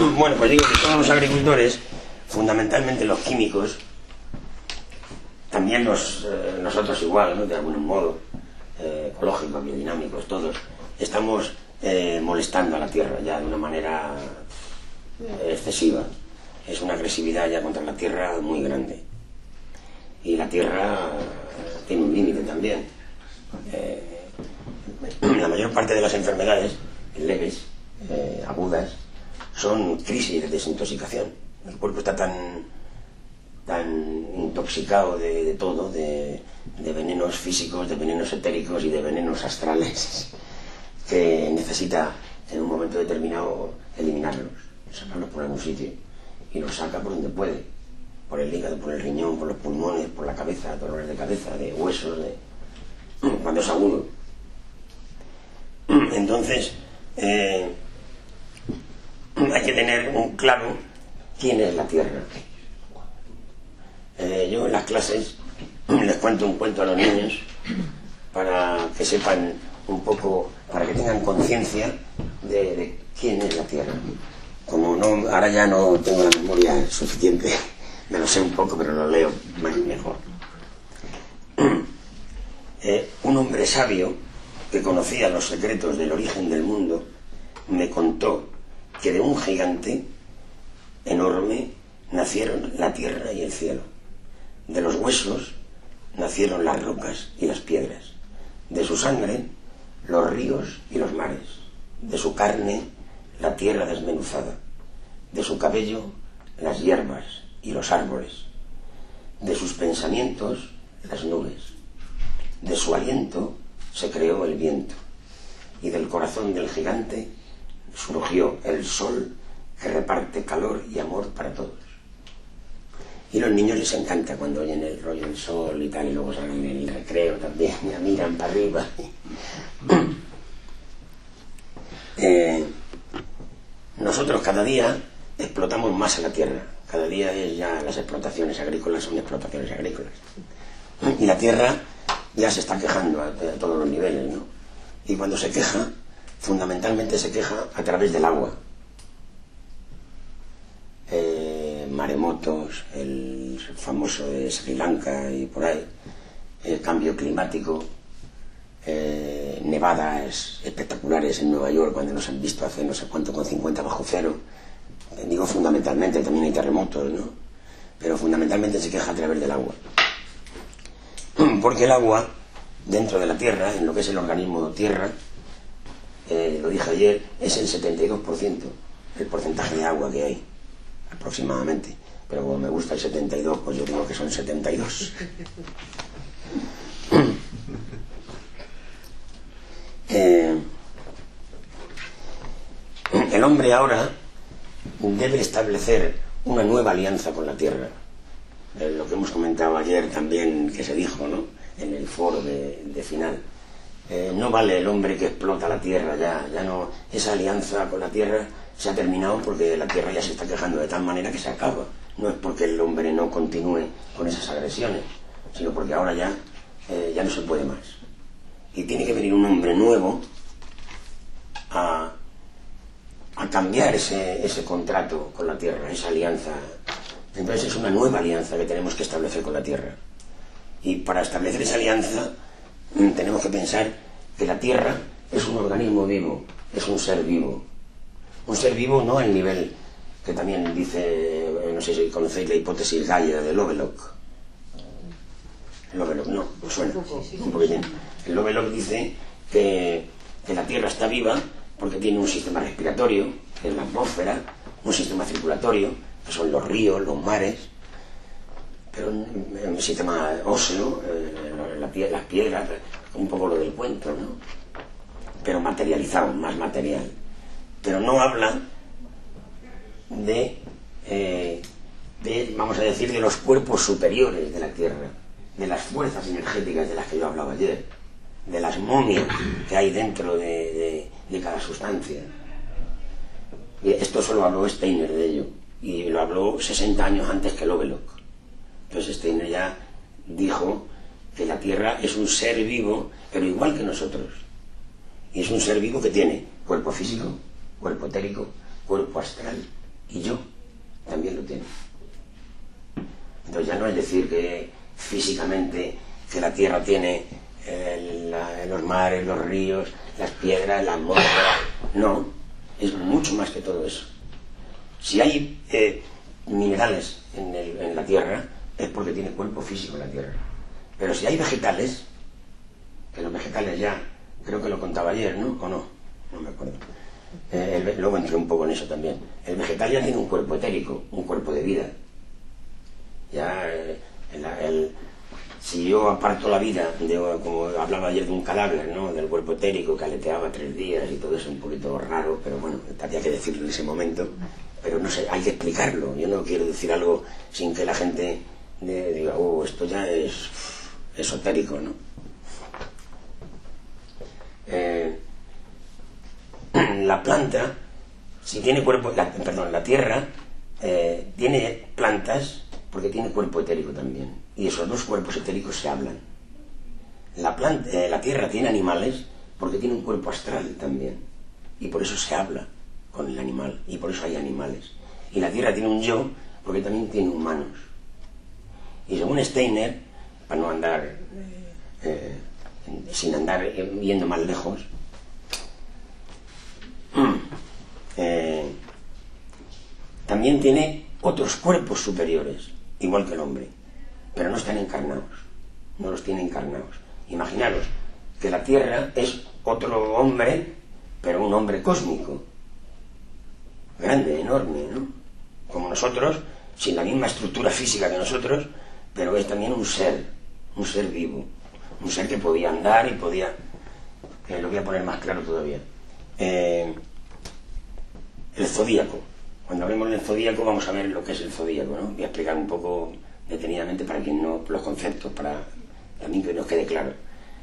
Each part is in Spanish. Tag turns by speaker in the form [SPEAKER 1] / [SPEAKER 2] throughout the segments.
[SPEAKER 1] Bueno, pues digo que todos los agricultores, fundamentalmente los químicos, también nosotros igual, ¿no? De algún modo, ecológicos, biodinámicos, todos, estamos molestando a la tierra ya de una manera excesiva. Es una agresividad ya contra la tierra muy grande. Y la tierra tiene un límite también. La mayor parte de las enfermedades leves, agudas, son crisis de desintoxicación. El cuerpo está tan intoxicado de todo, de venenos físicos, de venenos etéricos y de venenos astrales, que necesita en un momento determinado eliminarlos, sacarlos por algún sitio, y los saca por donde puede, por el hígado, por el riñón, por los pulmones, por la cabeza, dolores de cabeza, de huesos, cuando es agudo. Entonces hay que tener claro quién es la tierra. Yo en las clases les cuento un cuento a los niños para que sepan un poco, para que tengan conciencia de quién es la tierra. Como no, ahora ya no tengo la memoria suficiente, me lo sé un poco, pero lo leo mejor. Un hombre sabio que conocía los secretos del origen del mundo me contó que de un gigante enorme nacieron la tierra y el cielo. De los huesos nacieron las rocas y las piedras. De su sangre los ríos y los mares. De su carne la tierra desmenuzada. De su cabello las hierbas y los árboles. De sus pensamientos las nubes. De su aliento se creó el viento. Y del corazón del gigante surgió el sol que reparte calor y amor para todos. Y a los niños les encanta cuando oyen el rollo del sol y tal, y luego salen en el recreo también, ya miran para arriba. Nosotros cada día explotamos más a la tierra. Cada día ya las explotaciones agrícolas son explotaciones agrícolas. Y la tierra ya se está quejando a todos los niveles, ¿no? Y cuando se queja, fundamentalmente se queja a través del agua. Maremotos, el famoso de Sri Lanka y por ahí, el cambio climático, nevadas espectaculares en Nueva York cuando nos han visto hace no sé cuánto con 50 bajo cero. Digo fundamentalmente, también hay terremotos, ¿no? Pero fundamentalmente se queja a través del agua. Porque el agua, dentro de la tierra, en lo que es el organismo tierra, lo dije ayer, es el 72% el porcentaje de agua que hay, aproximadamente. Pero como me gusta el 72, pues yo digo que son 72. El hombre ahora debe establecer una nueva alianza con la tierra. Lo que hemos comentado ayer también, que se dijo, ¿no?, en el foro de final. No vale el hombre que explota la tierra, ya no, esa alianza con la tierra se ha terminado porque la tierra ya se está quejando de tal manera que se acaba. No es porque el hombre no continúe con esas agresiones, sino porque ahora ya no se puede más. Y tiene que venir un hombre nuevo a cambiar ese contrato con la tierra, esa alianza. Entonces es una nueva alianza que tenemos que establecer con la tierra. Y para establecer esa alianza tenemos que pensar que la tierra es un organismo vivo, es un ser vivo. Un ser vivo no al nivel que también dice, no sé si conocéis la hipótesis Gaia de Lovelock. Lovelock, no, os suena un poquitín. El Lovelock dice que la tierra está viva porque tiene un sistema respiratorio, que es la atmósfera, un sistema circulatorio, que son los ríos, los mares, pero un sistema óseo, las piedras, un poco lo del cuento, ¿no? Pero materializado, más material. Pero no habla vamos a decir, de los cuerpos superiores de la tierra, de las fuerzas energéticas de las que yo hablaba ayer, de las momias que hay dentro de cada sustancia. Y esto solo habló Steiner de ello, y lo habló 60 años antes que Lovelock. Entonces Steiner ya dijo que la tierra es un ser vivo, pero igual que nosotros. Y es un ser vivo que tiene cuerpo físico, cuerpo etérico, cuerpo astral y yo también lo tiene. Entonces ya no es decir que físicamente que la tierra tiene los mares, los ríos, las piedras, la atmósfera. No, es mucho más que todo eso. Si hay minerales en la tierra, es porque tiene cuerpo físico la tierra. Pero si hay vegetales, que los vegetales ya, creo que lo contaba ayer, ¿no? ¿O no? No me acuerdo. Luego entré un poco en eso también. El vegetal ya tiene un cuerpo etérico, un cuerpo de vida. Ya, si yo aparto la vida, como hablaba ayer de un cadáver, ¿no? Del cuerpo etérico que aleteaba 3 días y todo eso, un poquito raro, pero bueno, había que decirlo en ese momento. Pero no sé, hay que explicarlo. Yo no quiero decir algo sin que la gente diga, esto ya es esotérico, ¿no? La planta, si tiene cuerpo, la tierra tiene plantas porque tiene cuerpo etérico también, y esos dos cuerpos etéricos se hablan. La tierra tiene animales porque tiene un cuerpo astral también, y por eso se habla con el animal, y por eso hay animales. Y la tierra tiene un yo porque también tiene humanos. Y según Steiner, para no andar sin andar yendo más lejos, también tiene otros cuerpos superiores, igual que el hombre, pero no están encarnados, no los tiene encarnados. Imaginaros que la Tierra es otro hombre, pero un hombre cósmico, grande, enorme, ¿no? Como nosotros, sin la misma estructura física que nosotros, pero es también un ser vivo, un ser que podía andar y podía... lo voy a poner más claro todavía. El zodíaco. Cuando hablemos del zodíaco vamos a ver lo que es el zodíaco, ¿no? Voy a explicar un poco detenidamente para quien no, los conceptos, para también que nos quede claro.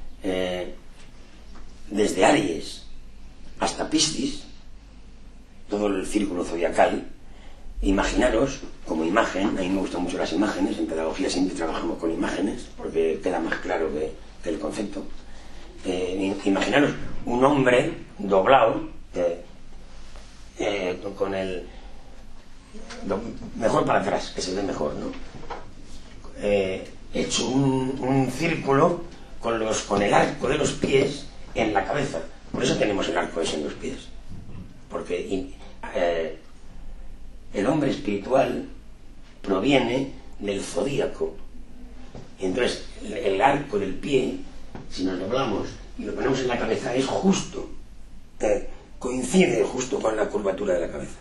[SPEAKER 1] Desde Aries hasta Piscis, todo el círculo zodiacal, imaginaros como imagen, a mí me gustan mucho las imágenes, en pedagogía siempre trabajamos con imágenes, porque queda más claro que el concepto. Imaginaros un hombre doblado, con el... mejor para atrás, que se ve mejor, ¿no? Hecho un círculo con el arco de los pies en la cabeza. Por eso tenemos el arco ese en los pies. Porque el hombre espiritual proviene del zodíaco. Y entonces el arco del pie, si nos doblamos y lo ponemos en la cabeza, es justo, coincide justo con la curvatura de la cabeza.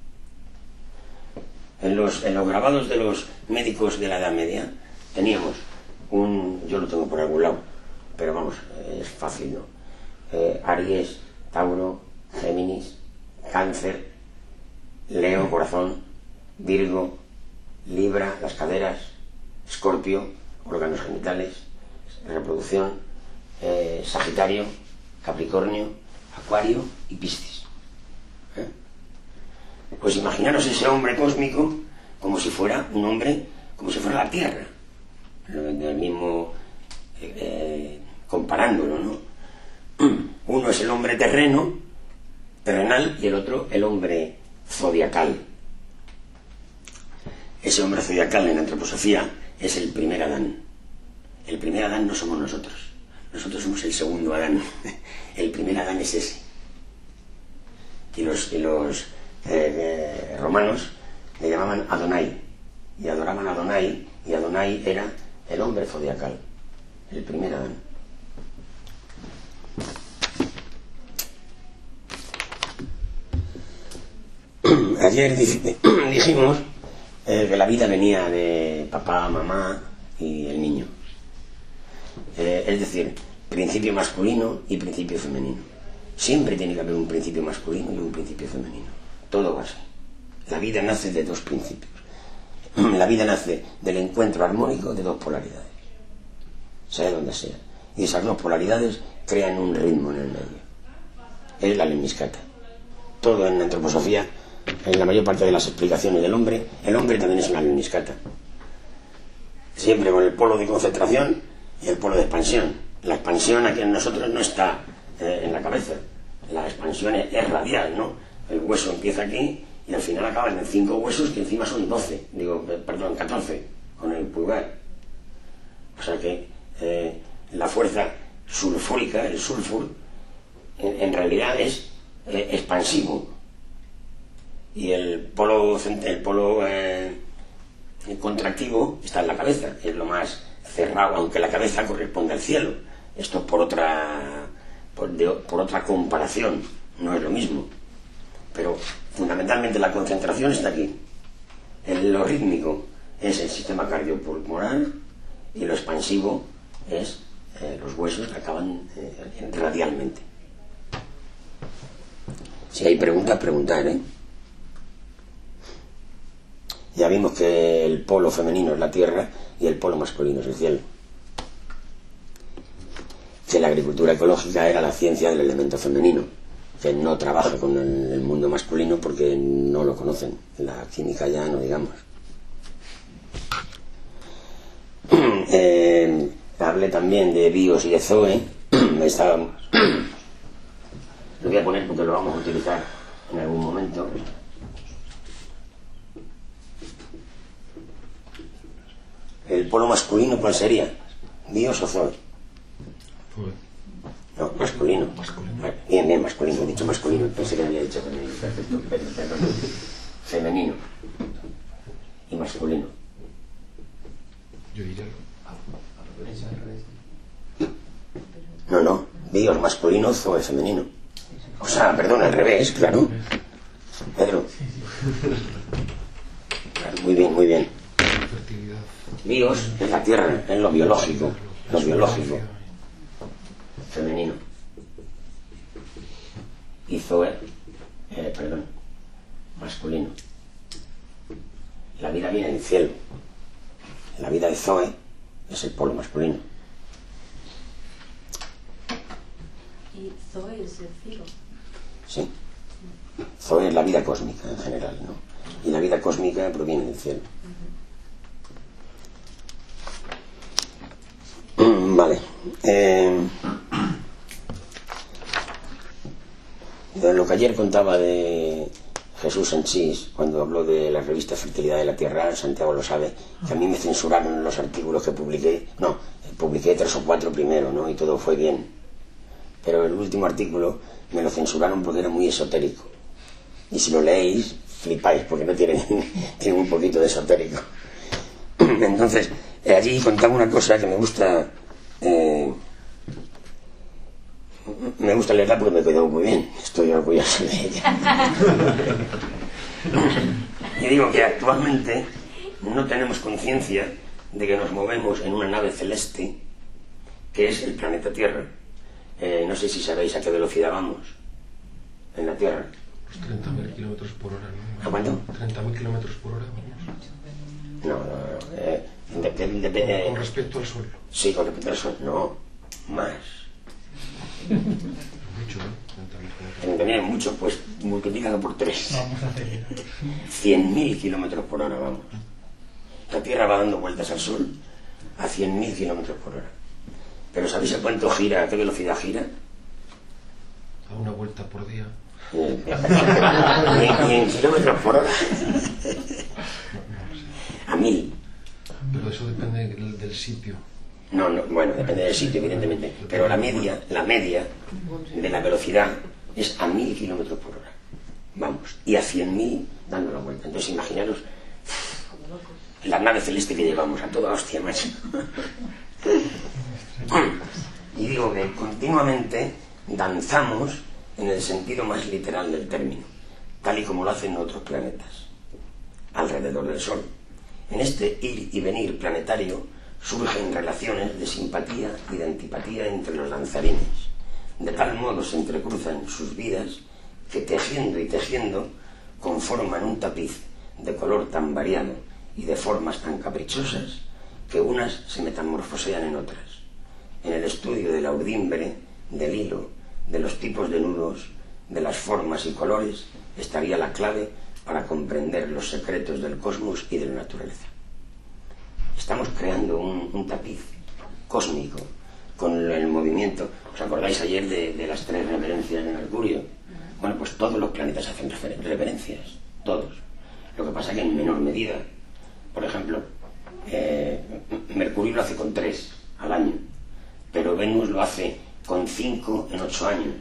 [SPEAKER 1] En los grabados de los médicos de la Edad Media teníamos yo lo tengo por algún lado, pero vamos, es fácil, ¿no? Aries, Tauro, Géminis, Cáncer, Leo, corazón, Virgo, Libra, las caderas, Escorpio, órganos genitales, reproducción, Sagitario, Capricornio, Acuario y Piscis. Pues imaginaros ese hombre cósmico como si fuera un hombre, como si fuera la Tierra, del mismo, comparándolo, ¿no? Uno es el hombre terrenal, y el otro el hombre zodiacal. Ese hombre zodiacal en la antroposofía es el primer Adán. El primer Adán no somos nosotros somos el segundo Adán. El primer Adán es ese. Y los romanos le llamaban Adonai, y adoraban a Adonai, y Adonai era el hombre zodiacal, el primer Adán. Ayer dijimos que la vida venía de papá, mamá y el niño. Es decir, principio masculino y principio femenino. Siempre tiene que haber un principio masculino y un principio femenino. Todo va así. La vida nace de dos principios. La vida nace del encuentro armónico de dos polaridades, sea donde sea. Y esas dos polaridades crean un ritmo en el medio. Es la lemniscata. Todo en la antroposofía, en la mayor parte de las explicaciones del hombre, el hombre también es una lemniscata. Siempre con el polo de concentración y el polo de expansión. La expansión aquí en nosotros no está en la cabeza. La expansión es radial, ¿no? El hueso empieza aquí y al final acaban en 5 huesos que encima son 12, perdón, 14 con el pulgar. O sea que la fuerza sulfúrica, el sulfur, en realidad es expansivo, y el polo contractivo está en la cabeza, que es lo más cerrado, aunque la cabeza corresponde al cielo. Esto es por otra comparación, no es lo mismo, pero fundamentalmente la concentración está aquí. Lo rítmico es el sistema cardiopulmonar y lo expansivo es los huesos que acaban radialmente. Si hay preguntas, preguntar, ¿eh? Ya vimos que el polo femenino es la tierra y el polo masculino es el cielo. Que la agricultura ecológica era la ciencia del elemento femenino, que no trabaja con el mundo masculino porque no lo conocen. La química ya no digamos. Hablé también de bios y de zoe. Lo voy a poner porque lo vamos a utilizar en algún momento. ¿El polo masculino cuál sería? ¿Bios o zoe? No, masculino. Bien, masculino. He dicho masculino. Pensé que había dicho femenino. Perfecto, perdón. Femenino y masculino.
[SPEAKER 2] Yo diría
[SPEAKER 1] No. Bios masculino, zoe femenino. O sea, perdón, al revés, claro. Pedro. Claro, muy bien. Bios es la tierra, es lo biológico. Femenino. Y zoe, masculino. La vida viene del cielo. La vida de zoe es el polo masculino.
[SPEAKER 3] ¿Y zoe es el cielo?
[SPEAKER 1] Sí. Zoe es la vida cósmica en general, ¿no? Y la vida cósmica proviene del cielo. Vale. Lo que ayer contaba de Jesús Sanchís, cuando habló de la revista Fertilidad de la Tierra, Santiago lo sabe, que a mí me censuraron los artículos que publiqué. No, publiqué 3 o 4 primero, ¿no? Y todo fue bien. Pero el último artículo me lo censuraron porque era muy esotérico. Y si lo leéis, flipáis, porque no tiene un poquito de esotérico. Entonces, allí contaba una cosa que me gusta leerla porque me quedó muy bien. Estoy orgulloso de ella. Y digo que actualmente no tenemos conciencia de que nos movemos en una nave celeste que es el planeta Tierra. No sé si sabéis a qué velocidad vamos en la Tierra.
[SPEAKER 2] Pues 30.000 kilómetros por hora, ¿no?
[SPEAKER 1] ¿A cuánto?
[SPEAKER 2] 30.000 kilómetros por hora, vamos.
[SPEAKER 1] No. Depende.
[SPEAKER 2] Con respecto al Sol.
[SPEAKER 1] Sí, con respecto al Sol. No, más.
[SPEAKER 2] Mucho, ¿no?
[SPEAKER 1] 30.000 es mucho, pues multiplícalo por 3.
[SPEAKER 4] Vamos a hacer
[SPEAKER 1] 100.000 kilómetros por hora vamos. La Tierra va dando vueltas al Sol a 100.000 kilómetros por hora. Pero ¿sabéis a cuánto gira, a qué velocidad gira?
[SPEAKER 2] A una vuelta por día.
[SPEAKER 1] Ni en kilómetros por hora. A 1000.
[SPEAKER 2] Pero eso depende del sitio.
[SPEAKER 1] No, bueno, depende del sitio, evidentemente. Pero la media de la velocidad es a 1000 kilómetros por hora. Vamos. Y a 100.000 dando la vuelta. Entonces imaginaros la nave celeste que llevamos a toda hostia, macho. Y digo que continuamente danzamos en el sentido más literal del término, tal y como lo hacen otros planetas alrededor del Sol. En este ir y venir planetario surgen relaciones de simpatía y de antipatía entre los danzarines. De tal modo se entrecruzan sus vidas que tejiendo y tejiendo conforman un tapiz de color tan variado y de formas tan caprichosas que unas se metamorfosean en otras. En el estudio de la urdimbre, del hilo, de los tipos de nudos, de las formas y colores, estaría la clave para comprender los secretos del cosmos y de la naturaleza. Estamos creando un tapiz cósmico con el movimiento. ¿Os acordáis ayer de las 3 reverencias de Mercurio? Bueno, pues todos los planetas hacen reverencias. todos. Lo que pasa es que en menor medida. Por ejemplo, Mercurio lo hace con 3 al año, pero Venus lo hace con 5 en 8 años.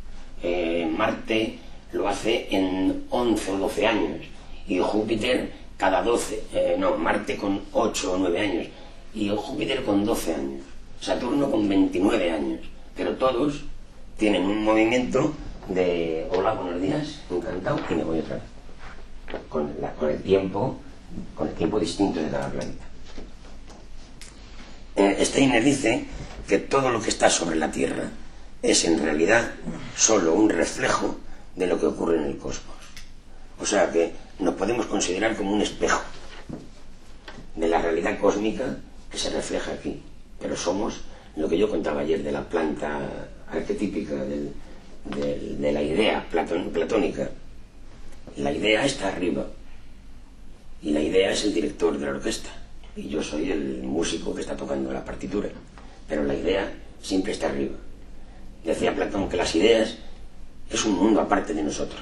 [SPEAKER 1] Marte lo hace en 11 o 12 años, y Júpiter cada 12, Marte con 8 o 9 años, y Júpiter con 12 años, Saturno con 29 años, pero todos tienen un movimiento de hola, buenos días, encantado, y me voy otra vez, con el tiempo distinto de cada planeta. Steiner dice que todo lo que está sobre la Tierra es en realidad solo un reflejo de lo que ocurre en el cosmos. O sea que nos podemos considerar como un espejo de la realidad cósmica que se refleja aquí, pero somos lo que yo contaba ayer de la planta arquetípica de la idea platónica. La idea está arriba y la idea es el director de la orquesta y yo soy el músico que está tocando la partitura, pero la idea siempre está arriba. Decía Platón que las ideas es un mundo aparte de nosotros,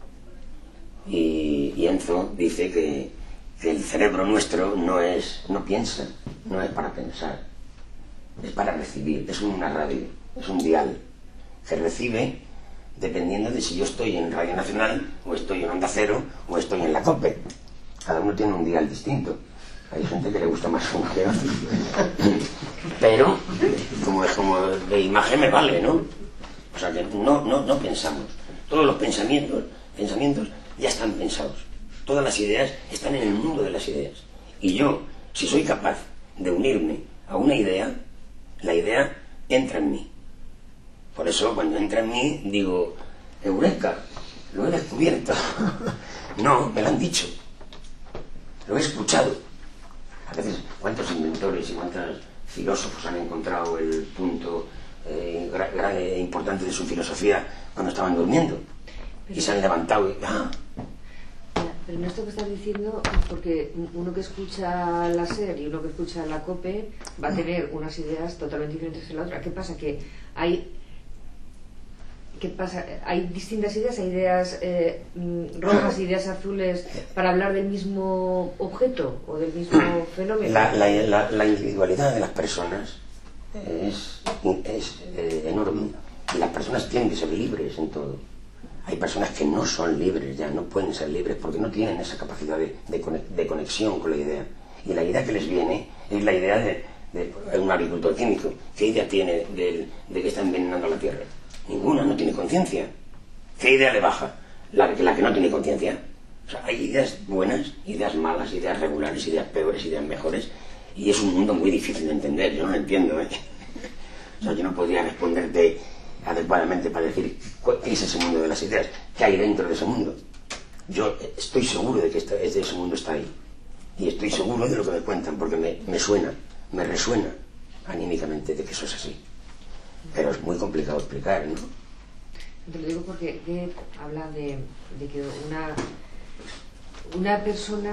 [SPEAKER 1] y Enzo dice que el cerebro nuestro no piensa, no es para pensar, es para recibir, es una radio, es un dial que recibe dependiendo de si yo estoy en Radio Nacional o estoy en Onda Cero o estoy en la COPE. Cada uno tiene un dial distinto. Hay gente que le gusta más uno que otro, pero como de imagen me vale, ¿no? O sea que no pensamos. Todos los pensamientos ya están pensados. Todas las ideas están en el mundo de las ideas. Y yo, si soy capaz de unirme a una idea, la idea entra en mí. Por eso cuando entra en mí digo, eureka, lo he descubierto. No, me lo han dicho. Lo he escuchado. A veces, ¿cuántos inventores y cuántos filósofos han encontrado el punto importante de su filosofía cuando estaban durmiendo? Y se han levantado y... ¡ah!
[SPEAKER 4] Pero en esto que estás diciendo, porque uno que escucha la SER y uno que escucha la COPE va a tener unas ideas totalmente diferentes que la otra. ¿Qué pasa? Que hay distintas ideas, hay ideas rojas, ideas azules para hablar del mismo objeto o del mismo fenómeno.
[SPEAKER 1] La individualidad de las personas es enorme, y las personas tienen que ser libres en todo. Hay personas que no son libres ya, no pueden ser libres porque no tienen esa capacidad de conexión con la idea, y la idea que les viene es la idea de un agricultor químico. ¿Qué idea tiene de que está envenenando la tierra? Ninguna, no tiene conciencia. ¿Qué idea le baja? La que no tiene conciencia. O sea, hay ideas buenas, ideas malas, ideas regulares, ideas peores, ideas mejores, y es un mundo muy difícil de entender. Yo no lo entiendo, ¿eh? O sea, yo no podría responderte adecuadamente para decir qué es ese mundo de las ideas, qué hay dentro de ese mundo. Yo estoy seguro de que ese mundo está ahí, y estoy seguro de lo que me cuentan porque me suena, me resuena anímicamente de que eso es así. Pero es muy complicado explicar, ¿no?
[SPEAKER 4] Te lo digo porque habla de que una persona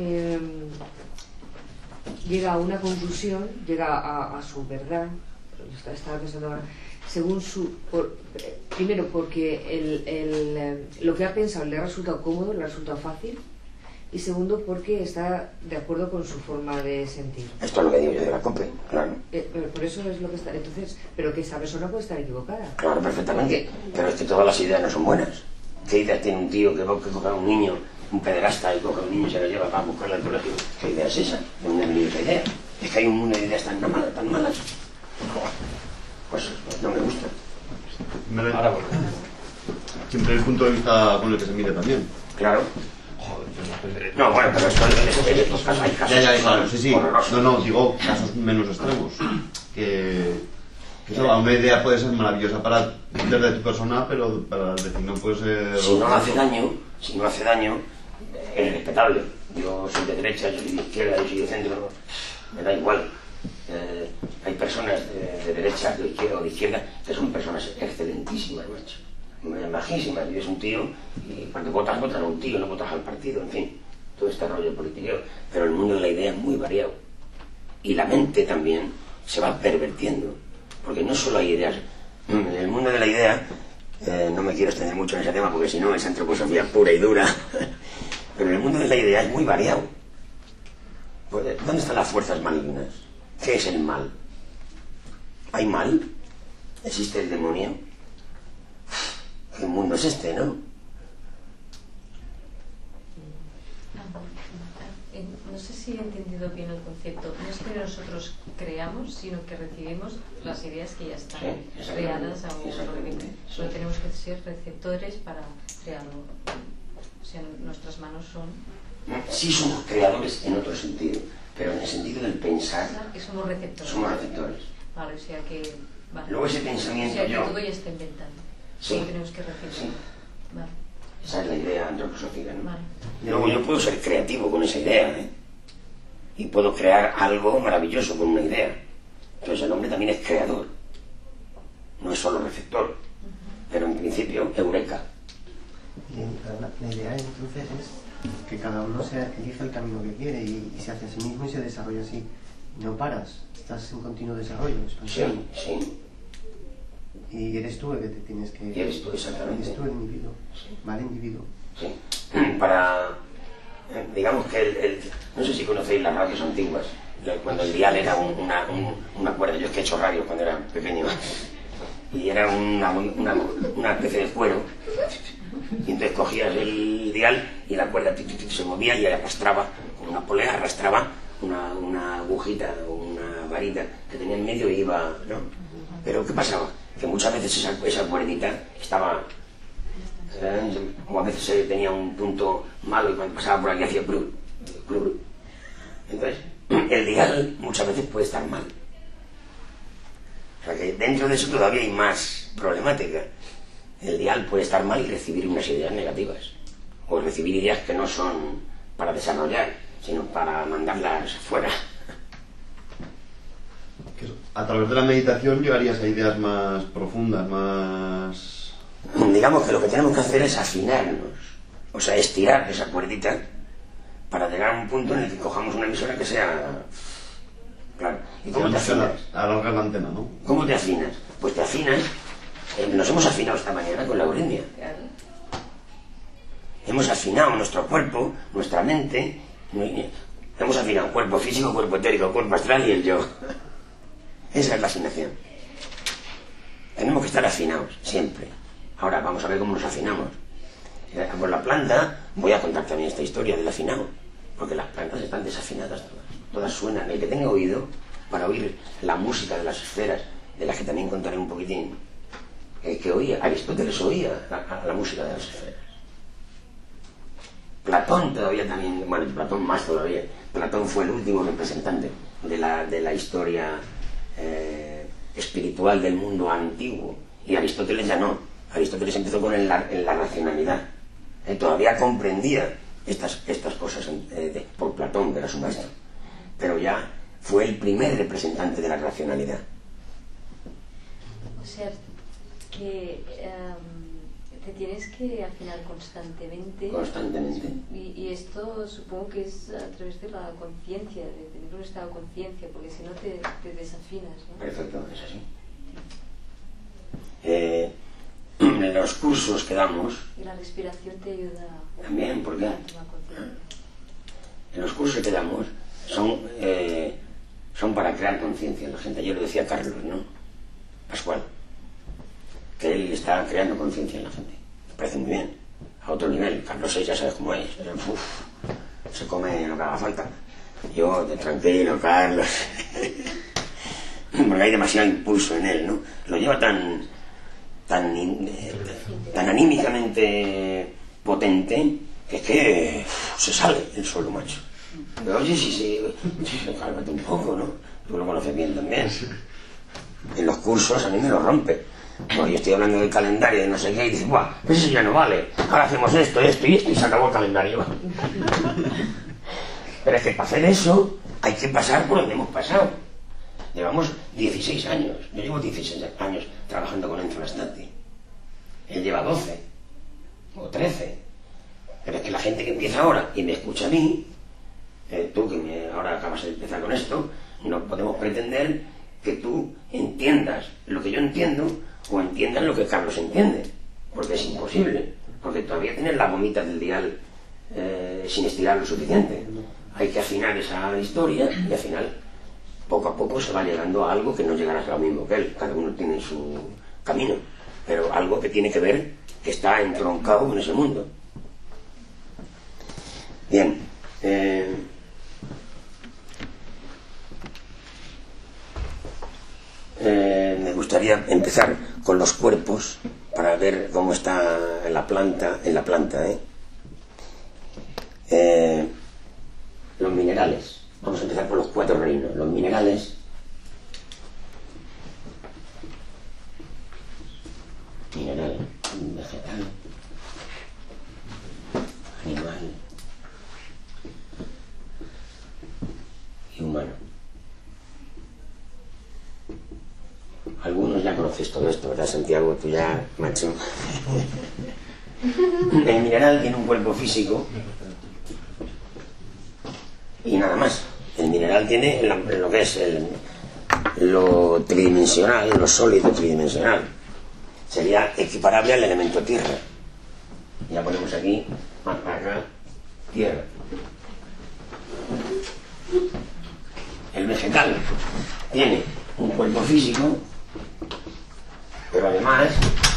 [SPEAKER 4] llega a una conclusión, llega a su verdad. Estaba pensando ahora, según primero porque lo que ha pensado le ha resultado cómodo, le ha resultado fácil, y segundo porque está de acuerdo con su forma de sentir.
[SPEAKER 1] Esto es lo que digo yo de la COPE, claro.
[SPEAKER 4] Pero por eso es lo que está. Entonces, pero que esa persona puede estar equivocada.
[SPEAKER 1] Claro, perfectamente. Pero es que todas las ideas no son buenas. ¿Qué idea tiene un tío que coge a un niño, un pederasta, y coge a un niño y se lo lleva para buscarle al colegio? ¿Qué idea es esa? ¿De dónde ha venido esa idea? Es que hay un mundo de ideas tan malas. Pues no me gusta.
[SPEAKER 5] Ahora bueno. Siempre el punto de vista con el que se mide también.
[SPEAKER 1] Claro. No, bueno, pero en estos casos hay casos.
[SPEAKER 5] Ya, claro, sí.
[SPEAKER 1] Horrorosos.
[SPEAKER 5] No, digo casos menos extremos. Que eso, una idea puede ser maravillosa para desde tu persona, pero para el vecino puede ser...
[SPEAKER 1] Si no hace daño, es respetable. Yo soy de derecha, yo soy de izquierda, yo soy de centro, me da igual. Hay personas de derecha, de izquierda o de izquierda que son personas excelentísimas, macho. Majísimas. Y es un tío, y cuando votas a un tío, no votas al partido, en fin, todo este rollo político. Pero el mundo de la idea es muy variado. Y la mente también se va pervertiendo, porque no solo hay ideas. En el mundo de la idea, no me quiero extender mucho en ese tema porque si no es antroposofía pura y dura. Pero el mundo de la idea es muy variado. Pues, ¿dónde están las fuerzas malignas? ¿Qué es el mal? ¿Hay mal? ¿Existe el demonio? ¿Qué mundo es este, no?
[SPEAKER 3] No sé si he entendido bien el concepto. No es que nosotros creamos, sino que recibimos las ideas que ya están creadas a un movimiento. Solo tenemos que ser receptores para crearlo. O sea, nuestras manos son...
[SPEAKER 1] Sí somos creadores en otro sentido, pero en el sentido del pensar...
[SPEAKER 3] Que somos receptores.
[SPEAKER 1] Somos receptores.
[SPEAKER 3] Vale, o sea que... Vale.
[SPEAKER 1] Luego ese pensamiento
[SPEAKER 3] o sea que
[SPEAKER 1] yo...
[SPEAKER 3] todo ya está inventado.
[SPEAKER 1] Sí.
[SPEAKER 3] Solo tenemos que recibir.
[SPEAKER 1] Sí.
[SPEAKER 3] Vale.
[SPEAKER 1] Esa es la idea antroposófica, ¿no?
[SPEAKER 3] Vale.
[SPEAKER 1] Y luego yo puedo ser creativo con esa idea, ¿eh? Y puedo crear algo maravilloso con una idea. Entonces el hombre también es creador. No es solo receptor. Pero en principio, eureka.
[SPEAKER 6] La idea entonces es que cada uno elige el camino que quiere y se hace a sí mismo y se desarrolla así. No paras, estás en continuo desarrollo, expansión.
[SPEAKER 1] Sí, sí.
[SPEAKER 6] Y eres tú el que te tienes que...
[SPEAKER 1] Y eres tú, exactamente.
[SPEAKER 6] Eres tú el individuo.
[SPEAKER 1] Sí.
[SPEAKER 6] Vale, individuo.
[SPEAKER 1] Sí. Para... digamos que no sé si conocéis las radios antiguas, cuando el dial era una cuerda. Yo es que he hecho radio cuando era pequeño, y era una especie de cuero, y entonces cogías el dial y la cuerda se movía y arrastraba, con una polea arrastraba una agujita o una varita que tenía en medio y iba, ¿no? Pero ¿qué pasaba? Que muchas veces esa cuerdita estaba... o a veces tenía un punto malo y cuando pasaba por aquí hacía bru, bru, bru. Entonces el dial muchas veces puede estar mal, o sea que dentro de eso todavía hay más problemática. El dial puede estar mal y recibir unas ideas negativas, o recibir ideas que no son para desarrollar sino para mandarlas fuera.
[SPEAKER 5] A través de la meditación llegarías a ideas más profundas, más...
[SPEAKER 1] Digamos que lo que tenemos que hacer es afinarnos, o sea, estirar esa cuerdita para llegar a un punto en el que cojamos una emisora que sea... Claro. ¿Y cómo te afinas?
[SPEAKER 5] Alargar la antena, ¿no?
[SPEAKER 1] ¿Cómo te afinas? Pues te afinas... nos hemos afinado esta mañana con la uremia. Hemos afinado nuestro cuerpo, nuestra mente... Hemos afinado cuerpo físico, cuerpo etérico, cuerpo astral y el yo. Esa es la afinación. Tenemos que estar afinados, siempre. Ahora vamos a ver cómo nos afinamos. Por la planta, voy a contar también esta historia del afinado, porque las plantas están desafinadas todas. Todas suenan. El que tenga oído para oír la música de las esferas, de las que también contaré un poquitín, que oía, Aristóteles oía la música de las esferas. Platón todavía también, bueno, Platón más todavía. Platón fue el último representante de la historia espiritual del mundo antiguo, y Aristóteles ya no. Aristóteles empezó con la racionalidad. Todavía comprendía estas cosas por Platón, que era su maestro, pero ya fue el primer representante de la racionalidad.
[SPEAKER 3] O sea, que te tienes que afinar constantemente.
[SPEAKER 1] Constantemente.
[SPEAKER 3] Y esto supongo que es a través de la conciencia, de tener un estado de conciencia, porque si no te desafinas, ¿no?
[SPEAKER 1] Perfecto, es así. En los cursos que damos...
[SPEAKER 3] Y la respiración te ayuda
[SPEAKER 1] también, ¿por qué?
[SPEAKER 3] a tomar conciencia.
[SPEAKER 1] En los cursos que damos son para crear conciencia en la gente. Ayer lo decía Carlos, ¿no? Pascual, que él está creando conciencia en la gente. Me parece muy bien, a otro nivel. Carlos ya sabes cómo es. Se come lo que haga falta. Yo, tranquilo, Carlos. Porque hay demasiado impulso en él, ¿no? Lo lleva tan anímicamente potente que es que se sale el solo, macho. Pero oye, sí, cálmate un poco, ¿no? Tú lo conoces bien también. En los cursos a mí me lo rompe. Bueno, yo estoy hablando del calendario de no sé qué y dices, ¡buah! Eso ya no vale. Ahora hacemos esto y se acabó el calendario. Pero es que para hacer eso hay que pasar por donde hemos pasado. Llevamos 16 años. Yo llevo 16 años trabajando con Enzo Anastasio. Él lleva 12 o 13. Pero es que la gente que empieza ahora y me escucha a mí, tú que ahora acabas de empezar con esto, no podemos pretender que tú entiendas lo que yo entiendo o entiendas lo que Carlos entiende, porque es imposible, porque todavía tienes las gomitas del dial sin estirar lo suficiente. Hay que afinar esa historia y al final, poco a poco se va llegando a algo que no llegarás a lo mismo que él. Cada uno tiene su camino, pero algo que tiene que ver, que está entroncado en ese mundo. Bien. Me gustaría empezar con los cuerpos para ver cómo está en la planta, los minerales. Vamos a empezar por los 4 reinos. Los minerales, mineral, vegetal, animal y humano. Algunos ya conoces todo esto, ¿verdad, Santiago? Tú ya, macho. El mineral tiene un cuerpo físico y nada más. El mineral tiene lo que es lo tridimensional, lo sólido tridimensional. Sería equiparable al elemento tierra. Ya ponemos aquí, más para acá, tierra. El vegetal tiene un cuerpo físico, pero además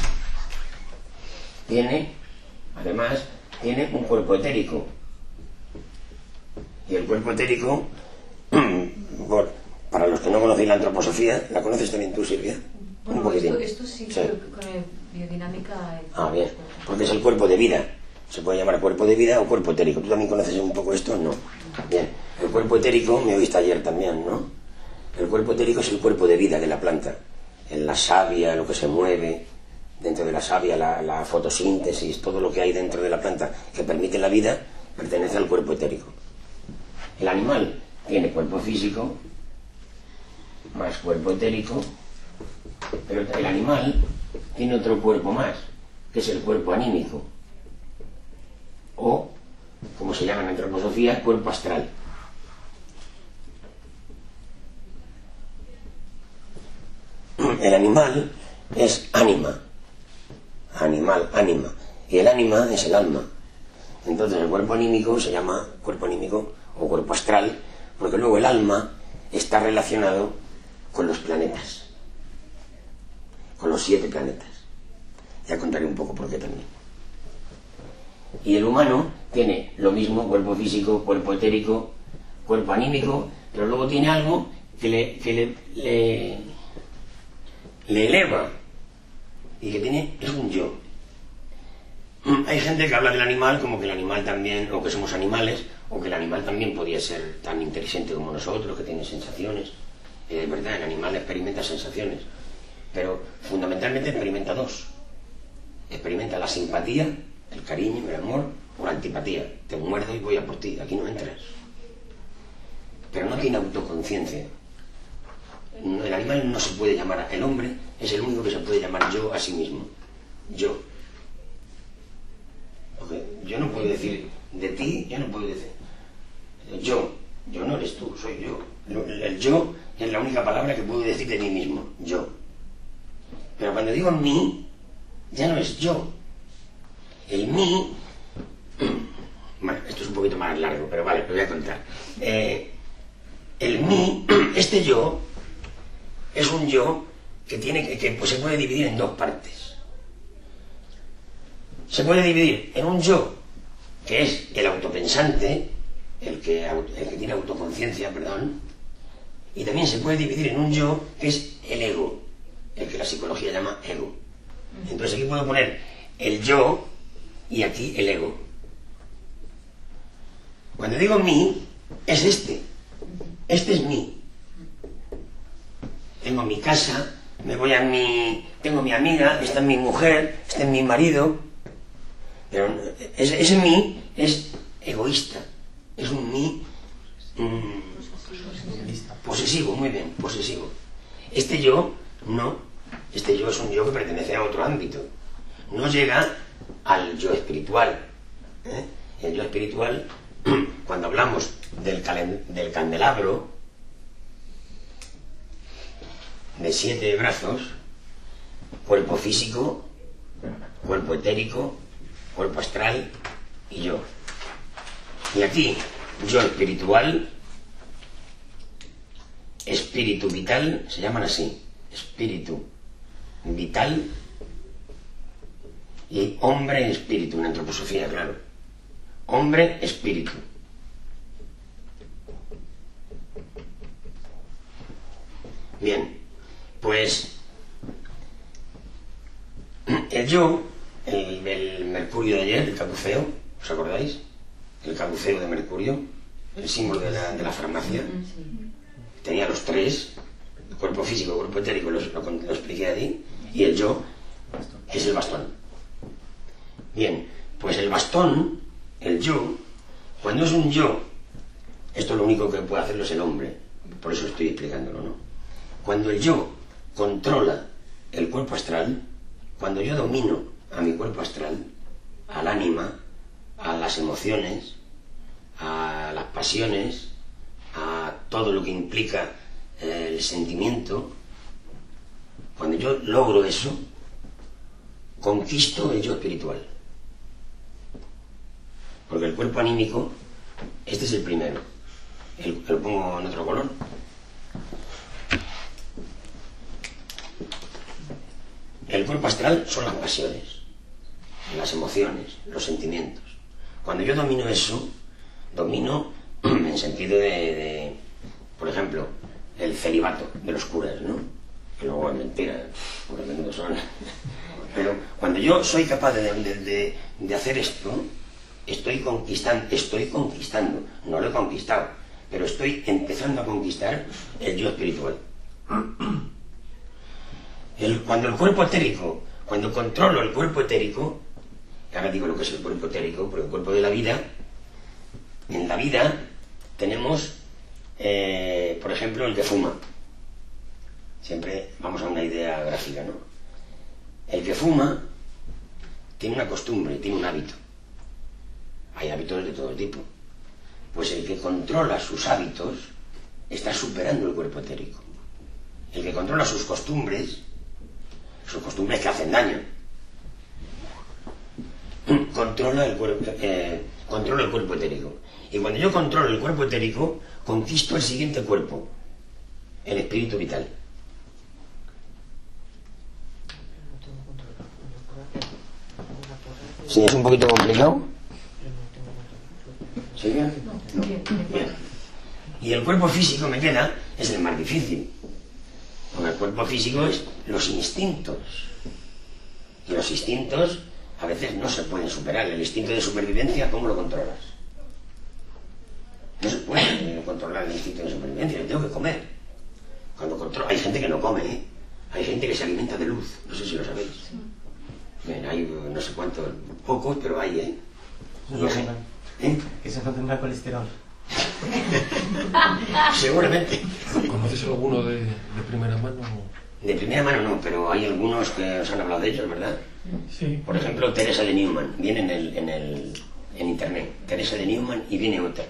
[SPEAKER 1] tiene un cuerpo etérico. Y el cuerpo etérico, para los que no conocéis la antroposofía, ¿la conoces también tú, Silvia?
[SPEAKER 3] Bueno,
[SPEAKER 1] un poquitín.
[SPEAKER 3] Esto sí, sí. Con el biodinámica.
[SPEAKER 1] Ah, bien, porque es el cuerpo de vida. Se puede llamar cuerpo de vida o cuerpo etérico. ¿Tú también conoces un poco esto? No. Bien, el cuerpo etérico, me oíste ayer también, ¿no? El cuerpo etérico es el cuerpo de vida de la planta. En la savia, lo que se mueve, dentro de la savia, la fotosíntesis, todo lo que hay dentro de la planta que permite la vida, pertenece al cuerpo etérico. El animal tiene cuerpo físico, más cuerpo etérico, pero el animal tiene otro cuerpo más, que es el cuerpo anímico, o, como se llama en antroposofía, cuerpo astral. El animal es ánima, ánima, y el ánima es el alma. Entonces el cuerpo anímico se llama cuerpo anímico o cuerpo astral, porque luego el alma está relacionado con los planetas, con los 7 planetas. Ya contaré un poco por qué también. Y el humano tiene lo mismo, cuerpo físico, cuerpo etérico, cuerpo anímico, pero luego tiene algo que le eleva y que es un yo. Hay gente que habla del animal como que el animal también, o que somos animales, o que el animal también podía ser tan inteligente como nosotros, que tiene sensaciones. Es verdad, el animal experimenta sensaciones, pero fundamentalmente experimenta 2. Experimenta la simpatía, el cariño, el amor, o la antipatía. Te muerdo y voy a por ti, aquí no entras. Pero no tiene autoconciencia. El animal no se puede llamar, el hombre es el único que se puede llamar yo a sí mismo. Yo. Porque yo no puedo decir de ti, yo no puedo decir yo no eres tú, soy yo. El yo es la única palabra que puedo decir de mí mismo, yo. Pero cuando digo mí, ya no es yo. El mí, bueno, esto es un poquito más largo, pero vale, lo voy a contar. El mí, este yo, es un yo que pues, se puede dividir en 2 partes. Se puede dividir en un yo que es el autopensante, el que tiene autoconciencia, perdón, y también se puede dividir en un yo que es el ego, el que la psicología llama ego. Entonces aquí puedo poner el yo y aquí el ego. Cuando digo mí, es este es mí. Tengo mi casa, tengo mi amiga, está mi mujer, está mi marido, pero ese mí es egoísta, es un mí posesivo, muy bien, posesivo. Este yo es un yo que pertenece a otro ámbito, no llega al yo espiritual. El yo espiritual, cuando hablamos del candelabro de 7 brazos, cuerpo físico, cuerpo etérico, cuerpo astral y yo. Y aquí, yo espiritual, espíritu vital, se llaman así, espíritu vital y hombre espíritu, en antroposofía, claro. Hombre espíritu. Bien, pues el yo, el Mercurio de ayer, el caduceo, ¿os acordáis? El caduceo de Mercurio, el símbolo de la farmacia, tenía los tres, el cuerpo físico, el cuerpo etérico, lo expliqué ahí, y el yo es el bastón. Bien, pues el bastón, el yo, cuando es un yo, esto lo único que puede hacerlo es el hombre, por eso estoy explicándolo, ¿no? Cuando el yo controla el cuerpo astral, cuando yo domino a mi cuerpo astral, al ánima, a las emociones, a las pasiones, a todo lo que implica el sentimiento, cuando yo logro eso, conquisto el yo espiritual. Porque el cuerpo anímico, este es el primero. Lo pongo en otro color. El cuerpo astral son las pasiones, las emociones, los sentimientos. Cuando yo domino eso, domino en sentido de por ejemplo, el celibato de los curas, ¿no? Que luego es mentira, porque menudo son. Pero cuando yo soy capaz de hacer esto, estoy conquistando, no lo he conquistado, pero estoy empezando a conquistar el yo espiritual. Cuando el cuerpo etérico, cuando controlo el cuerpo etérico, ahora digo lo que es el cuerpo etérico, porque el cuerpo de la vida, en la vida tenemos, por ejemplo, el que fuma. Siempre vamos a una idea gráfica, ¿no? El que fuma tiene una costumbre, tiene un hábito. Hay hábitos de todo tipo. Pues el que controla sus hábitos está superando el cuerpo etérico. El que controla sus costumbres que hacen daño, controla el cuerpo etérico. Y cuando yo controlo el cuerpo etérico, conquisto el siguiente cuerpo, el espíritu vital. ¿Sí es un poquito complicado? ¿Sí bien? No. Bien. Y el cuerpo físico me queda, es el más difícil. Porque el cuerpo físico es los instintos. Y los instintos a veces no se pueden superar. El instinto de supervivencia, ¿cómo lo controlas? No se puede controlar el instinto de supervivencia. Yo tengo que comer. Hay gente que no come, ¿eh? Hay gente que se alimenta de luz. No sé si lo sabéis. Bien, hay no sé cuántos, pocos, pero hay, ¿eh?
[SPEAKER 6] Que se no tendrá colesterol.
[SPEAKER 1] Seguramente.
[SPEAKER 2] ¿Conoces alguno de primera mano?
[SPEAKER 1] De primera mano no, pero hay algunos que os han hablado de ellos, ¿verdad?
[SPEAKER 2] Sí.
[SPEAKER 1] Por ejemplo, Teresa de Newman. Viene en internet. Teresa de Newman y viene otra.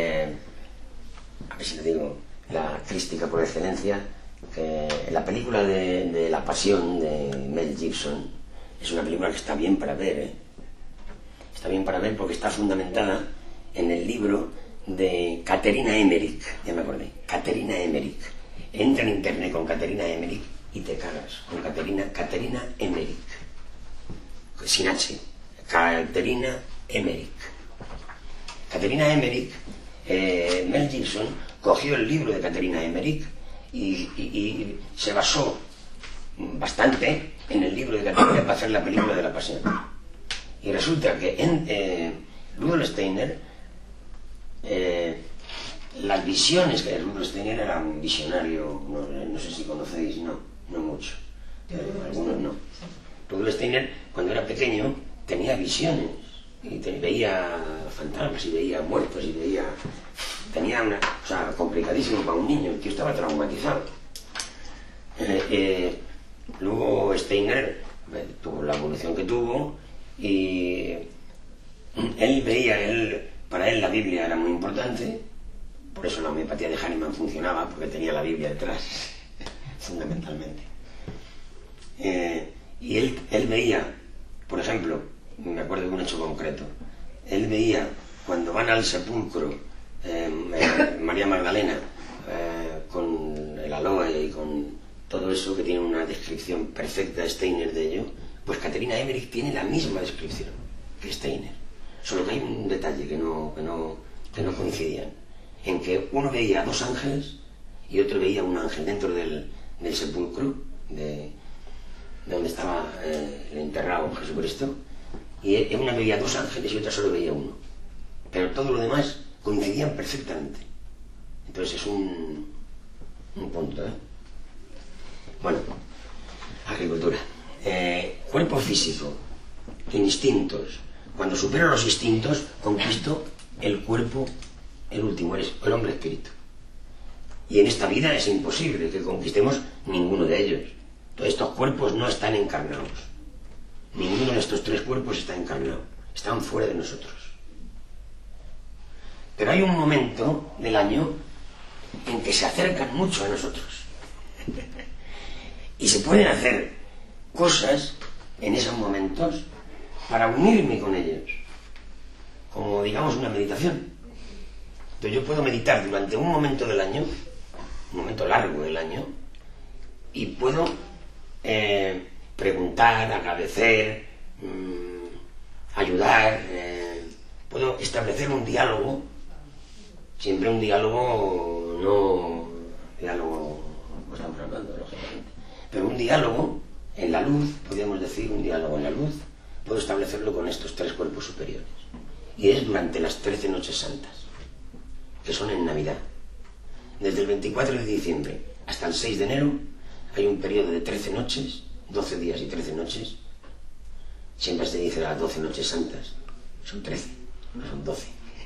[SPEAKER 1] A ver si le digo, la crística por excelencia. La película de La Pasión de Mel Gibson es una película que está bien para ver, ¿eh? Está bien para ver porque está fundamentada en el libro de Caterina Emmerich, ya me acordé, Caterina Emmerich. Entra en internet con Caterina Emmerich y te cagas con Caterina Emmerich, sin H, Caterina Emmerich. Caterina Emmerich, Mel Gibson cogió el libro de Caterina Emmerich y se basó bastante en el libro de Caterina para hacer la película de La Pasión. Y resulta que Rudolf Steiner, las visiones que Rudolf Steiner era un visionario, no sé si conocéis, no mucho, algunos no. Rudolf Steiner, cuando era pequeño, tenía visiones y veía fantasmas y veía muertos y tenía o sea, complicadísimo para un niño. El tío estaba traumatizado. Luego Steiner tuvo la evolución que tuvo y para él la Biblia era muy importante, por eso la homeopatía de Hahnemann funcionaba, porque tenía la Biblia detrás, fundamentalmente. Y él veía, por ejemplo, me acuerdo de un hecho concreto, él veía cuando van al sepulcro María Magdalena con el aloe y con todo eso, que tiene una descripción perfecta de Steiner de ello, pues Caterina Emmerich tiene la misma descripción que Steiner, solo que hay un detalle que no coincidían, en que uno veía 2 ángeles y otro veía un ángel dentro del sepulcro de donde estaba enterrado Jesucristo, y una veía 2 ángeles y otra solo veía uno, pero todo lo demás coincidían perfectamente. Entonces es un punto, Bueno, agricultura, cuerpo físico, instintos. Cuando supero los instintos, conquisto el cuerpo, el último, es el hombre espíritu. Y en esta vida es imposible que conquistemos ninguno de ellos. Todos estos cuerpos no están encarnados. Ninguno de estos 3 cuerpos está encarnado. Están fuera de nosotros. Pero hay un momento del año en que se acercan mucho a nosotros. Y se pueden hacer cosas en esos momentos para unirme con ellos. Como, digamos, una meditación. Entonces yo puedo meditar durante un momento del año, un momento largo del año, y puedo preguntar, agradecer, ayudar, puedo establecer un diálogo, siempre un diálogo, no diálogo, como estamos hablando, lógicamente, pero un diálogo en la luz, podríamos decir, un diálogo en la luz, puedo establecerlo con estos 3 cuerpos superiores. Y es durante las 13 noches santas, que son en Navidad. Desde el 24 de diciembre hasta el 6 de enero hay un periodo de 13 noches, 12 días y 13 noches. Siempre se dice las 12 noches santas, son 13, no son 12.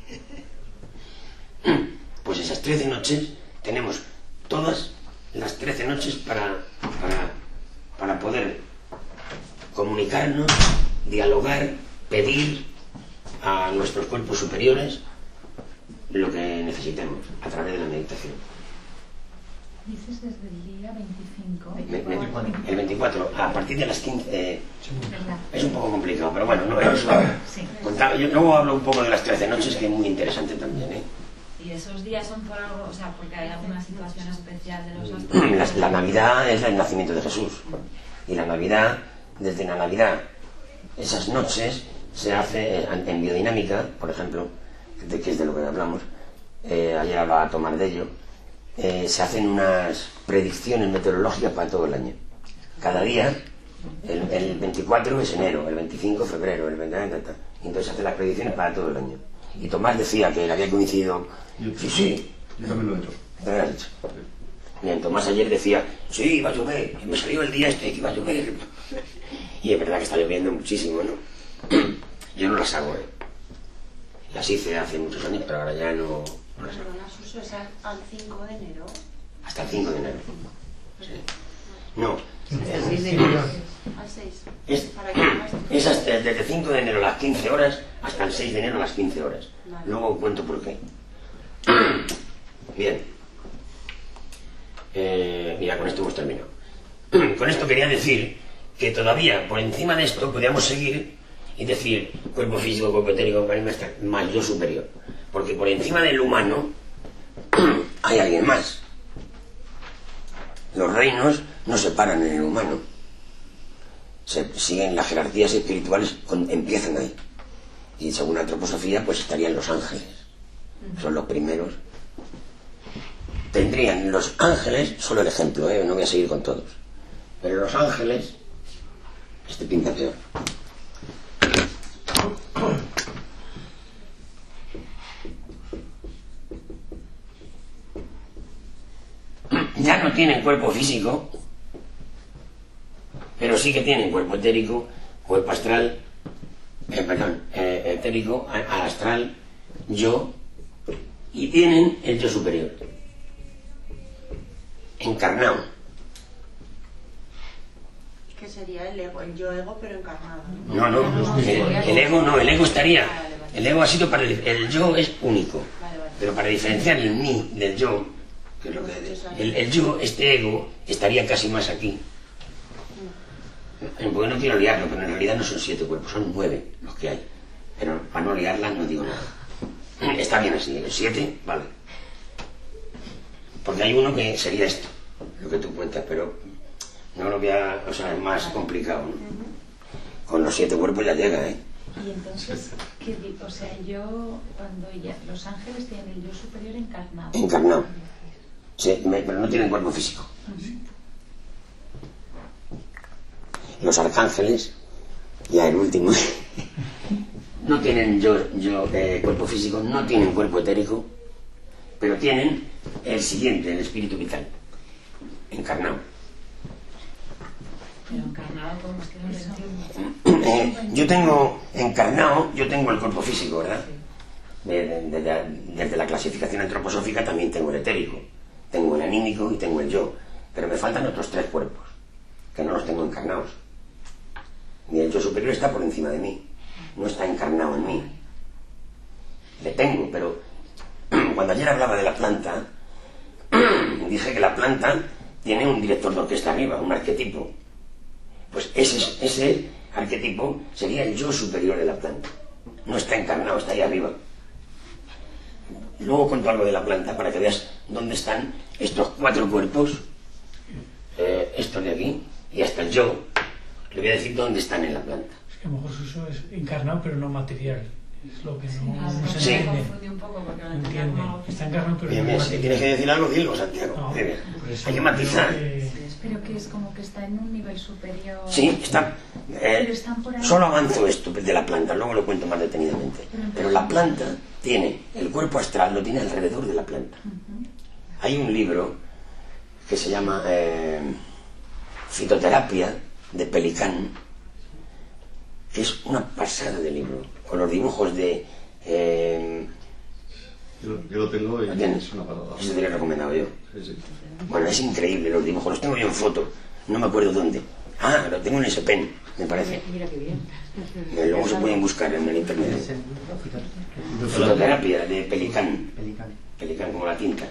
[SPEAKER 1] Pues esas 13 noches tenemos todas las 13 noches para poder comunicarnos, dialogar, pedir a nuestros cuerpos superiores lo que necesitemos a través de la meditación.
[SPEAKER 7] Dices desde el día 25.
[SPEAKER 1] El 24, a partir de las 15. Es un poco complicado, pero bueno, no es suave. Yo luego hablo un poco de las 13 noches, que es muy interesante también,
[SPEAKER 7] ¿Y esos días son por algo, o sea, porque hay alguna situación especial de los astros?
[SPEAKER 1] La Navidad es el nacimiento de Jesús. Y la Navidad, desde la Navidad, esas noches se hace en biodinámica, por ejemplo, que es de lo que hablamos, ayer hablaba Tomás de ello, se hacen unas predicciones meteorológicas para todo el año. Cada día, el 24 es enero, el 25 febrero, el 20, y entonces se hacen las predicciones para todo el año. Y Tomás decía que le había coincidido. Sí,
[SPEAKER 5] yo también lo he hecho.
[SPEAKER 1] ¿Lo has hecho? Bien, Tomás ayer decía, sí, iba a llover, y me salió el día que iba a llover. Y es verdad que está lloviendo muchísimo, ¿no? Yo no las hago, Las hice hace muchos años, pero ahora ya no las hago.
[SPEAKER 8] ¿Eso es al 5 de enero?
[SPEAKER 1] Hasta el 5 de enero. Sí. No.
[SPEAKER 4] El 6 de enero.
[SPEAKER 8] Al 6.
[SPEAKER 1] Es desde el 5 de enero a las 15 horas hasta el 6 de enero a las 15 horas. Vale. Luego cuento por qué. Bien. Mira, con esto hemos terminado. Con esto quería decir que todavía por encima de esto podríamos seguir y decir cuerpo físico, cuerpo etérico, más yo superior. Porque por encima del humano hay alguien más. Los reinos no se paran en el humano. Siguen las jerarquías espirituales, empiezan ahí. Y según la antroposofía, pues estarían los ángeles. Son los primeros. Tendrían los ángeles, solo el ejemplo, no voy a seguir con todos. Pero los ángeles, este pinta peor. Ya no tienen cuerpo físico, pero sí que tienen cuerpo etérico, cuerpo astral, etérico, astral, yo, y tienen el yo superior, encarnado.
[SPEAKER 8] ¿Qué sería el ego? El yo ego, pero encarnado.
[SPEAKER 1] No, el ego no, el ego estaría, el ego ha sido para, el yo es único, pero para diferenciar el mí del yo, que es lo que el yo, este ego, estaría casi más aquí. Porque no quiero liarlo, pero en realidad no son 7 cuerpos, son 9 los que hay. Pero para no liarla no digo nada. Está bien así, el 7, vale. Porque hay uno que sería esto, lo que tú cuentas, pero no lo voy a... O sea, es más complicado, ¿no? Con los 7 cuerpos ya llega, ¿eh?
[SPEAKER 7] Y entonces, ¿qué digo? O sea, yo, cuando ya los ángeles tienen el yo superior encarnado.
[SPEAKER 1] Encarnado. Sí, pero no tienen cuerpo físico. Los arcángeles, ya el último, no tienen cuerpo físico, no tienen cuerpo etérico, pero tienen el siguiente, el espíritu vital, encarnado.
[SPEAKER 7] Pero encarnado, ¿cómo es que no lo entiendo?
[SPEAKER 1] Yo tengo encarnado, yo tengo el cuerpo físico, ¿verdad? Desde la clasificación antroposófica también tengo el etérico, tengo el anímico y tengo el yo, pero me faltan otros 3 cuerpos, que no los tengo encarnados. Y el yo superior está por encima de mí, no está encarnado en mí. Le tengo, pero cuando ayer hablaba de la planta, dije que la planta tiene un director de orquesta arriba, un arquetipo. Pues ese arquetipo sería el yo superior de la planta. No está encarnado, está ahí arriba. Luego cuento algo de la planta para que veas dónde están estos 4 cuerpos, estos de aquí, y hasta el yo. Le voy a decir dónde están en la planta.
[SPEAKER 2] Es que a lo mejor eso es encarnado pero no material. Es lo que no se
[SPEAKER 1] Sí.
[SPEAKER 2] entiende.
[SPEAKER 7] Me confundí un poco porque lo
[SPEAKER 2] Entiende.
[SPEAKER 7] entendía como...
[SPEAKER 2] Está encarnado pero
[SPEAKER 1] Bien,
[SPEAKER 2] no
[SPEAKER 1] bien, si
[SPEAKER 2] material.
[SPEAKER 1] tienes que decir algo, dilo, Santiago.
[SPEAKER 2] No,
[SPEAKER 1] Muy bien.
[SPEAKER 2] por eso
[SPEAKER 1] Hay que matizar.
[SPEAKER 2] creo que-
[SPEAKER 7] Pero que es como que está en un nivel superior...
[SPEAKER 1] Sí, está.
[SPEAKER 7] Pero están por ahí.
[SPEAKER 1] Solo avanzo esto de la planta, luego lo cuento más detenidamente. Pero la planta tiene, el cuerpo astral lo tiene alrededor de la planta. Hay un libro que se llama Fitoterapia, de Pelicán, que es una pasada de libro, con los dibujos de...
[SPEAKER 5] Yo lo tengo y
[SPEAKER 1] ¿lo tienes?
[SPEAKER 5] es una parada.
[SPEAKER 1] Ese te lo he recomendado yo.
[SPEAKER 5] Sí, sí.
[SPEAKER 1] Bueno, es increíble los dibujos, los tengo yo en foto, no me acuerdo dónde. Ah, lo tengo en ese pen, me parece.
[SPEAKER 4] Mira qué bien.
[SPEAKER 1] Luego se pueden buscar en el
[SPEAKER 6] Es
[SPEAKER 1] internet.
[SPEAKER 6] el libro
[SPEAKER 1] Fitoterapia, de Pelicán.
[SPEAKER 6] Pelicán.
[SPEAKER 1] Pelicán como la tinta.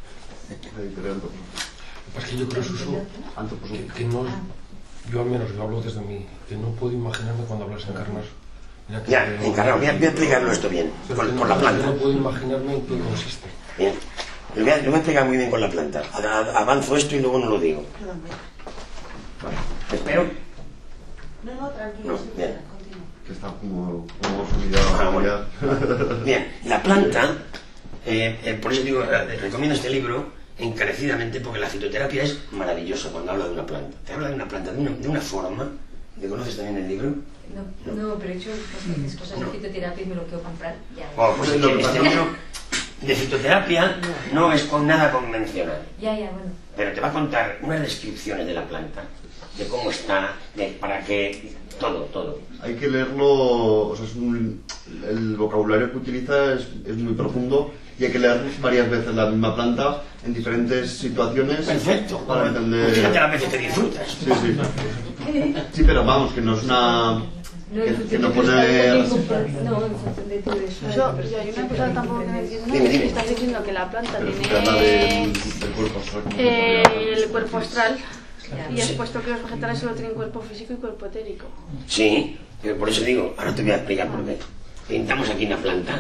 [SPEAKER 2] Es que yo creo, Suso, que no, yo al menos, yo hablo desde mí, que no puedo imaginarme cuando hablas encarnar.
[SPEAKER 1] Ya, encarnado, voy a explicarlo esto bien, por la planta.
[SPEAKER 2] No puedo imaginarme en qué consiste.
[SPEAKER 1] Bien. Lo voy a explicar muy bien con la planta. Avanzo esto y luego no lo digo.
[SPEAKER 8] Perdón, venga.
[SPEAKER 1] Vale. ¿Te espero?
[SPEAKER 8] No, tranquilo.
[SPEAKER 1] No,
[SPEAKER 8] sí,
[SPEAKER 1] bien.
[SPEAKER 8] continúa.
[SPEAKER 5] Que está como subida.
[SPEAKER 1] Ah, bueno. Bien, la planta, por eso digo, recomiendo este libro encarecidamente porque la fitoterapia es maravillosa cuando habla de una planta. Te habla de una planta de una forma. ¿Te conoces también el libro?
[SPEAKER 3] No, pero he hecho bastantes cosas de fitoterapia y me lo quiero comprar ya.
[SPEAKER 1] Oh, pues este libro de fitoterapia no es con nada convencional.
[SPEAKER 3] Ya, bueno.
[SPEAKER 1] Pero te va a contar unas descripciones de la planta, de cómo está, para qué, todo.
[SPEAKER 5] Hay que leerlo, o sea, el vocabulario que utiliza es muy profundo y hay que leer varias veces la misma planta en diferentes situaciones.
[SPEAKER 1] Perfecto.
[SPEAKER 5] Para entender.
[SPEAKER 1] Pues fíjate las veces que disfrutas.
[SPEAKER 5] Sí, sí. Sí, pero vamos, que no es una. Que no pone.
[SPEAKER 3] No, en función de todo eso.
[SPEAKER 9] Yo hay una cosa tampoco que no entiendo.
[SPEAKER 1] Dime.
[SPEAKER 9] Estás diciendo que la planta
[SPEAKER 5] Pero se trata
[SPEAKER 9] tiene
[SPEAKER 5] del cuerpo astral.
[SPEAKER 9] el cuerpo astral y has
[SPEAKER 1] Sí.
[SPEAKER 9] puesto que los vegetales solo tienen cuerpo físico y cuerpo etérico.
[SPEAKER 1] Sí, pero por eso digo, ahora te voy a explicar por qué. Pintamos aquí una planta.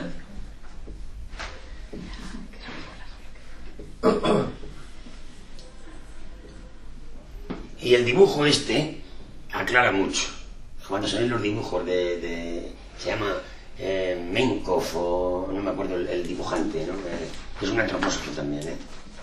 [SPEAKER 1] Y el dibujo este aclara mucho. Cuando se ven los dibujos se llama Menkov, o no me acuerdo el dibujante, ¿no? Es un antropósofo también, ¿eh?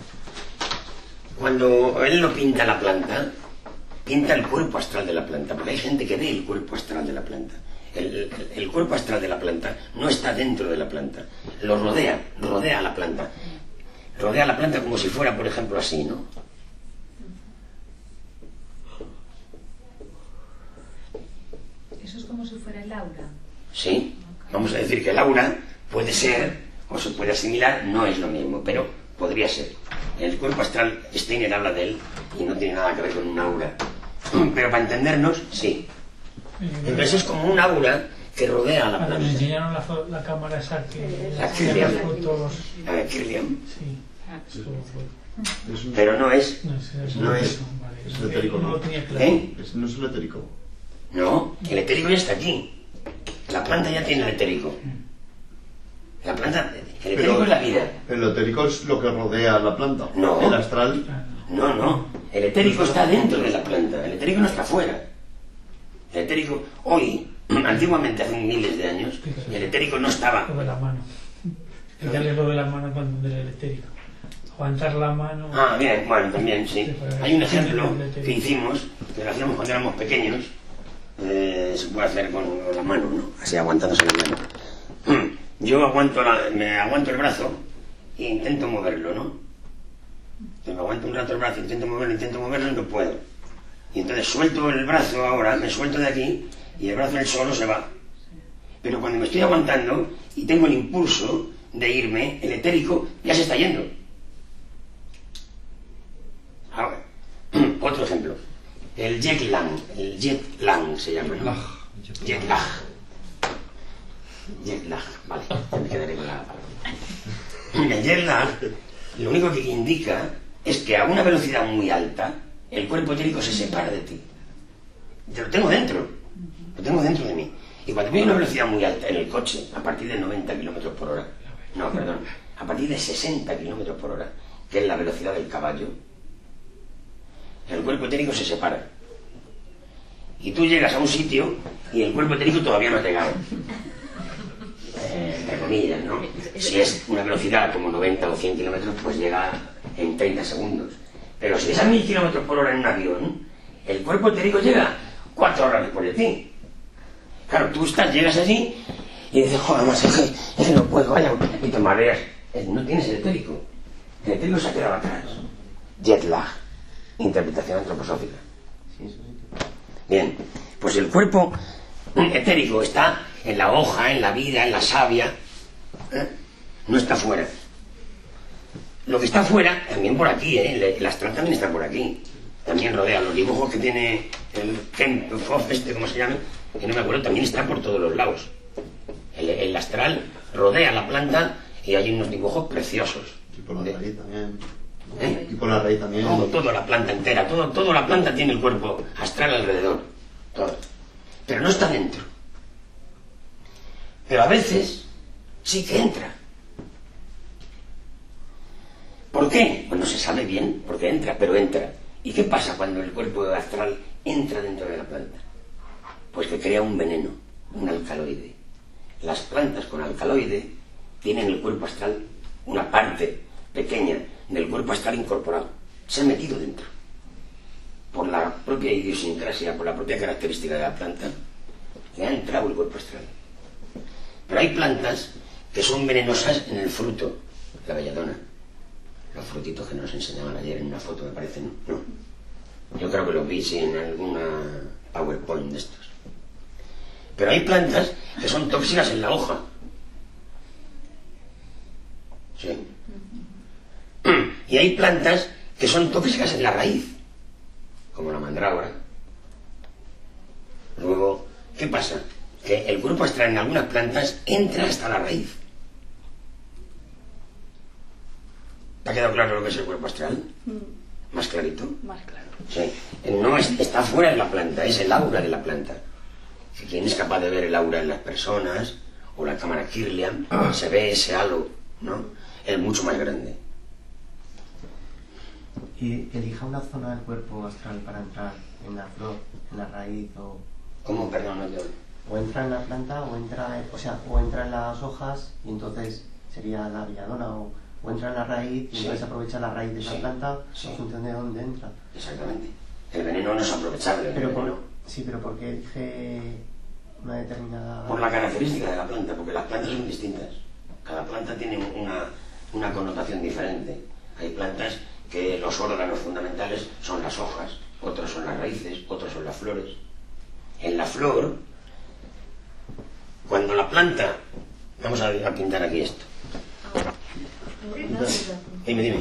[SPEAKER 1] Cuando él no pinta la planta, pinta el cuerpo astral de la planta, porque hay gente que ve el cuerpo astral de la planta. El cuerpo astral de la planta no está dentro de la planta, lo rodea a la planta. Rodea a la planta como si fuera, por ejemplo, así, ¿no?
[SPEAKER 7] Eso es como si fuera el aura.
[SPEAKER 1] Sí, vamos a decir que el aura puede ser, o se puede asimilar, no es lo mismo, pero podría ser. El cuerpo astral, Steiner habla de él y no tiene nada que ver con un aura. Pero para entendernos, sí. Entonces es como un aura que rodea a la
[SPEAKER 2] Cuando me
[SPEAKER 1] planta.
[SPEAKER 2] enseñaron la cámara esa que
[SPEAKER 1] La
[SPEAKER 2] hacía
[SPEAKER 1] Kirlian.
[SPEAKER 2] las fotos,
[SPEAKER 1] A ver, Kirlian.
[SPEAKER 2] sí, esto fue-
[SPEAKER 5] Es un-
[SPEAKER 1] Pero no es.
[SPEAKER 2] no es,
[SPEAKER 1] No es.
[SPEAKER 5] Es etérico,
[SPEAKER 2] no
[SPEAKER 5] ¿no?
[SPEAKER 2] lo tenía claro.
[SPEAKER 1] ¿Eh?
[SPEAKER 5] No es el etérico.
[SPEAKER 1] No, el etérico ya está aquí. La planta ya tiene el etérico. La planta, el etérico es la vida.
[SPEAKER 5] ¿El etérico es lo que rodea la planta?
[SPEAKER 1] No.
[SPEAKER 5] ¿El astral?
[SPEAKER 1] No. El etérico está dentro de la planta. El etérico no está fuera. El etérico, hoy, antiguamente, hace miles de años, el etérico no estaba.
[SPEAKER 10] Lo de la mano. Explicarle lo de la mano cuando del etérico. Aguantar la mano.
[SPEAKER 1] Ah, bien, bueno, también, sí. Hay un ejemplo que hicimos, que lo hacíamos cuando éramos pequeños. Se puede hacer con la mano, ¿no? Así aguantándose la mano. Yo me aguanto el brazo e intento moverlo, ¿no? Me aguanto un rato el brazo, intento moverlo y no puedo. Y entonces suelto el brazo ahora, me suelto de aquí y el brazo él solo se va. Pero cuando me estoy aguantando y tengo el impulso de irme, el etérico ya se está yendo. Ahora, otro ejemplo. El jet lag se llama, ¿no? Jet lag, vale, ya me quedaré con la palabra. El jet lag lo único que indica es que a una velocidad muy alta el cuerpo etérico se separa de ti. Yo lo tengo dentro de mí. Y cuando voy a una velocidad muy alta en el coche, a partir de 90 kilómetros por hora, a partir de 60 kilómetros por hora, que es la velocidad del caballo, el cuerpo etérico se separa. Y tú llegas a un sitio y el cuerpo etérico todavía no ha llegado. Entre comillas, ¿no? Si es una velocidad como 90 o 100 kilómetros, pues llega en 30 segundos. Pero si es a 1000 kilómetros por hora en un avión, el cuerpo etérico llega 4 horas después de ti. Claro, tú llegas allí y dices, joder, más es que no puedo, vaya, y te mareas. No tienes el etérico. El etérico se ha quedado atrás. Jet lag. Interpretación antroposófica. Bien, pues el cuerpo etérico está en la hoja, en la vida, en la savia, no está fuera. Lo que está fuera, también por aquí, el astral también está por aquí. También rodea los dibujos que tiene el Ken Foff, ¿cómo se llama? Que no me acuerdo, también está por todos los lados. El astral rodea la planta y hay unos dibujos preciosos.
[SPEAKER 5] Y por la raíz también. Y por la raíz también.
[SPEAKER 1] Toda la planta entera, toda la planta tiene el cuerpo astral alrededor. Todo. Pero no está dentro. Pero a veces sí que entra. ¿Por qué? Pues no se sabe bien por qué entra, pero entra. ¿Y qué pasa cuando el cuerpo astral entra dentro de la planta? Pues que crea un veneno, un alcaloide. Las plantas con alcaloide tienen el cuerpo astral, una parte pequeña del cuerpo astral incorporado. Se ha metido dentro. Por la propia idiosincrasia, por la propia característica de la planta, le ha entrado el cuerpo astral. Pero hay plantas que son venenosas en el fruto, la belladona. Los frutitos que nos enseñaban ayer en una foto, me parece, ¿no? No. Yo creo que lo vi, sí, en alguna PowerPoint de estos. Pero hay plantas que son tóxicas en la hoja. Sí. Y hay plantas que son tóxicas en la raíz, como la mandrágora. Luego, ¿qué pasa? Que el cuerpo astral en algunas plantas entra hasta la raíz. ¿Te ha quedado claro lo que es el cuerpo astral? ¿Más clarito?
[SPEAKER 9] Más claro.
[SPEAKER 1] Sí. No está fuera de la planta, es el aura de la planta. Si quien es capaz de ver el aura en las personas, o la cámara Kirlian, se ve ese halo, ¿no? Es mucho más grande.
[SPEAKER 6] Y elija una zona del cuerpo astral para entrar en la flor, en la raíz o...
[SPEAKER 1] ¿Cómo? Perdón, no te...
[SPEAKER 6] O entra en la planta o entra en las hojas y entonces sería la belladona o entra en la raíz y entonces aprovecha la raíz de esa planta en función de dónde entra.
[SPEAKER 1] Exactamente. El veneno no es aprovechable.
[SPEAKER 6] Pero ¿por qué elige una determinada...?
[SPEAKER 1] Por la característica de la planta, porque las plantas son distintas. Cada planta tiene una connotación diferente. Hay plantas que los órganos fundamentales son las hojas, otros son las raíces, otros son las flores. En la flor, cuando la planta... Vamos a pintar aquí esto. Dime.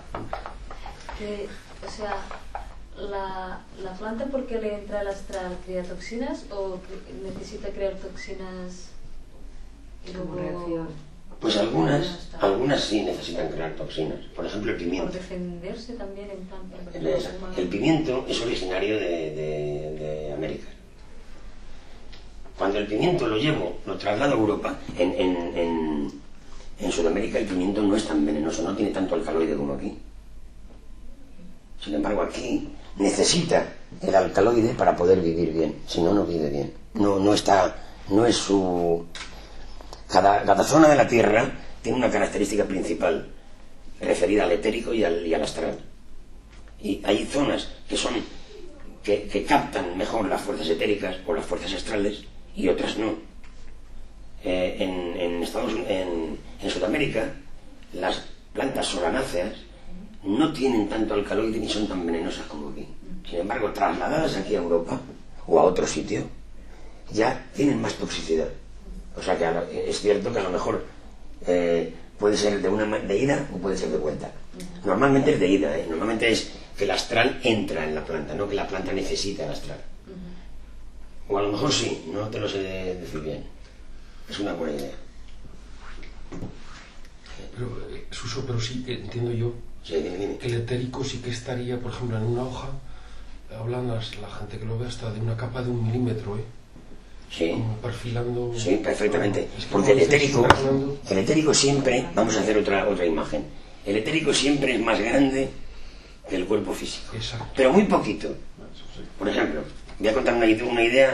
[SPEAKER 3] O sea, la planta, ¿por qué le entra al astral? ¿Crea toxinas o necesita crear toxinas y luego...?
[SPEAKER 1] Pues algunas sí necesitan crear toxinas. Por ejemplo, el pimiento.
[SPEAKER 3] Por defenderse también en plan...
[SPEAKER 1] El pimiento es originario de América. Cuando el pimiento lo traslado a Europa, en en Sudamérica el pimiento no es tan venenoso, no tiene tanto alcaloide como aquí. Sin embargo, aquí necesita el alcaloide para poder vivir bien, si no, no vive bien. No es su... Cada zona de la Tierra tiene una característica principal referida al etérico y al astral. Y hay zonas que captan mejor las fuerzas etéricas o las fuerzas astrales y otras no. En Sudamérica, las plantas solanáceas no tienen tanto alcaloide ni son tan venenosas como aquí. Sin embargo, trasladadas aquí a Europa o a otro sitio, ya tienen más toxicidad. O sea que es cierto que a lo mejor puede ser de ida o puede ser de vuelta. Normalmente es de ida, normalmente es que el astral entra en la planta, no que la planta necesita el astral. O a lo mejor sí, no te lo sé decir bien. Es una buena idea.
[SPEAKER 2] Pero, Suso, pero sí que entiendo yo
[SPEAKER 1] dime.
[SPEAKER 2] Que el etérico sí que estaría, por ejemplo, en una hoja, hablan la gente que lo ve hasta de una capa de 1 milímetro,
[SPEAKER 1] Sí.
[SPEAKER 2] Como perfilando...
[SPEAKER 1] Sí, perfectamente. Porque el etérico siempre, vamos a hacer otra imagen, el etérico siempre es más grande que el cuerpo físico.
[SPEAKER 2] Exacto.
[SPEAKER 1] Pero muy poquito. Por ejemplo, voy a contar una idea,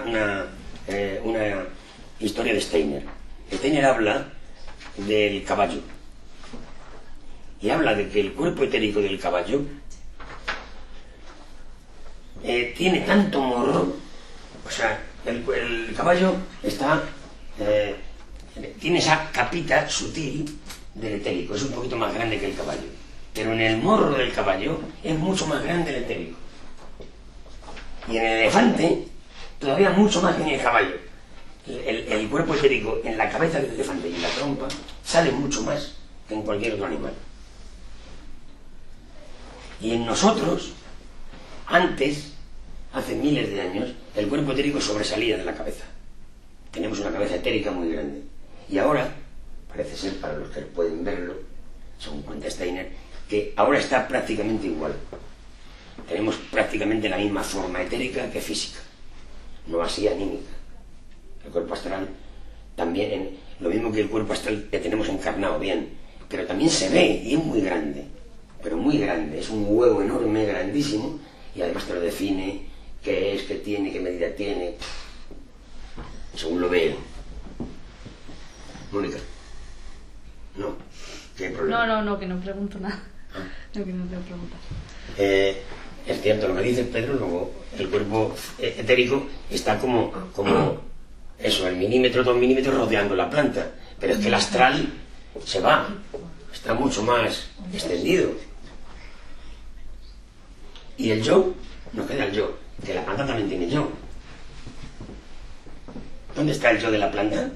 [SPEAKER 1] una historia de Steiner. Steiner habla del caballo. Y habla de que el cuerpo etérico del caballo tiene tanto morro, o sea, el caballo tiene esa capita sutil del etérico, es un poquito más grande que el caballo, pero en el morro del caballo es mucho más grande el etérico, y en el elefante todavía mucho más que en el caballo. El cuerpo etérico en la cabeza del elefante y en la trompa sale mucho más que en cualquier otro animal. Y en nosotros, antes, hace miles de años, el cuerpo etérico sobresalía de la cabeza. Tenemos una cabeza etérica muy grande. Y ahora, parece ser, para los que pueden verlo, según cuenta Steiner, que ahora está prácticamente igual. Tenemos prácticamente la misma forma etérica que física, no así anímica. El cuerpo astral también, lo mismo que el cuerpo astral que tenemos encarnado, bien, pero también se ve y es muy grande, pero muy grande, es un huevo enorme, grandísimo, y además te lo define, qué es, qué tiene, qué medida tiene, según lo ve él. Mónica. No, ¿qué problema?
[SPEAKER 9] No, que no pregunto nada. No, que no te preguntas.
[SPEAKER 1] Es cierto lo que dice Pedro, luego el cuerpo etérico está como eso, el milímetro, 2 milímetros rodeando la planta, pero es que el astral se va, está mucho más extendido. Y el yo, nos queda el yo, que la planta también tiene yo. ¿Dónde está el yo de la planta?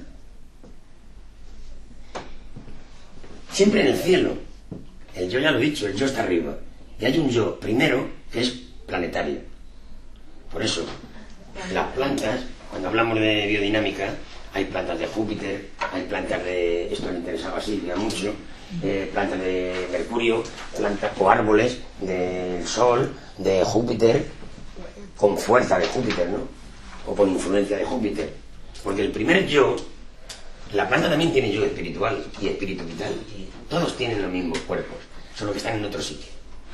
[SPEAKER 1] Siempre en el cielo. El yo ya lo he dicho, el yo está arriba. Y hay un yo, primero, que es planetario. Por eso, las plantas, cuando hablamos de biodinámica, hay plantas de Júpiter, hay plantas de, esto le interesaba a Silvia mucho, plantas de Mercurio, plantas o árboles del Sol, de Júpiter, con fuerza de Júpiter, ¿no? O con influencia de Júpiter. Porque el primer yo, la planta también tiene yo espiritual y espíritu vital. Todos tienen los mismos cuerpos, solo que están en otro sitio.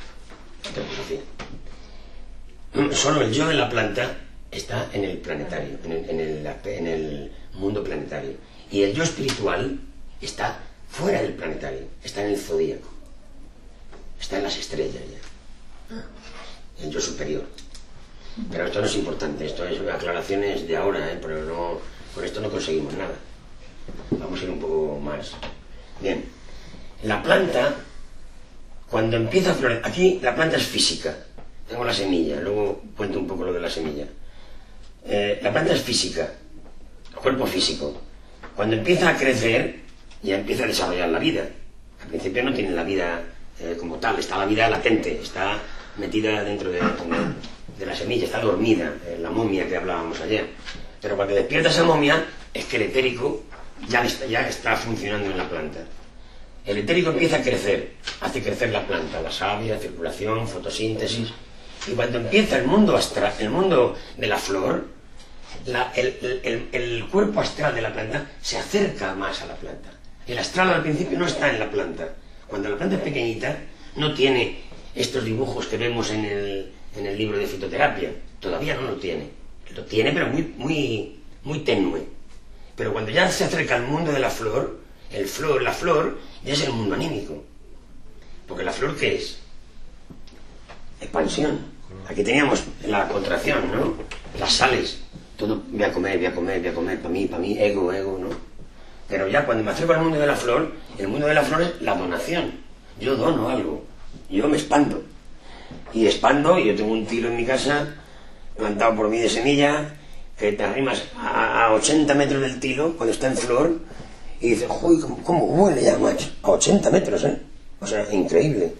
[SPEAKER 1] Solo el yo de la planta está en el planetario, en el mundo planetario. Y el yo espiritual está fuera del planetario, está en el zodíaco, está en las estrellas ya. El yo superior. Pero esto no es importante, esto es aclaraciones de ahora, pero no, con esto no conseguimos nada. Vamos a ir un poco más. Bien, la planta, cuando empieza a florecer, aquí la planta es física. Tengo la semilla, luego cuento un poco lo de la semilla. La planta es física, cuerpo físico. Cuando empieza a crecer, ya empieza a desarrollar la vida. Al principio no tiene la vida como tal, está la vida latente, está metida dentro de la semilla, está dormida, la momia que hablábamos ayer. Pero cuando despierta esa momia, es que el etérico ya está funcionando en la planta. El etérico empieza a crecer, hace crecer la planta, la savia, circulación, fotosíntesis. Y cuando empieza el mundo astral, el mundo de la flor, el cuerpo astral de la planta se acerca más a la planta. El astral al principio no está en la planta. Cuando la planta es pequeñita, no tiene estos dibujos que vemos en el libro de fitoterapia. Todavía no lo tiene. Lo tiene, pero muy tenue. Pero cuando ya se acerca al mundo de la flor, la flor ya es el mundo anímico. Porque la flor, ¿qué es? Expansión. Aquí teníamos la contracción, ¿no? Las sales. Todo, voy a comer, para mí, ego, ¿no? Pero ya cuando me acerco al mundo de la flor, el mundo de la flor es la donación. Yo dono algo. Yo me expando. Y expando, y yo tengo un tilo en mi casa, plantado por mí de semilla, que te arrimas a 80 metros del tilo, cuando está en flor, y dices, ¡joder, cómo huele ya, macho! A 80 metros, ¿eh? O sea, increíble.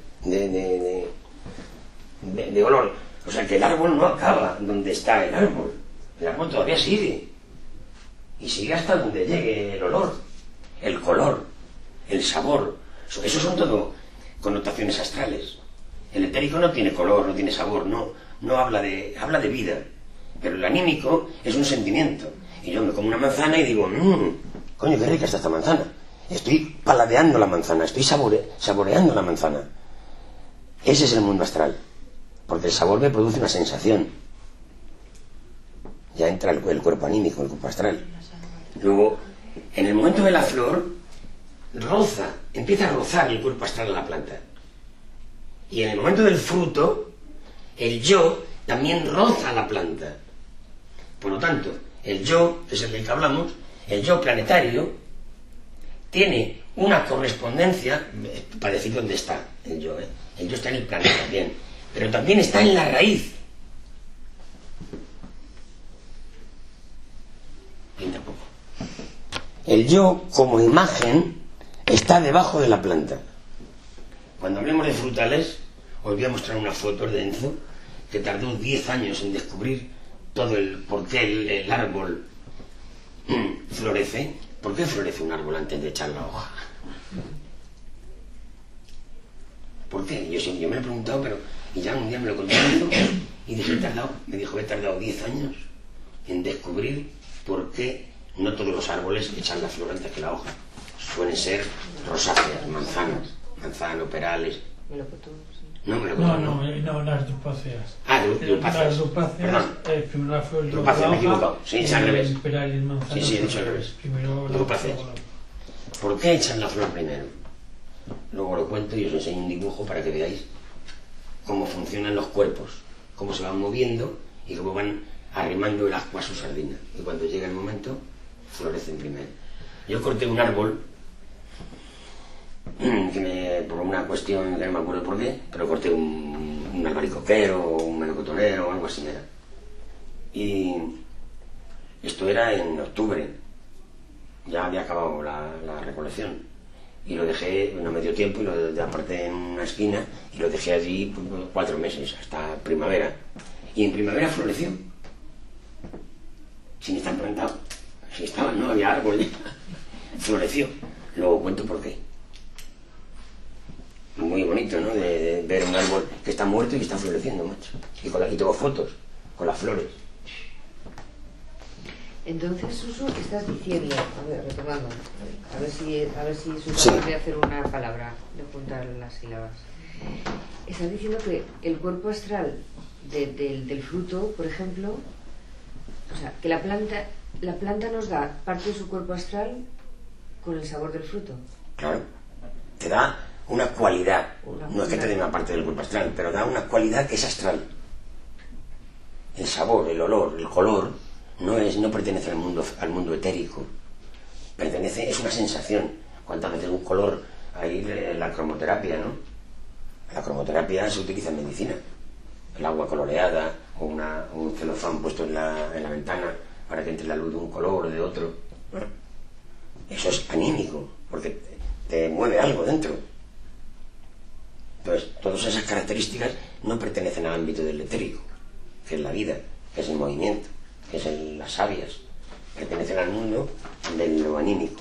[SPEAKER 1] De olor. O sea, que el árbol no acaba donde está el árbol. El árbol todavía sigue. Y sigue hasta donde llegue el olor, el color, el sabor. Eso son todo connotaciones astrales. El etérico no tiene color, no tiene sabor, no habla de vida. Pero el anímico es un sentimiento. Y yo me como una manzana y digo, coño, qué rica está esta manzana. Estoy paladeando la manzana, estoy saboreando la manzana. Ese es el mundo astral. Porque el sabor me produce una sensación. Ya entra el cuerpo anímico, el cuerpo astral. Luego, en el momento de la flor, empieza a rozar el cuerpo astral en la planta. Y en el momento del fruto, el yo también roza la planta. Por lo tanto, el yo, que es el del que hablamos, el yo planetario, tiene una correspondencia, para decir dónde está el yo, ¿eh? El yo está en el planeta, bien, pero también está en la raíz. Bien, tampoco. El yo, como imagen, está debajo de la planta. Cuando hablemos de frutales, os voy a mostrar una foto de Enzo, que tardó 10 años en descubrir todo por qué el árbol florece. ¿Por qué florece un árbol antes de echar la hoja? ¿Por qué? Yo me lo he preguntado, pero y ya un día me lo contó Enzo, y me dijo que he tardado 10 años en descubrir por qué no todos los árboles echan la flor antes que la hoja. Suelen ser rosáceas, manzano, perales. No,
[SPEAKER 10] las dupáceas.
[SPEAKER 1] Dupáceas.
[SPEAKER 10] Las dupáceas, primero la flor y luego
[SPEAKER 1] Dupáceas, me he
[SPEAKER 10] la hoja,
[SPEAKER 1] equivocado. Sí, es al revés.
[SPEAKER 10] El peral y el manzano.
[SPEAKER 1] Sí, he dicho al revés.
[SPEAKER 10] Primero la
[SPEAKER 1] Dupáceas. ¿Por qué echan la flor primero? Luego lo cuento y os enseño un dibujo para que veáis cómo funcionan los cuerpos, cómo se van moviendo y cómo van arrimando el ascua a su sardina. Y cuando llega el momento, florecen primero. Yo corté un árbol, por una cuestión que no me acuerdo por qué, pero corté un albaricoquero o un melocotonero o algo así era. Y esto era en octubre, ya había acabado la recolección. Y lo dejé, no me dio tiempo, y lo aparté en una esquina y lo dejé allí 4 meses, hasta primavera. Y en primavera floreció. Sin estar plantado. Si estaba, no había árbol. Floreció. Luego cuento por qué. Muy bonito, ¿no? De ver un árbol que está muerto y está floreciendo, macho. Y tengo fotos con las flores.
[SPEAKER 4] Entonces, Suso, estás diciendo, a ver, retomando, a ver si Suso puede hacer una palabra, de juntar las sílabas. Estás diciendo que el cuerpo astral del fruto, por ejemplo, o sea, que la planta nos da parte de su cuerpo astral con el sabor del fruto.
[SPEAKER 1] Claro, te da una cualidad, no es que te dé una parte del cuerpo astral, pero da una cualidad que es astral. El sabor, el olor, el color no pertenece al mundo etérico, es una sensación. ¿Cuántas veces un color hay la cromoterapia, no? La cromoterapia se utiliza en medicina, el agua coloreada o un celofán puesto en la ventana para que entre la luz de un color o de otro. Eso es anímico, porque te mueve algo dentro. Entonces, todas esas características no pertenecen al ámbito del etérico, que es la vida, que es el movimiento, que es las sabias, pertenecen al mundo de lo anímico.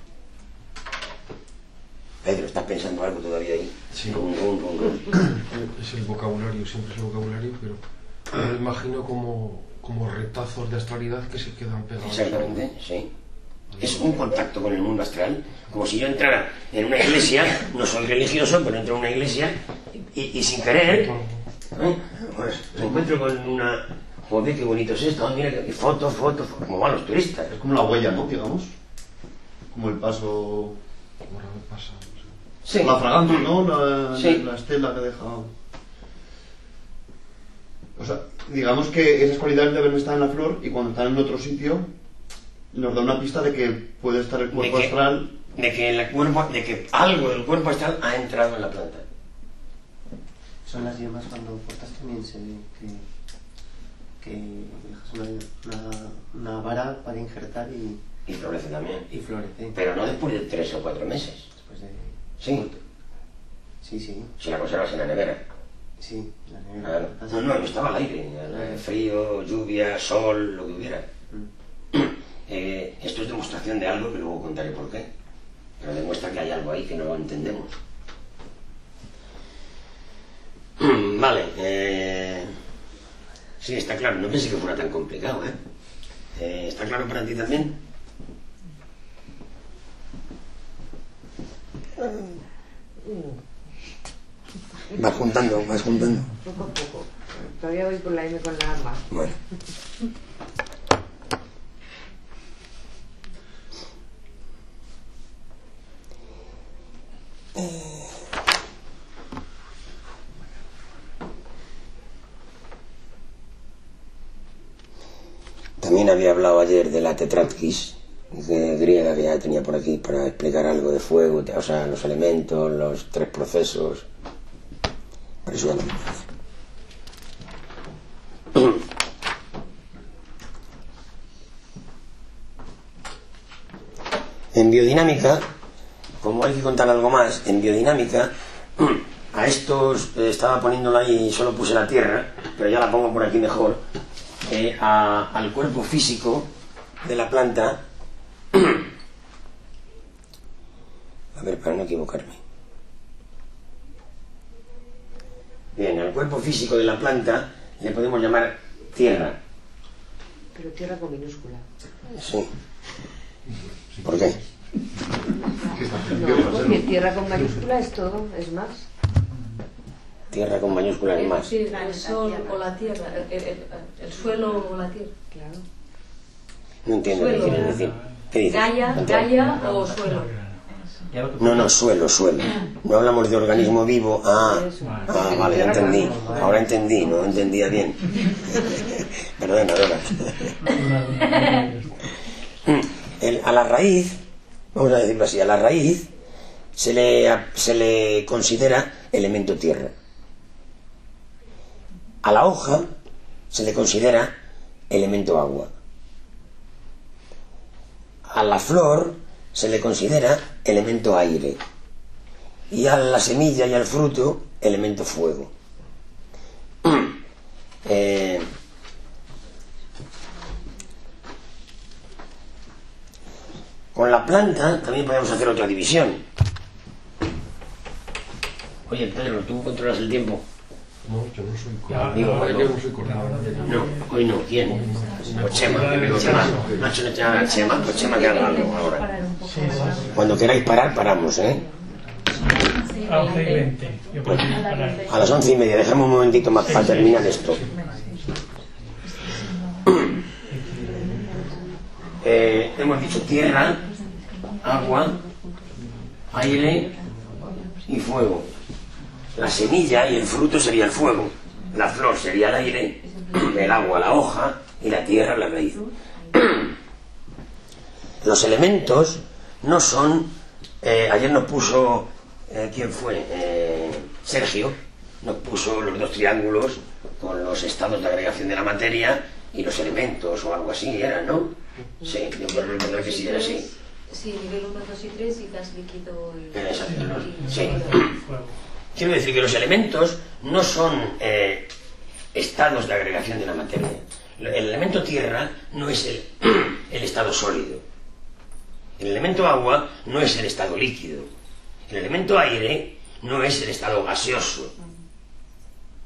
[SPEAKER 1] Pedro, ¿estás pensando algo todavía ahí?
[SPEAKER 2] Sí. Es el vocabulario, siempre es el vocabulario, pero yo lo imagino como retazos de astralidad que se quedan pegados.
[SPEAKER 1] Exactamente, sí. Es un contacto con el mundo astral, como si yo entrara en una iglesia, no soy religioso, pero entro en una iglesia y sin querer, pues me encuentro con una... Joder, qué bonito es esto, mira, fotos, como van los turistas.
[SPEAKER 5] Es como la huella, ¿no? Digamos. Como el paso...
[SPEAKER 1] Sí.
[SPEAKER 5] La fragante, ¿no?
[SPEAKER 1] Sí.
[SPEAKER 5] La estela que deja... O sea, digamos que esas cualidades deben estar en la flor y cuando están en otro sitio nos da una pista de que puede estar el cuerpo astral...
[SPEAKER 1] De que algo del cuerpo astral ha entrado en la planta.
[SPEAKER 6] Son las yemas cuando cortas también se ve que dejas una vara para injertar
[SPEAKER 1] y florece también.
[SPEAKER 6] Y florece.
[SPEAKER 1] Pero no después de 3 o 4 meses.
[SPEAKER 6] Después de...
[SPEAKER 1] Sí.
[SPEAKER 6] Sí.
[SPEAKER 1] Si la conservas en la nevera.
[SPEAKER 6] Sí, la nevera.
[SPEAKER 1] Claro. No, estaba al aire. Frío, lluvia, sol, lo que hubiera. Esto es demostración de algo que luego contaré por qué. Pero demuestra que hay algo ahí que no lo entendemos. Vale. Sí, está claro. No pensé que fuera tan complicado, ¿eh? ¿Está claro para ti también? Vas juntando.
[SPEAKER 4] Poco a poco. Todavía voy por la M con la A.
[SPEAKER 1] Bueno. También había hablado ayer de la tetratkis griega que ya tenía por aquí para explicar algo de fuego, o sea, los elementos, los 3 procesos. Por eso ya no me parece. En biodinámica, como hay que contar algo más, en biodinámica, a estos estaba poniéndolo ahí y solo puse la tierra, pero ya la pongo por aquí mejor, al cuerpo físico de la planta, a ver, para no equivocarme. Bien, al cuerpo físico de la planta le podemos llamar tierra.
[SPEAKER 4] Pero tierra con minúscula.
[SPEAKER 1] Sí. ¿Por qué?
[SPEAKER 4] No, porque tierra con mayúscula es todo, es más.
[SPEAKER 1] Tierra con mayúscula es más.
[SPEAKER 3] Sí, el sol o la tierra, el suelo o la tierra.
[SPEAKER 4] Claro.
[SPEAKER 1] No entiendo qué quieren decir. ¿Qué dices?
[SPEAKER 3] Gaya o suelo.
[SPEAKER 1] No, suelo. No hablamos de organismo vivo. Vale, ya entendí. Ahora entendí, no entendía bien. Perdona, Dora. A la raíz, vamos a decirlo así, a la raíz se le considera elemento tierra. A la hoja se le considera elemento agua. A la flor se le considera elemento aire. Y a la semilla y al fruto, elemento fuego. Con la planta también podemos hacer otra división. Oye, Pedro, ¿tú controlas el tiempo?
[SPEAKER 2] No, yo no soy coordinador. Yo no soy coordinador.
[SPEAKER 1] No, hoy no. ¿Quién? Pues Chema. Nacho no te haga Chema, pues Chema que haga algo ahora. Cuando queráis parar, paramos, ¿eh?
[SPEAKER 10] A 11:20.
[SPEAKER 1] A las 11:30, dejamos un momentito más para terminar esto. Hemos dicho tierra, agua, aire y fuego. La semilla y el fruto sería el fuego, la flor sería el aire, el agua la hoja y la tierra la raíz. Los elementos no son... ayer nos puso... ¿quién fue? Sergio nos puso los 2 triángulos con los estados de agregación de la materia y los elementos o algo así eran, ¿no? Sí, yo creo que sí era así.
[SPEAKER 3] Sí, nivel 1, 2 y 3 y gas líquido y...
[SPEAKER 1] Exacto, sí. Quiero decir que los elementos no son estados de agregación de la materia. El elemento tierra no es el estado sólido. El elemento agua no es el estado líquido. El elemento aire no es el estado gaseoso.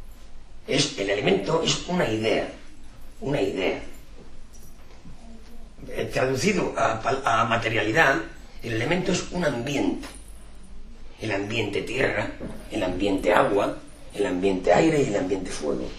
[SPEAKER 1] El elemento es una idea. Una idea. traducido a materialidad, el elemento es un ambiente. El ambiente tierra, el ambiente agua, el ambiente aire y el ambiente fuego.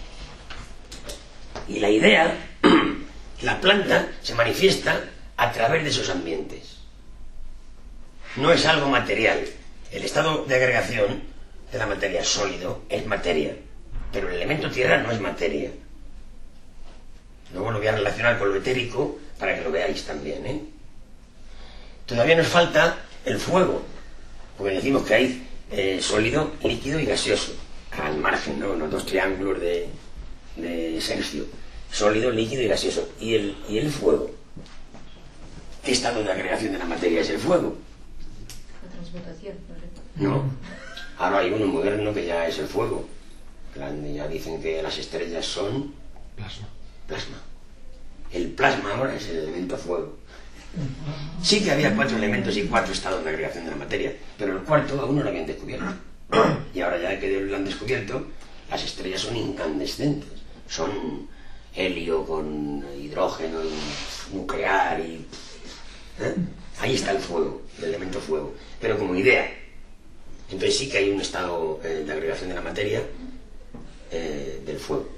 [SPEAKER 1] Y la idea, la planta se manifiesta a través de esos ambientes. No es algo material. El estado de agregación de la materia sólido es materia, pero el elemento tierra no es materia. Luego lo voy a relacionar con lo etérico para que lo veáis también, ¿eh? Todavía nos falta el fuego, porque decimos que hay sólido, líquido y gaseoso, al margen, ¿no? Los dos triángulos de Sergio, sólido, líquido y gaseoso. ¿Y el fuego? ¿Qué estado de agregación de la materia es el fuego?
[SPEAKER 3] La transmutación,
[SPEAKER 1] no. Ahora hay uno moderno que ya es el fuego. Ya dicen que las estrellas son plasma. El plasma ahora es el elemento fuego. Sí que había 4 elementos y 4 estados de agregación de la materia, pero el cuarto aún no lo habían descubierto. Y ahora ya que lo han descubierto, las estrellas son incandescentes. Son helio con hidrógeno y nuclear y... Ahí está el fuego, el elemento fuego. Pero como idea. Entonces sí que hay un estado de agregación de la materia del fuego.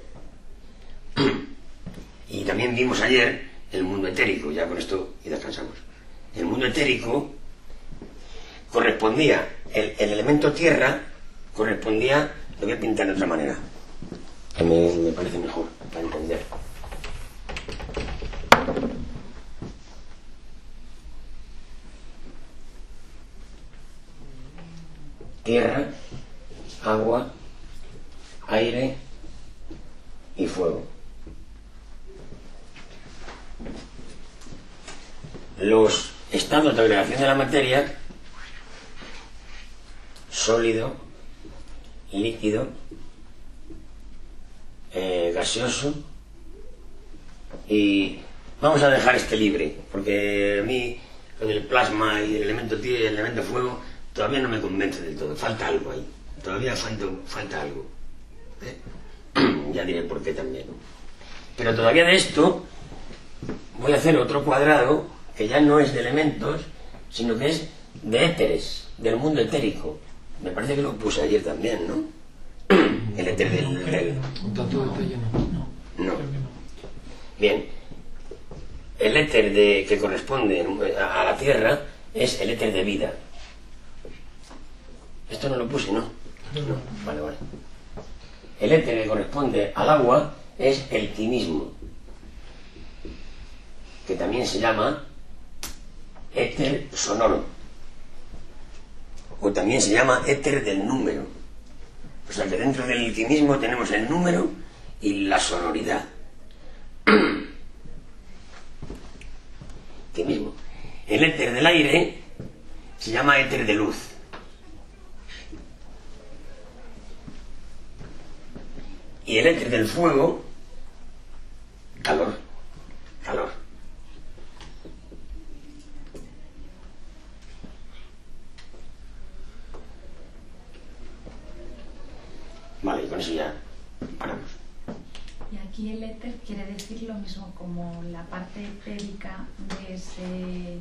[SPEAKER 1] Y también vimos ayer el mundo etérico, ya con esto y descansamos. El mundo etérico correspondía, el elemento tierra correspondía, lo voy a pintar de otra manera, que me parece mejor para entender. Tierra, agua, aire y fuego. Los estados de agregación de la materia: sólido, líquido, gaseoso, y vamos a dejar este libre, porque a mí con el plasma y el elemento tierra y el elemento fuego todavía no me convence del todo, falta algo ahí, todavía falta algo, ya diré por qué también. Pero todavía de esto voy a hacer otro cuadrado que ya no es de elementos, sino que es de éteres, del mundo etérico. Me parece que lo puse ayer también, ¿no? El éter del...
[SPEAKER 2] Un tanto detalle
[SPEAKER 1] no. Bien. El éter que corresponde a la Tierra es el éter de vida. Esto no lo puse, ¿no? No. Vale. El éter que corresponde al agua es el quimismo, que también se llama éter sonoro, o también se llama éter del número. O sea que dentro del quimismo tenemos el número y la sonoridad. Quimismo. El éter del aire se llama éter de luz. Y el éter del fuego, calor. Vale, y con eso ya paramos.
[SPEAKER 7] Y aquí el éter quiere decir lo mismo como la parte etérica de ese...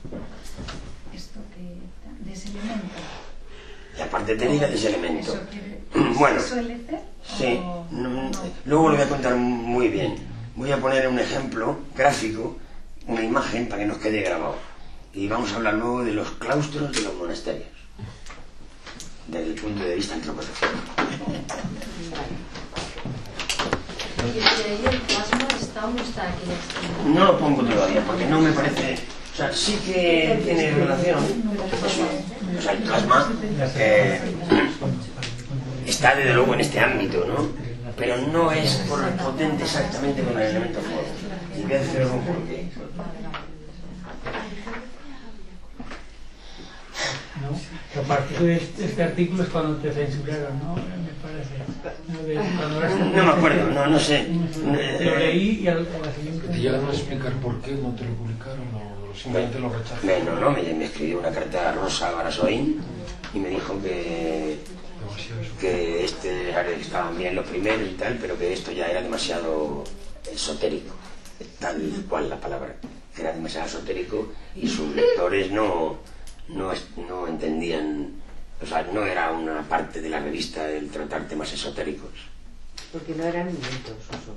[SPEAKER 7] de ese elemento.
[SPEAKER 1] La parte etérica de ese elemento.
[SPEAKER 7] ¿Eso quiere...
[SPEAKER 1] Bueno,
[SPEAKER 7] ¿eso el éter?
[SPEAKER 1] sí, no. Luego lo voy a contar muy bien. Voy a poner un ejemplo gráfico, una imagen para que nos quede grabado. Y vamos a hablar luego de los claustros de los monasterios, desde el punto de vista antropológico.
[SPEAKER 3] ¿Y ahí el plasma está o no está aquí?
[SPEAKER 1] No lo pongo todavía porque no me parece... O sea, sí que tiene relación. O sea, el plasma está desde luego en este ámbito, ¿no? Pero no es correspondiente exactamente con el elemento fuego. Y voy a decir algo por qué.
[SPEAKER 10] A partir de este artículo es cuando te censuraron, ¿no? Me parece.
[SPEAKER 1] No me acuerdo, no sé.
[SPEAKER 10] Lo leí y a la siguiente...
[SPEAKER 2] ¿Te llegan a explicar por qué no te lo publicaron o simplemente lo rechazaron?
[SPEAKER 1] No, me escribió una carta a Rosa Barasoín y me dijo que estaban bien los primeros y tal, pero que esto ya era demasiado esotérico, tal cual la palabra, que era demasiado esotérico y sus lectores no entendían, o sea, no era una parte de la revista el tratar temas esotéricos.
[SPEAKER 4] Porque no eran inventos, Suso.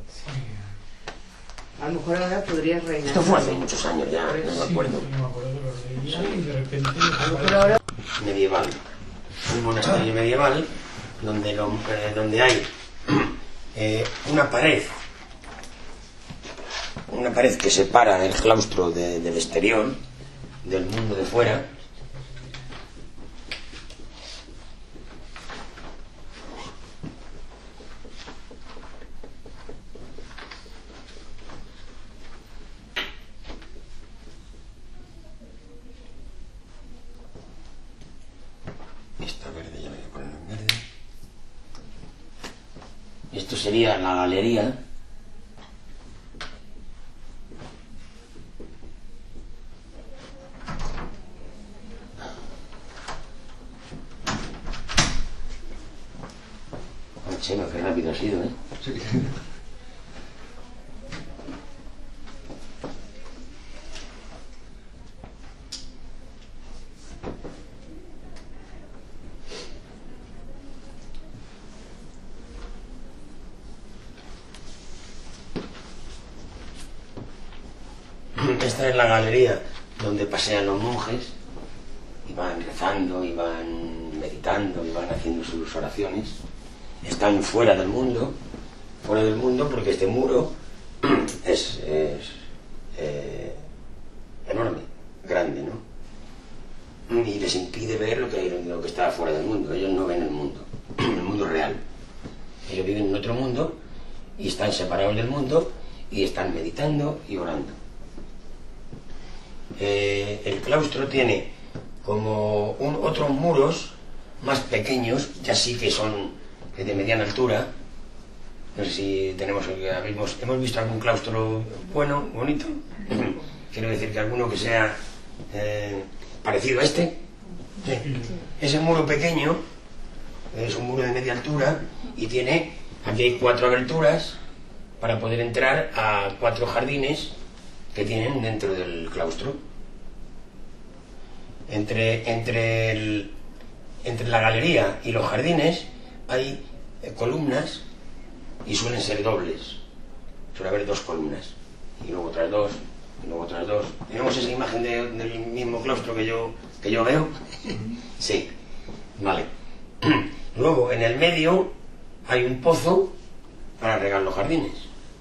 [SPEAKER 4] A lo mejor ahora podrías reinar.
[SPEAKER 1] Esto fue hace muchos años ya, no me acuerdo.
[SPEAKER 10] No me acuerdo que los leía y de repente...
[SPEAKER 1] Medieval. Un monasterio medieval donde hay una pared que separa el claustro del exterior, del mundo de fuera. Esta verde ya voy a ponerlo en verde. Esto sería la galería. Chema, qué rápido ha sido, ¿eh?
[SPEAKER 5] Sí.
[SPEAKER 1] Esta es la galería donde pasean los monjes y van rezando, y van meditando, y van haciendo sus oraciones. Están fuera del mundo porque este muro es enorme, grande, ¿no? Y les impide ver lo que está fuera del mundo. Ellos no ven el mundo real. Ellos viven en otro mundo y están separados del mundo y están meditando y orando. El claustro tiene como otros muros más pequeños, ya sí que son de mediana altura. No sé si hemos visto algún claustro bueno, bonito. Quiero decir que alguno que sea parecido a este. Sí. Ese muro pequeño es un muro de media altura y tiene, aquí hay 4 aberturas para poder entrar a 4 jardines que tienen dentro del claustro. Entre la galería y los jardines hay columnas y suelen ser dobles. Suele haber 2 columnas y luego otras 2 y luego otras 2. ¿Tenemos esa imagen del mismo claustro que yo veo? Sí, vale. Luego en el medio hay un pozo para regar los jardines.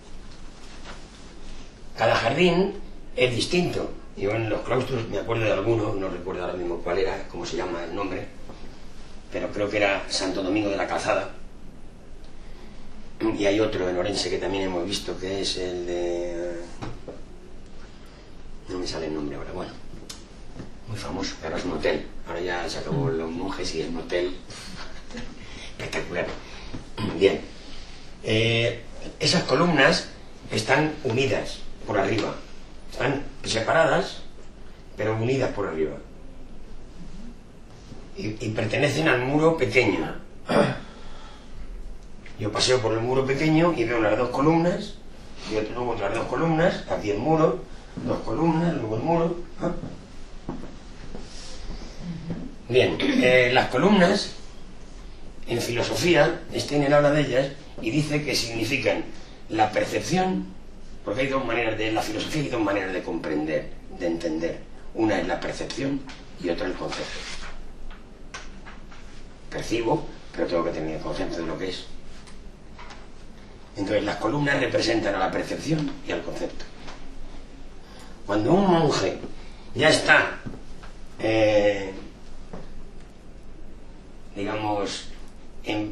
[SPEAKER 1] Cada jardín es distinto. Yo en los claustros me acuerdo de alguno, no recuerdo ahora mismo cuál era, cómo se llama el nombre, pero creo que era Santo Domingo de la Calzada. Y hay otro en Orense que también hemos visto, que es el de... no me sale el nombre ahora, bueno, muy famoso, pero es un hotel. Ahora ya se acabó los monjes y es un hotel espectacular. Bien, esas columnas están unidas por arriba, están separadas pero unidas por arriba y pertenecen al muro pequeño. Yo paseo por el muro pequeño y veo las 2 columnas y luego otras 2 columnas, aquí el muro, 2 columnas, luego el muro. Bien, las columnas en filosofía, Steiner habla de ellas y dice que significan la percepción, porque hay 2 maneras en la filosofía hay 2 maneras de comprender, de entender. Una es la percepción y otra el concepto. Percibo, pero tengo que tener el concepto de lo que es. Entonces las columnas representan a la percepción y al concepto. Cuando un monje ya está digamos en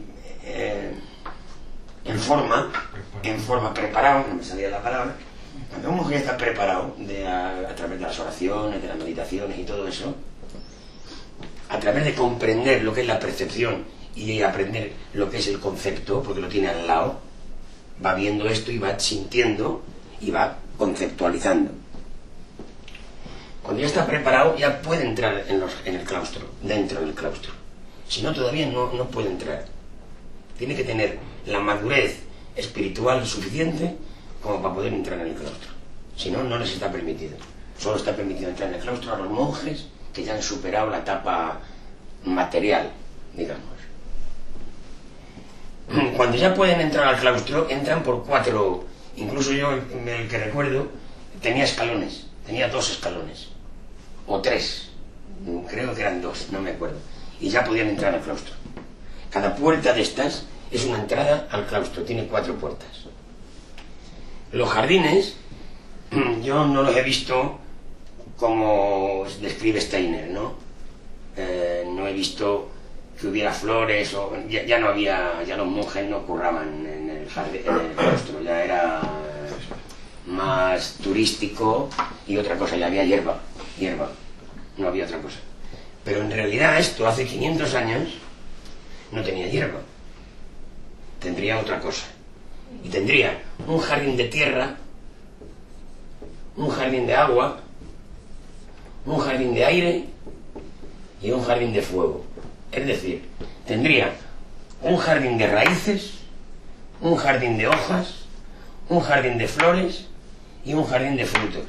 [SPEAKER 1] forma preparado, no me salía la palabra, cuando un monje ya está preparado a través de las oraciones, de las meditaciones y todo eso, a través de comprender lo que es la percepción y aprender lo que es el concepto, porque lo tiene al lado, va viendo esto y va sintiendo y va conceptualizando. Cuando ya está preparado ya puede entrar en el claustro, dentro del claustro. Si no, todavía no puede entrar. Tiene que tener la madurez espiritual suficiente como para poder entrar en el claustro. Si no, no les está permitido. Solo está permitido entrar en el claustro a los monjes que ya han superado la etapa material, digamos. Cuando ya pueden entrar al claustro, entran por 4, incluso yo, el que recuerdo, tenía escalones, tenía 2 escalones, o 3, creo que eran 2, no me acuerdo, y ya podían entrar al claustro. Cada puerta de estas es una entrada al claustro, tiene 4 puertas. Los jardines, yo no los he visto como describe Steiner, ¿no? No he visto que hubiera flores, o ya no había, ya los monjes no curraban en el jardín, en el claustro, ya era más turístico y otra cosa, ya había hierba, no había otra cosa. Pero en realidad esto hace 500 años no tenía hierba, tendría otra cosa. Y tendría un jardín de tierra, un jardín de agua, un jardín de aire y un jardín de fuego. Es decir, tendría un jardín de raíces, un jardín de hojas, un jardín de flores y un jardín de frutos.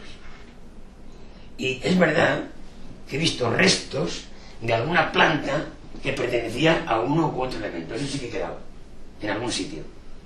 [SPEAKER 1] Y es verdad que he visto restos de alguna planta que pertenecía a uno u otro elemento. Eso sí que quedaba en algún sitio.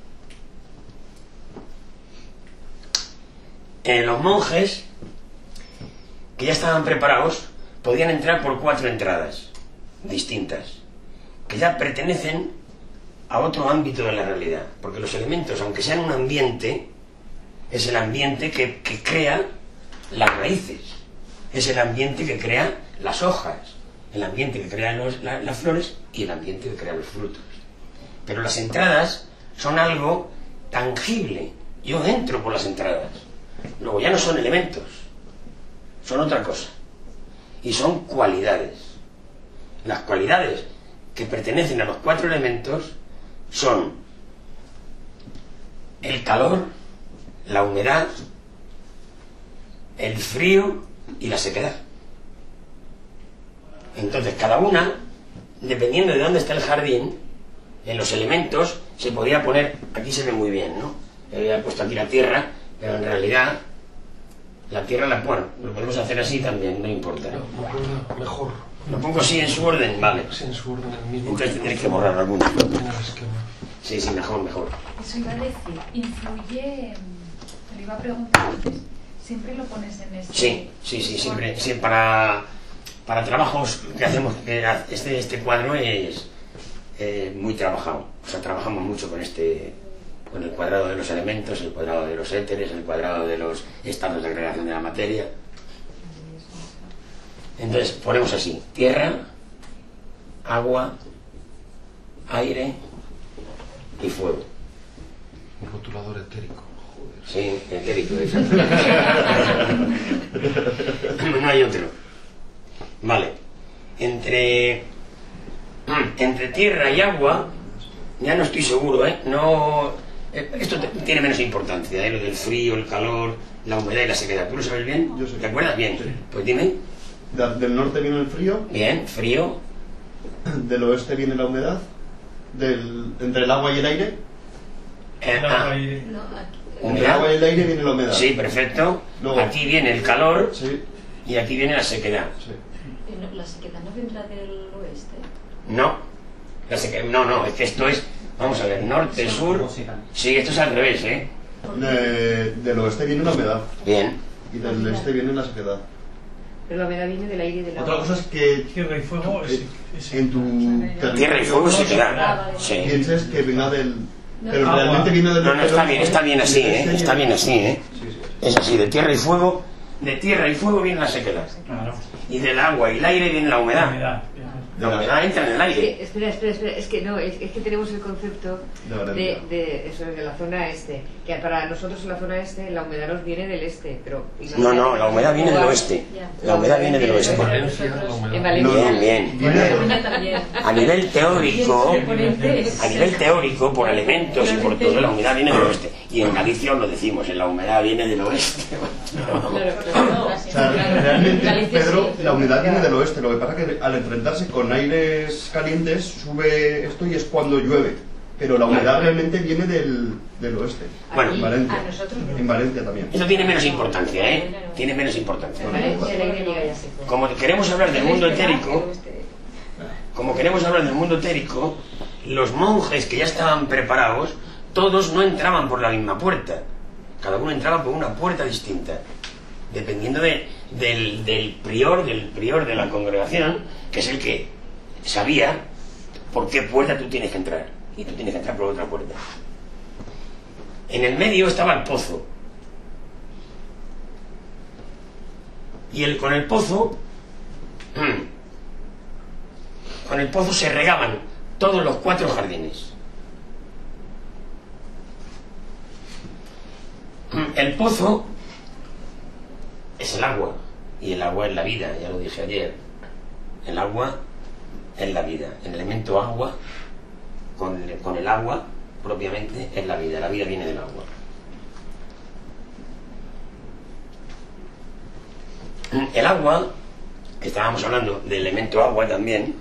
[SPEAKER 1] Los monjes, que ya estaban preparados, podían entrar por 4 entradas distintas, que ya pertenecen a otro ámbito de la realidad, porque los elementos, aunque sean un ambiente, es el ambiente que crea las raíces, es el ambiente que crea las hojas, el ambiente que crea las flores y el ambiente que crea los frutos. Pero las entradas son algo tangible. Yo entro por las entradas. Luego ya no son elementos, son otra cosa. Y son cualidades. Las cualidades que pertenecen a los 4 elementos son el calor, la humedad, el frío y la sequedad. Entonces cada una, dependiendo de dónde está el jardín, en los elementos se podía poner, aquí se ve muy bien, ¿no? He puesto aquí la tierra, pero en realidad la tierra bueno, lo podemos hacer así también, no importa.
[SPEAKER 2] No, mejor.
[SPEAKER 1] Lo pongo así en su orden, vale.
[SPEAKER 2] Sí, en su orden, el mismo.
[SPEAKER 1] Entonces tendréis que borrar alguna.
[SPEAKER 2] Sí,
[SPEAKER 1] mejor.
[SPEAKER 7] Eso iba a decir, influye, te lo iba a preguntar antes, ¿siempre lo pones en este?
[SPEAKER 1] Sí, siempre. Sí, para trabajos que hacemos, este cuadro es muy trabajado. O sea, trabajamos mucho con el cuadrado de los elementos, el cuadrado de los éteres, el cuadrado de los estados de agregación de la materia. Entonces ponemos así: tierra, agua, aire y fuego.
[SPEAKER 2] Un rotulador etérico. Joder.
[SPEAKER 1] Sí, etérico, exactamente. No hay otro. Vale. Entre tierra y agua, ya no estoy seguro, No, esto tiene menos importancia, lo del frío, el calor, la humedad y la sequedad. ¿Tú lo sabes bien?
[SPEAKER 5] Yo sé.
[SPEAKER 1] ¿Te acuerdas bien?
[SPEAKER 5] Sí.
[SPEAKER 1] Pues dime.
[SPEAKER 5] Del norte viene el frío.
[SPEAKER 1] Bien, frío.
[SPEAKER 5] Del oeste viene la humedad. Entre el agua y el aire. Entre el agua y el aire viene la humedad.
[SPEAKER 1] Sí, perfecto. Luego, aquí viene el calor.
[SPEAKER 5] Sí.
[SPEAKER 1] Y aquí viene la sequedad.
[SPEAKER 5] Sí.
[SPEAKER 3] ¿La sequedad no vendrá del oeste?
[SPEAKER 1] No. No, es que esto es, vamos a ver, norte, sur. Sí, esto es al revés,
[SPEAKER 5] Del oeste viene la humedad.
[SPEAKER 1] Bien.
[SPEAKER 5] Y del este viene la sequedad.
[SPEAKER 4] Pero la humedad viene del aire y del agua.
[SPEAKER 5] Otra cosa es que
[SPEAKER 10] tierra y fuego
[SPEAKER 5] en tu
[SPEAKER 1] tierra y fuego sequedad. Sí.
[SPEAKER 5] Pienses que venga del... Pero realmente viene del...
[SPEAKER 1] No, está bien así, está bien así,
[SPEAKER 5] Sí.
[SPEAKER 1] Es así, de tierra y fuego viene la sequedad.
[SPEAKER 10] Claro.
[SPEAKER 1] Y del agua y el aire viene la humedad. La humedad entra en el aire.
[SPEAKER 4] Espera, es que no, es que tenemos el concepto de la zona este, que para nosotros en la zona este la humedad nos viene del este, pero...
[SPEAKER 1] No, la humedad viene del oeste. La humedad viene del oeste.
[SPEAKER 4] En Valencia.
[SPEAKER 1] Bien. A nivel teórico, por elementos y por todo, la humedad viene del oeste. Y en Galicia os lo decimos, la humedad viene del oeste.
[SPEAKER 5] O sea, realmente, Pedro, la humedad viene del oeste. Lo que pasa es que al enfrentarse con aires calientes sube esto y es cuando llueve. pero la humedad realmente viene del oeste.
[SPEAKER 1] Bueno,
[SPEAKER 5] en Valencia.
[SPEAKER 3] a nosotros no.
[SPEAKER 5] En Valencia también.
[SPEAKER 1] Eso tiene menos importancia, ¿eh? Tiene menos importancia. Como queremos hablar del mundo etérico, los monjes que ya estaban preparados, todos no entraban por la misma puerta. Cada uno entraba por una puerta distinta, dependiendo del prior de la congregación, que es el que sabía por qué puerta tú tienes que entrar. Y tú tienes que entrar por otra puerta. En el medio estaba el pozo. Y con el pozo se regaban todos los 4 jardines. El pozo es el agua, y el agua es la vida, ya lo dije ayer. El agua es la vida. El elemento agua, con el agua propiamente, es la vida. La vida viene del agua. El agua, que estábamos hablando del elemento agua también,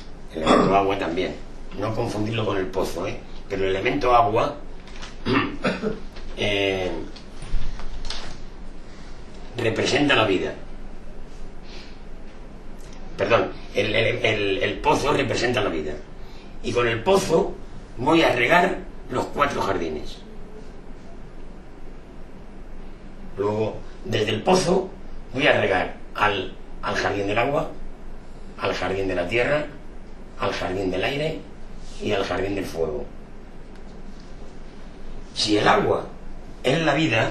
[SPEAKER 1] no confundirlo con el pozo, pero el elemento agua representa la vida. Perdón, el pozo representa la vida. Y con el pozo voy a regar los 4 jardines. Luego, desde el pozo voy a regar al jardín del agua, al jardín de la tierra, al jardín del aire y al jardín del fuego. Si el agua es la vida,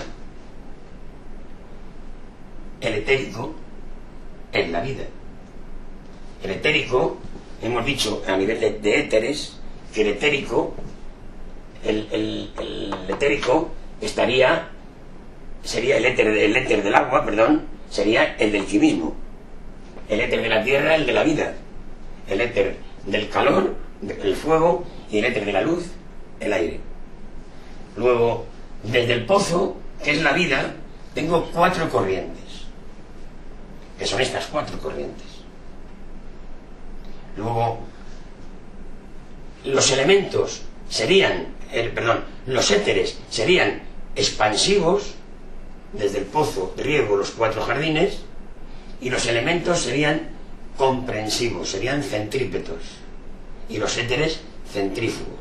[SPEAKER 1] el etérico es la vida. El etérico, hemos dicho a nivel de éteres, que el etérico, el etérico sería el éter del agua, sería el del quimismo. El éter de la tierra, el de la vida. El éter del calor, el fuego, y el éter de la luz, el aire. Luego, desde el pozo, que es la vida, tengo 4 corrientes, que son estas 4 corrientes. Luego, los elementos los éteres serían expansivos. Desde el pozo riego los 4 jardines, y los elementos serían comprensivos, serían centrípetos, y los éteres centrífugos.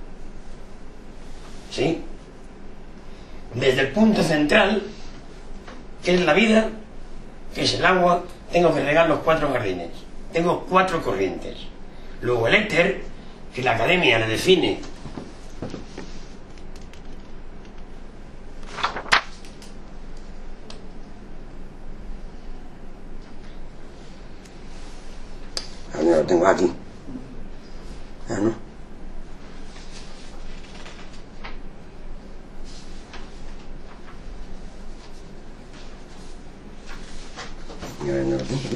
[SPEAKER 1] ¿Sí? Desde el punto central, que es la vida, que es el agua, tengo que regar los 4 jardines. Tengo 4 corrientes. Luego el éter, que la academia le define lo tengo aquí. ¿No? No lo tengo.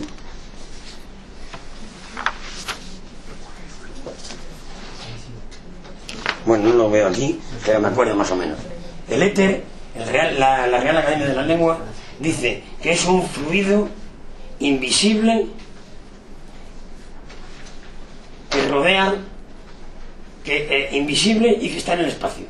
[SPEAKER 1] Bueno, no lo veo aquí, pero me acuerdo más o menos. El éter, la Real Academia de la Lengua, dice que es un fluido invisible que rodea, invisible y que está en el espacio.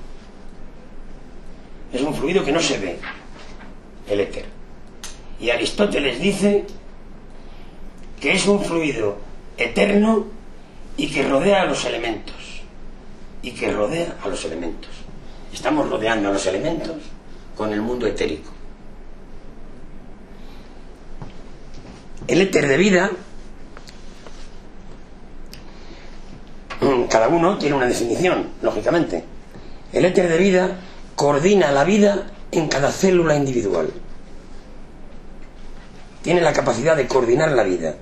[SPEAKER 1] Es un fluido que no se ve, el éter. Y Aristóteles dice que es un fluido eterno y que rodea a los elementos. Estamos rodeando a los elementos con el mundo etérico. El éter de vida, cada uno tiene una definición, lógicamente. El éter de vida coordina la vida en cada célula individual. Tiene la capacidad de coordinar la vida.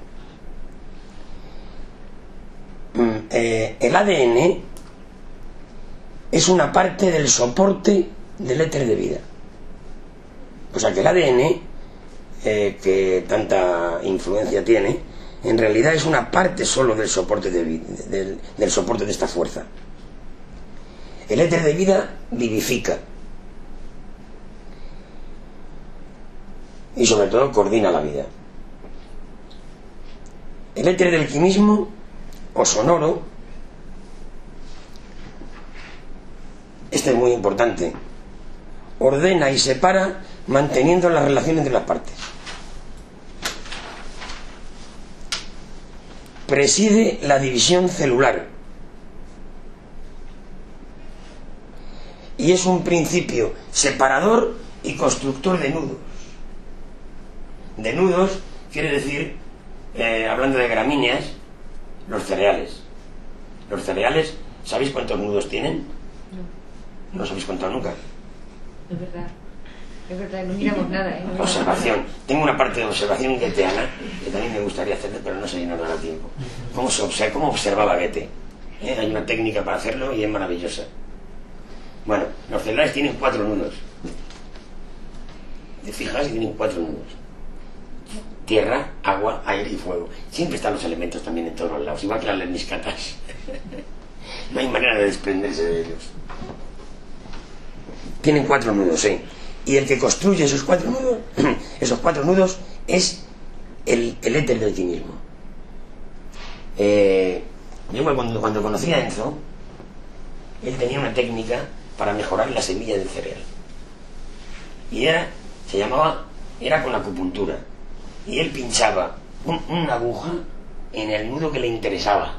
[SPEAKER 1] El ADN es una parte del soporte del éter de vida. O sea que el ADN, que tanta influencia tiene, en realidad es una parte solo del soporte del soporte de esta fuerza. El éter de vida vivifica y sobre todo coordina la vida. El éter del quimismo o sonoro este es muy importante, ordena y separa manteniendo las relaciones entre las partes. Preside la división celular y es un principio separador y constructor de nudos. De nudos quiere decir, hablando de gramíneas, los cereales. Los cereales, ¿sabéis cuántos nudos tienen? No. ¿No os habéis contado nunca?
[SPEAKER 4] Es verdad, no miramos nada, ¿eh? No
[SPEAKER 1] observación. Tengo una parte de observación goetheana que también me gustaría hacerla, pero no sé si nos dará tiempo. ¿Cómo observaba Goethe? Hay una técnica para hacerlo y es maravillosa. Bueno, los celulares tienen 4 nudos. Te fijas y tienen 4 nudos. Tierra, agua, aire y fuego. Siempre están los elementos también en todos los lados, igual que las lemniscatas. No hay manera de desprenderse de ellos. Tienen 4 nudos, sí. Y el que construye esos 4 nudos, es el éter del ti mismo. Yo cuando conocí a Enzo, él tenía una técnica para mejorar la semilla del cereal. Y era con la acupuntura. Y él pinchaba una aguja en el nudo que le interesaba.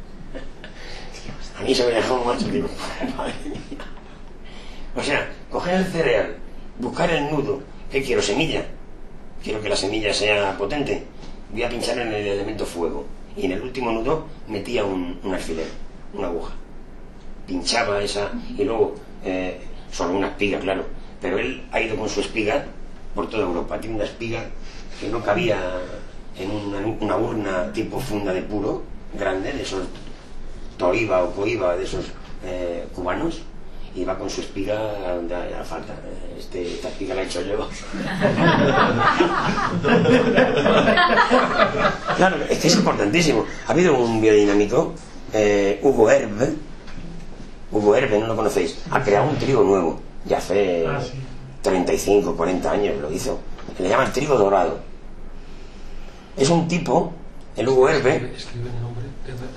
[SPEAKER 1] A mí se me dejó un macho, digo, madre mía. O sea, coger el cereal, buscar el nudo. ¿Qué quiero? Semilla. Quiero que la semilla sea potente. Voy a pinchar en el elemento fuego. Y en el último nudo metía un alfiler, una aguja. Pinchaba esa y luego, sobre una espiga, claro. Pero él ha ido con su espiga por toda Europa. Tiene una espiga que no cabía en una urna tipo funda de puro, grande, de esos Toiba o Coiba, de esos cubanos. Y va con su espiga a donde haga falta. Esta espiga la he hecho yo. Claro, es que es importantísimo. Ha habido un biodinámico, Hugo Herve, ¿no lo conocéis? Ha creado un trigo nuevo. Ya hace 35, 40 años lo hizo. Que le llaman trigo dorado. Es un tipo, el Hugo Herve.
[SPEAKER 2] Escribe el nombre.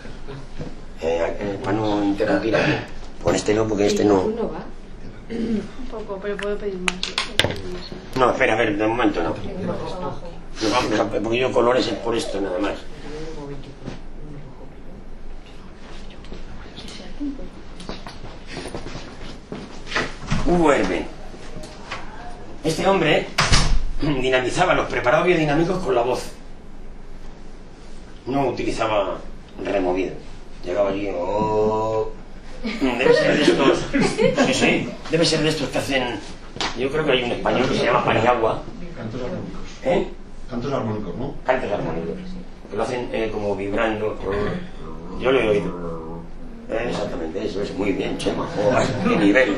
[SPEAKER 1] Para no interrumpir aquí. Con este no, porque este no.
[SPEAKER 9] Un poco, pero puedo pedir más.
[SPEAKER 1] No, espera, a ver, de momento no. Nos vamos a poner colores por esto nada más. Hugo Herve. Este hombre dinamizaba los preparados biodinámicos con la voz. No utilizaba removido. Llegaba allí, debe ser de estos. Sí, debe ser de estos que hacen. Yo creo que hay un español que se llama Paniagua.
[SPEAKER 5] Cantos armónicos.
[SPEAKER 1] Cantos
[SPEAKER 5] armónicos, ¿no?
[SPEAKER 1] Cantos armónicos. Que lo hacen como vibrando. Yo lo he oído. Exactamente, eso es muy bien, Chema. ¡Qué nivel!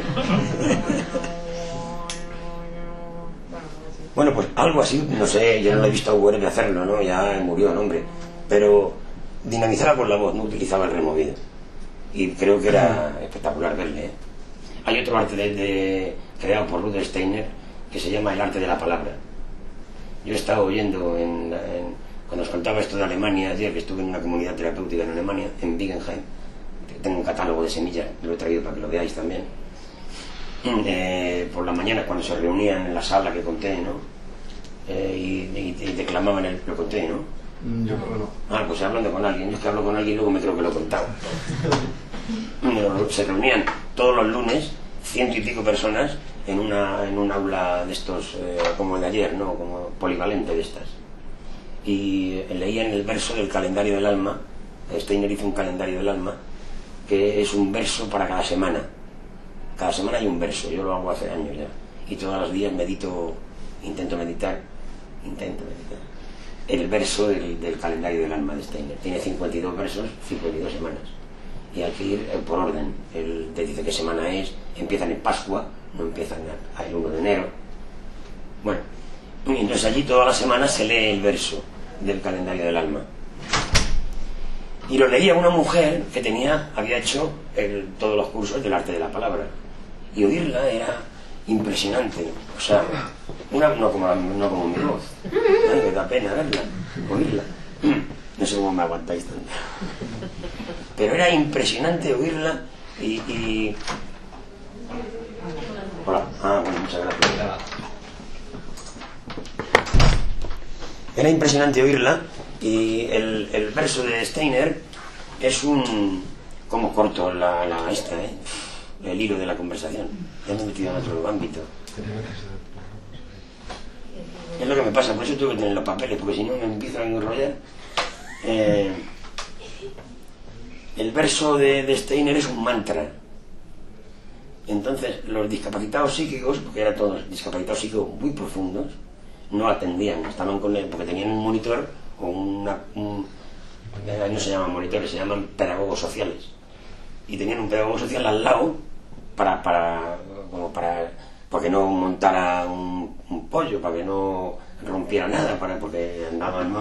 [SPEAKER 1] Bueno, pues algo así, no sé, yo no lo he visto a Hugo Herve hacerlo, ¿no? Ya murió el hombre. Pero dinamizaba con la voz, no utilizaba el removido. Y creo que era espectacular verle. Hay otro arte creado por Rudolf Steiner que se llama el arte de la palabra. Yo he estado oyendo cuando os contaba esto de Alemania ayer, que estuve en una comunidad terapéutica en Alemania, en Wigenheim. Tengo un catálogo de semillas, lo he traído para que lo veáis también. Por la mañana cuando se reunían en la sala que conté, ¿no? Y declamaban lo conté, ¿no?
[SPEAKER 5] Yo creo que no.
[SPEAKER 1] Pues hablando con alguien. Yo es que hablo con alguien y luego me creo que lo he contado. Se reunían todos los lunes 100 y pico personas en un aula de estos, como el de ayer, ¿no? Como polivalente de estas. Y leían el verso del calendario del alma. Steiner hizo un calendario del alma que es un verso para cada semana. Cada semana hay un verso. Yo lo hago hace años ya. Y todos los días intento meditar el verso del calendario del alma de Steiner. Tiene 52 versos, 52 semanas. Y hay que ir por orden. Él te dice qué semana es. Empiezan en Pascua, no empiezan el 1 de enero. Bueno, entonces allí todas las semanas se lee el verso del calendario del alma. Y lo leía una mujer que había hecho todos los cursos del arte de la palabra. Y oírla era impresionante. O sea, no como mi voz. Me da pena verla, oírla. No sé cómo me aguantáis tanto. Pero era impresionante oírla y Hola. Bueno, muchas gracias. Era impresionante oírla, y el verso de Steiner es un... como corto el hilo de la conversación. Ya me he metido en otro ámbito. Es lo que me pasa, por eso tengo que tener los papeles, porque si no me empiezo a enrollar. El verso de Steiner es un mantra. Entonces, los discapacitados psíquicos, porque eran todos discapacitados psíquicos muy profundos, no atendían, estaban con él, porque tenían un monitor o no se llaman monitores, se llaman pedagogos sociales. Y tenían un pedagogo social al lado para que no montara un pollo, para que no rompiera nada, porque andaban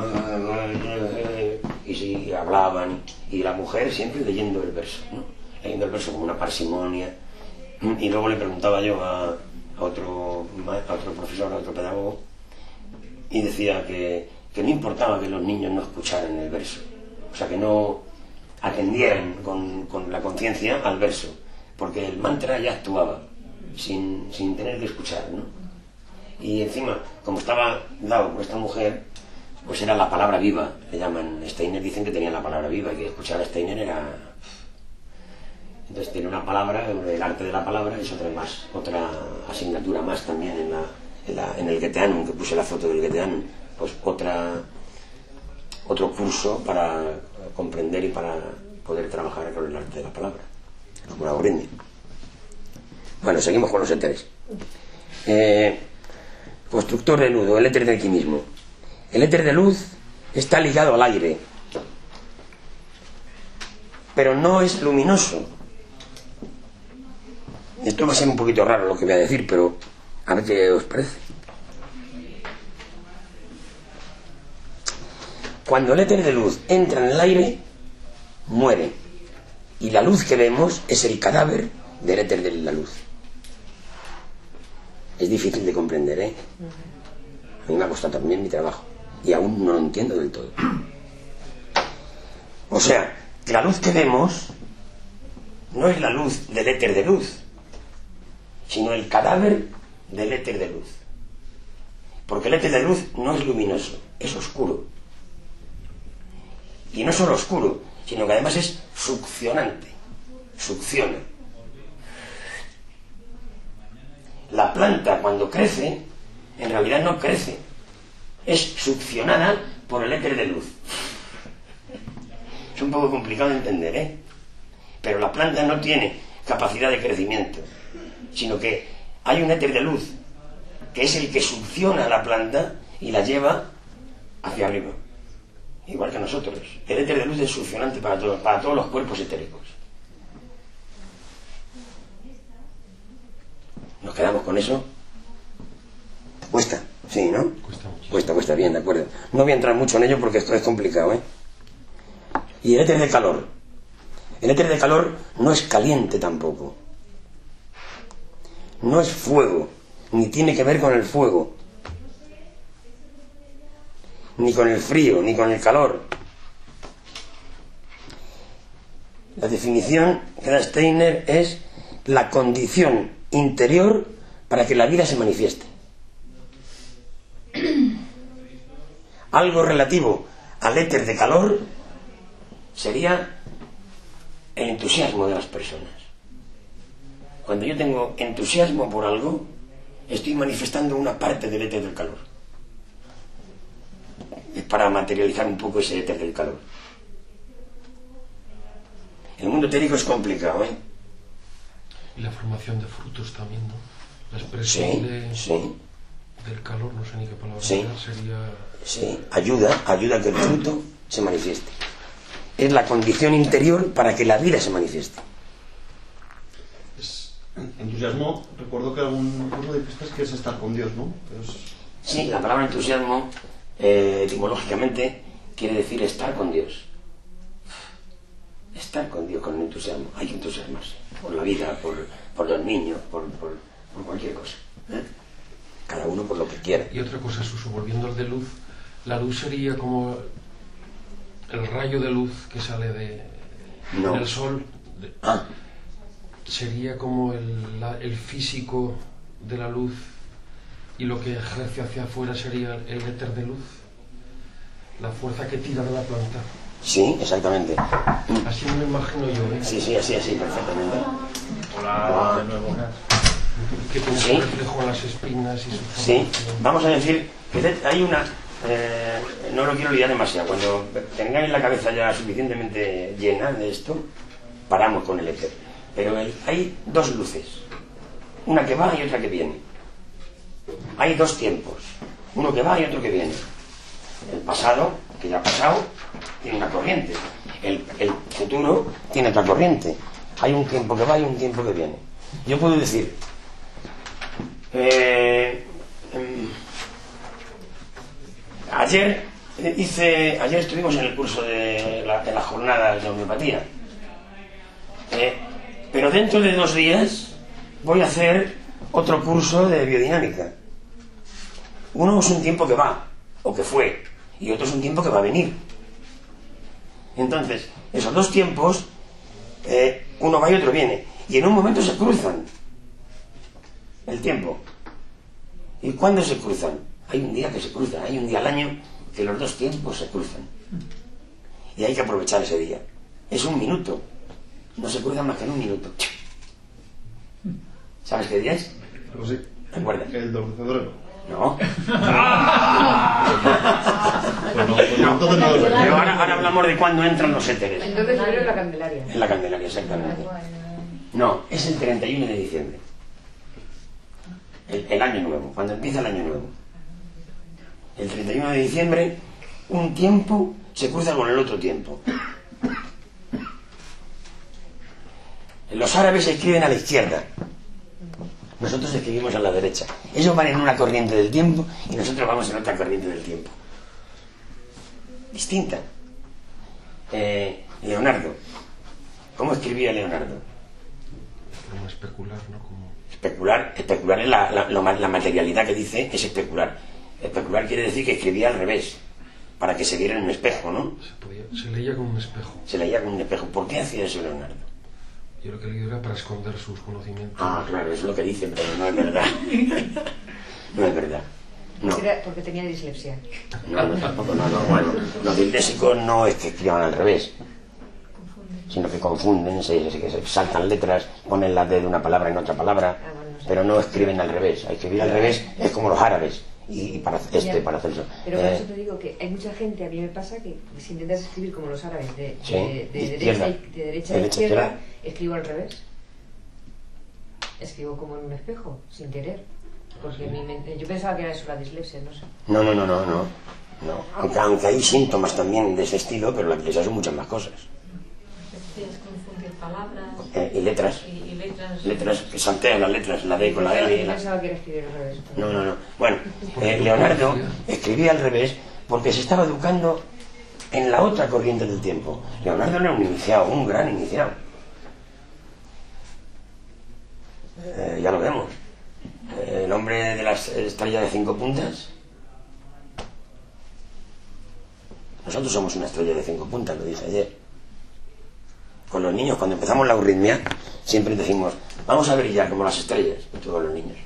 [SPEAKER 1] y si hablaban, y la mujer siempre leyendo el verso, ¿no? Leyendo el verso con una parsimonia. Y luego le preguntaba yo a otro profesor, a otro pedagogo, y decía que no importaba que los niños no escucharan el verso, o sea, que no atendieran con la conciencia al verso, porque el mantra ya actuaba sin tener que escuchar, ¿no? Y encima, como estaba dado por esta mujer, pues era la palabra viva, le llaman. Steiner dicen que tenía la palabra viva, y que escuchar a Steiner era... Entonces tiene una palabra, el arte de la palabra es otra asignatura más también en el Goetheanum, que puse la foto del Goetheanum, pues otro curso para comprender y para poder trabajar con el arte de la palabra, como la Gorini. Bueno, seguimos con los éteres. Constructor de luz, o el éter del quimismo. El éter de luz está ligado al aire, pero no es luminoso. Esto va a ser un poquito raro lo que voy a decir, pero a ver qué os parece. Cuando el éter de luz entra en el aire, muere, y la luz que vemos es el cadáver del éter de la luz. Es difícil de comprender, ¿eh? A mí me ha costado también mi trabajo, y aún no lo entiendo del todo. O sea, que la luz que vemos no es la luz del éter de luz, sino el cadáver del éter de luz. Porque el éter de luz no es luminoso, es oscuro. Y no solo oscuro, sino que además es succionante. Succiona. La planta, cuando crece, en realidad no crece. Es succionada por el éter de luz. Es un poco complicado de entender, ¿eh? Pero la planta no tiene capacidad de crecimiento, sino que hay un éter de luz que es el que succiona a la planta y la lleva hacia arriba, igual que nosotros. El éter de luz es succionante para todos los cuerpos etéricos. ¿Nos quedamos con eso? ¿Cuesta? Sí, ¿no? Cuesta, bien, de acuerdo. No voy a entrar mucho en ello porque esto es complicado, ¿eh? Y el éter de calor. El éter de calor no es caliente tampoco. No es fuego, ni tiene que ver con el fuego, ni con el frío, ni con el calor. La definición que da Steiner es la condición interior para que la vida se manifieste. Algo relativo al éter de calor sería el entusiasmo de las personas. Cuando yo tengo entusiasmo por algo, estoy manifestando una parte del éter del calor. Es para materializar un poco ese éter del calor. El mundo etérico es complicado, ¿eh?
[SPEAKER 2] Y la formación de frutos también, ¿no? La expresión del calor, no sé ni qué palabra sería...
[SPEAKER 1] Sí, ayuda a que el fruto se manifieste. Es la condición interior para que la vida se manifieste.
[SPEAKER 5] Entusiasmo, recuerdo que algún curso dijiste que es estar con Dios, ¿no?
[SPEAKER 1] Sí, la palabra entusiasmo etimológicamente quiere decir estar con Dios. Estar con Dios, con entusiasmo. Hay que entusiasmarse por la vida, por los niños, por cualquier cosa, ¿eh? Cada uno por lo que quiera.
[SPEAKER 2] Y otra cosa, Suso, volviendo al de luz, la luz sería como el rayo de luz que sale del sol. sería como el físico de la luz, y lo que ejerce hacia afuera sería el éter de luz, la fuerza que tira de la planta.
[SPEAKER 1] Sí, exactamente.
[SPEAKER 2] Así me lo imagino yo, ¿eh?
[SPEAKER 1] Sí, así, perfectamente.
[SPEAKER 11] Hola, de nuevo.
[SPEAKER 2] Que tiene su reflejo en las espinas y su...
[SPEAKER 1] Sí, vamos a decir que hay una... no lo quiero liar demasiado. Cuando tengáis la cabeza ya suficientemente llena de esto, paramos con el éter. Pero hay dos luces, una que va y otra que viene. Hay dos tiempos, uno que va y otro que viene. El pasado, que ya ha pasado, tiene una corriente. El futuro tiene otra corriente. Hay un tiempo que va y un tiempo que viene. Yo puedo decir, ayer estuvimos en el curso de la jornada de homeopatía, pero dentro de 2 días voy a hacer otro curso de biodinámica. Uno es un tiempo que va o que fue, y otro es un tiempo que va a venir. Entonces, esos dos tiempos, uno va y otro viene, y en un momento se cruzan el tiempo. ¿Y cuándo se cruzan? Hay un día que se cruzan, hay un día al año que los dos tiempos se cruzan, y hay que aprovechar ese día. Es un minuto, no se cruzan más que en un minuto. ¿Sabes qué día es?
[SPEAKER 5] Pues sí.
[SPEAKER 1] ¿Recuerdas?
[SPEAKER 5] El 2 de febrero.
[SPEAKER 1] No.
[SPEAKER 5] Entonces no.
[SPEAKER 1] Pero ahora hablamos de cuándo entran los éteres.
[SPEAKER 4] El 2 de febrero en la Candelaria.
[SPEAKER 1] En la Candelaria, exactamente. No, es el 31 de diciembre. El año nuevo, cuando empieza el año nuevo. El 31 de diciembre, un tiempo se cruza con el otro tiempo. Los árabes escriben a la izquierda, nosotros escribimos a la derecha. Ellos van en una corriente del tiempo y nosotros vamos en otra corriente del tiempo, distinta. Leonardo, ¿cómo escribía Leonardo?
[SPEAKER 2] Como especular, ¿no? Como...
[SPEAKER 1] Especular es la materialidad que dice, es especular. Especular quiere decir que escribía al revés, para que se viera en un espejo, ¿no?
[SPEAKER 2] Se leía con un espejo.
[SPEAKER 1] Se leía con un espejo. ¿Por qué hacía eso Leonardo?
[SPEAKER 2] Yo lo que leí era para esconder sus conocimientos.
[SPEAKER 1] Ah, claro, es lo que dicen, pero no es verdad. No es verdad. No.
[SPEAKER 4] Era porque tenía dislexia.
[SPEAKER 1] No, tampoco, no. Bueno, los disléxicos no es que escriban al revés, sino que confunden, se saltan letras, ponen la D de una palabra en otra palabra, pero no escriben al revés. A escribir al revés es como los árabes, y para Celso.
[SPEAKER 4] Pero por eso te digo que hay mucha gente, a mí me pasa que si intentas escribir como los árabes, de derecha a izquierda, escribo al revés. Escribo como en un espejo, sin querer. Porque mi mente, yo pensaba que era eso la dislexia, no sé.
[SPEAKER 1] No. Aunque hay síntomas también de ese estilo, pero la dislexia son muchas más cosas.
[SPEAKER 3] Confundir palabras
[SPEAKER 1] y letras. Letras que saltean las letras, la D con la L.
[SPEAKER 4] Yo pensaba que era escribir al revés.
[SPEAKER 1] No. Bueno, Leonardo escribía al revés porque se estaba educando en la otra corriente del tiempo. Leonardo era un iniciado, un gran iniciado. Ya lo vemos. El hombre de las estrellas de 5 puntas. Nosotros somos una estrella de 5 puntas, lo dije ayer. Con los niños, cuando empezamos la euritmia, siempre decimos, vamos a brillar como las estrellas, todos los niños.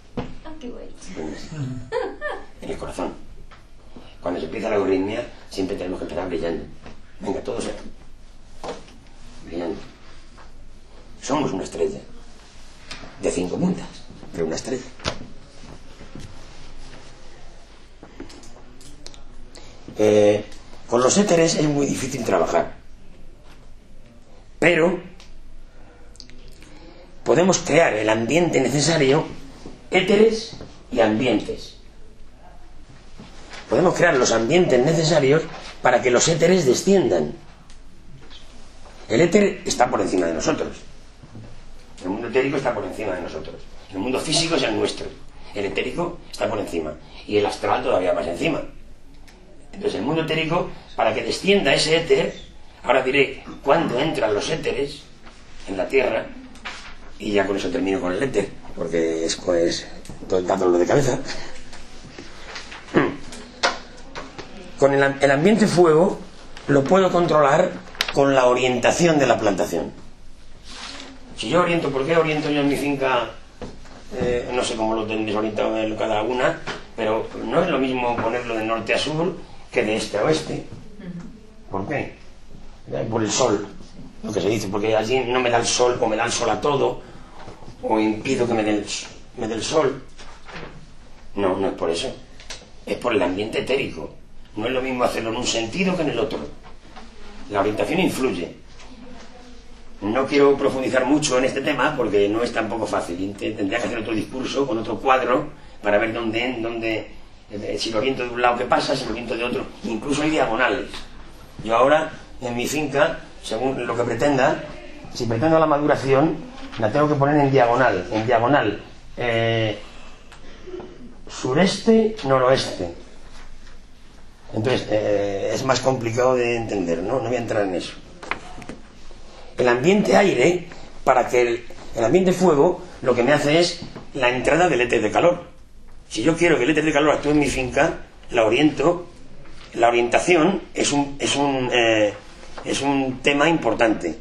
[SPEAKER 1] En el corazón. Cuando se empieza la euritmia, siempre tenemos que empezar brillando. Venga, todos brillando. Somos una estrella de 5 puntas, pero una estrella. Con los éteres es muy difícil trabajar, pero podemos crear el ambiente necesario, éteres y ambientes. Podemos crear los ambientes necesarios para que los éteres desciendan. El éter está por encima de nosotros. El mundo etérico está por encima de nosotros. El mundo físico es el nuestro. El etérico está por encima. Y el astral todavía más encima. Entonces el mundo etérico, para que descienda ese éter, ahora diré cuándo entran los éteres en la Tierra, y ya con eso termino con el éter, porque es todo el dándolo de cabeza. Con el ambiente fuego lo puedo controlar con la orientación de la plantación. Si yo oriento, ¿por qué oriento yo en mi finca? No sé cómo lo tendréis orientado en cada una, pero no es lo mismo ponerlo de norte a sur que de este a oeste. ¿Por qué? Por el sol, lo que se dice, porque allí no me da el sol, o me da el sol a todo, o impido que me dé el sol. No, no es por eso. Es por el ambiente etérico. No es lo mismo hacerlo en un sentido que en el otro. La orientación influye. No quiero profundizar mucho en este tema porque no es tampoco fácil. Tendría que hacer otro discurso con otro cuadro para ver dónde si lo oriento de un lado, ¿qué pasa? Si lo oriento de otro. Incluso hay diagonales. Yo ahora, en mi finca, según lo que pretenda, si pretendo la maduración, la tengo que poner en diagonal. En diagonal. Sureste, noroeste. Entonces, es más complicado de entender, ¿no? No voy a entrar en eso. El ambiente aire, para que el ambiente fuego, lo que me hace es la entrada del éter de calor. Si yo quiero que el éter de calor actúe en mi finca, la oriento. La orientación es un tema importante.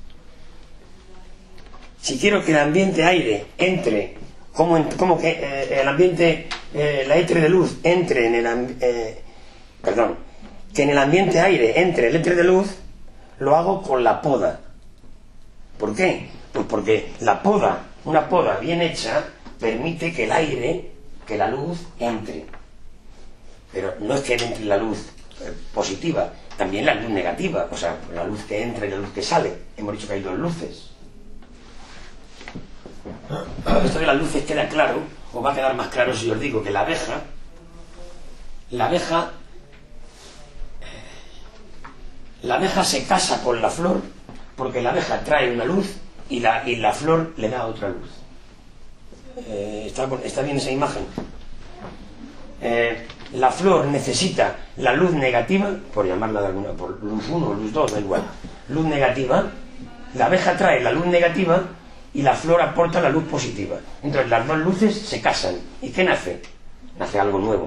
[SPEAKER 1] Si quiero que el ambiente aire entre, como que el ambiente, la éter de luz entre en el que en el ambiente aire entre el éter de luz, lo hago con la poda. ¿Por qué? Pues porque la poda, una poda bien hecha, permite que el aire, que la luz entre. Pero no es que entre la luz positiva, también la luz negativa, o sea, la luz que entra y la luz que sale. Hemos dicho que hay dos luces. Esto de las luces queda claro, o va a quedar más claro si os digo que la abeja se casa con la flor porque la abeja trae una luz y la flor le da otra luz. ¿Está bien esa imagen? La flor necesita la luz negativa, por llamarla de alguna, por luz 1 o luz 2, da igual, luz negativa. La abeja trae la luz negativa y la flor aporta la luz positiva. Entonces las dos luces se casan. ¿Y qué nace? Nace algo nuevo.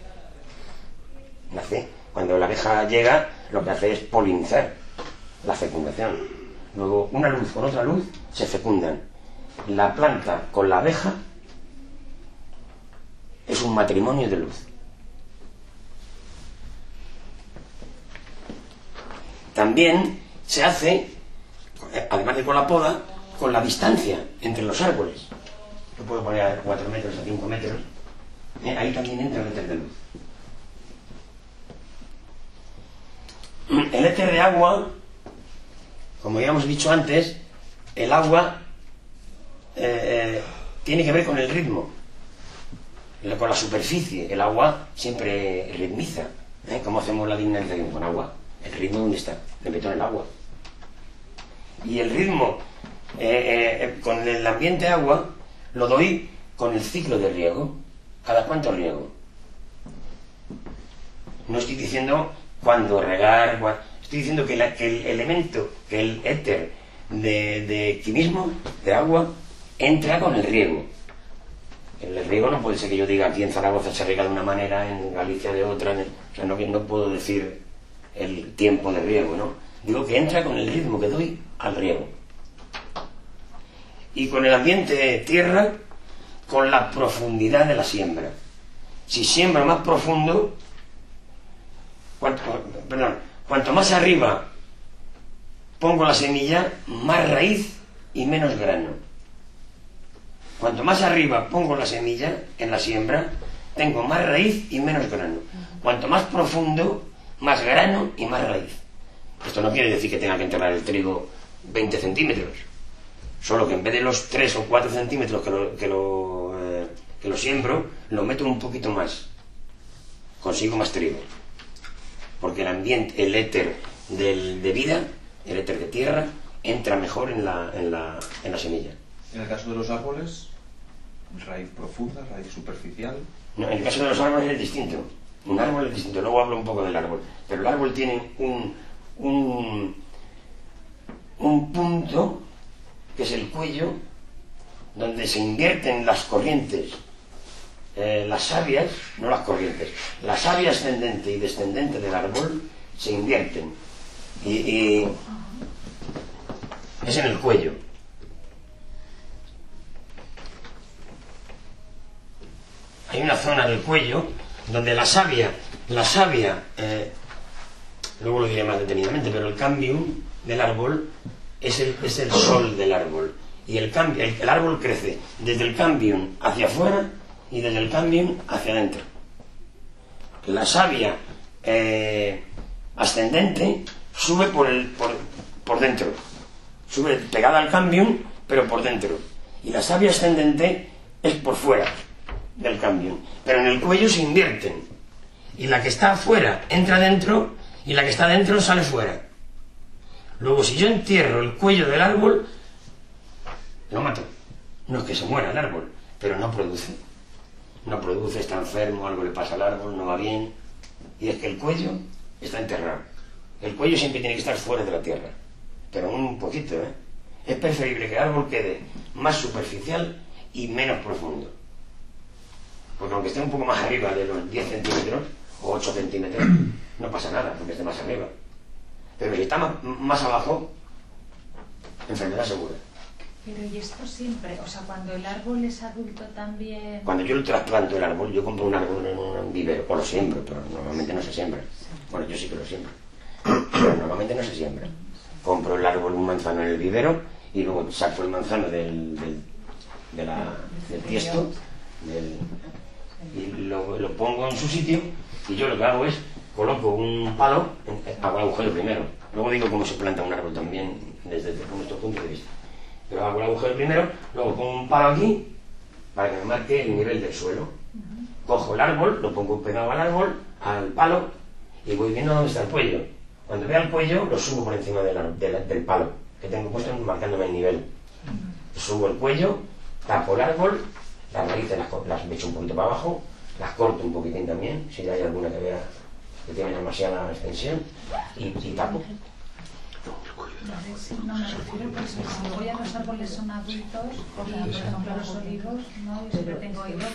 [SPEAKER 1] Cuando la abeja llega, lo que hace es polinizar, la fecundación. Luego una luz con otra luz se fecundan. La planta con la abeja es un matrimonio de luz. También se hace, además de con la poda, con la distancia entre los árboles. Yo puedo poner a 4 metros, a 5 metros. Ahí también entra el éter de luz. El éter de agua, como ya hemos dicho antes, el agua tiene que ver con el ritmo, con la superficie. El agua siempre ritmiza. ¿Cómo hacemos la dinamización con agua? ¿El ritmo dónde está? Le meto en el agua. Y el ritmo con el ambiente agua lo doy con el ciclo de riego. ¿Cada cuánto riego? No estoy diciendo cuándo regar, estoy diciendo que el elemento, que el éter de quimismo, de agua, entra con el riego. El riego no puede ser que yo diga aquí en Zaragoza se riega de una manera, en Galicia de otra, o sea, no puedo decir el tiempo de riego, ¿no? Digo que entra con el ritmo que doy al riego. Y con el ambiente tierra, con la profundidad de la siembra. Si siembro más profundo, cuanto más arriba pongo la semilla, más raíz y menos grano. Cuanto más arriba pongo la semilla en la siembra, tengo más raíz y menos grano. Cuanto más profundo, más grano y más raíz. Esto no quiere decir que tenga que enterrar el trigo 20 centímetros. Solo que en vez de los 3 o 4 centímetros que lo siembro, lo meto un poquito más. Consigo más trigo. Porque el ambiente, el éter de vida, el éter de tierra, entra mejor en la semilla.
[SPEAKER 11] En el caso de los árboles, raíz profunda, raíz superficial.
[SPEAKER 1] No, en el caso de los árboles es distinto. Un árbol es distinto. Luego hablo un poco del árbol. Pero el árbol tiene un punto, que es el cuello, donde se invierten las corrientes, las sabias, no las corrientes, la savia ascendente y descendente del árbol se invierten. Y es en el cuello. una zona del cuello donde la savia, luego lo diré más detenidamente, pero el cambium del árbol es el sol del árbol. Y el árbol crece desde el cambium hacia afuera y desde el cambium hacia adentro. La savia ascendente sube por dentro, sube pegada al cambium, pero por dentro. Y la savia ascendente es por fuera del cambium. Pero en el cuello se invierten. Y la que está afuera entra dentro y la que está dentro sale fuera. Luego, si yo entierro el cuello del árbol, lo mato. No es que se muera el árbol, pero no produce. No produce, está enfermo, algo le pasa al árbol, no va bien. Y es que el cuello está enterrado. El cuello siempre tiene que estar fuera de la tierra. Pero un poquito, ¿eh? Es preferible que el árbol quede más superficial y menos profundo. Porque aunque esté un poco más arriba de los 10 centímetros o 8 centímetros, no pasa nada porque esté más arriba. Pero si está más abajo, enfermedad segura.
[SPEAKER 7] Pero ¿y esto siempre? O sea, cuando el árbol es adulto también...
[SPEAKER 1] Cuando yo lo trasplanto el árbol, yo compro un árbol en un vivero, o lo siembro, pero normalmente no se siembra. Bueno, yo sí que lo siembro, pero normalmente no se siembra. Compro el árbol, un manzano en el vivero, y luego saco el manzano del tiesto, y lo pongo en su sitio, y yo lo que hago es, coloco un palo, hago el agujero primero. Luego digo cómo se planta un árbol también desde nuestro punto de vista. Pero hago el agujero primero, luego pongo un palo aquí para que me marque el nivel del suelo. Cojo el árbol, lo pongo pegado al árbol, al palo, y voy viendo dónde está el cuello. Cuando vea el cuello, lo subo por encima del palo que tengo puesto marcándome el nivel. Subo el cuello, tapo el árbol, las raíces las echo un poquito para abajo, las corto un poquitín también, si hay alguna que vea que tiene demasiada extensión, y tapo.
[SPEAKER 7] No me refiero, pues si voy a los árboles son adultos, por ejemplo los olivos, ¿no? Yo siempre tengo higos.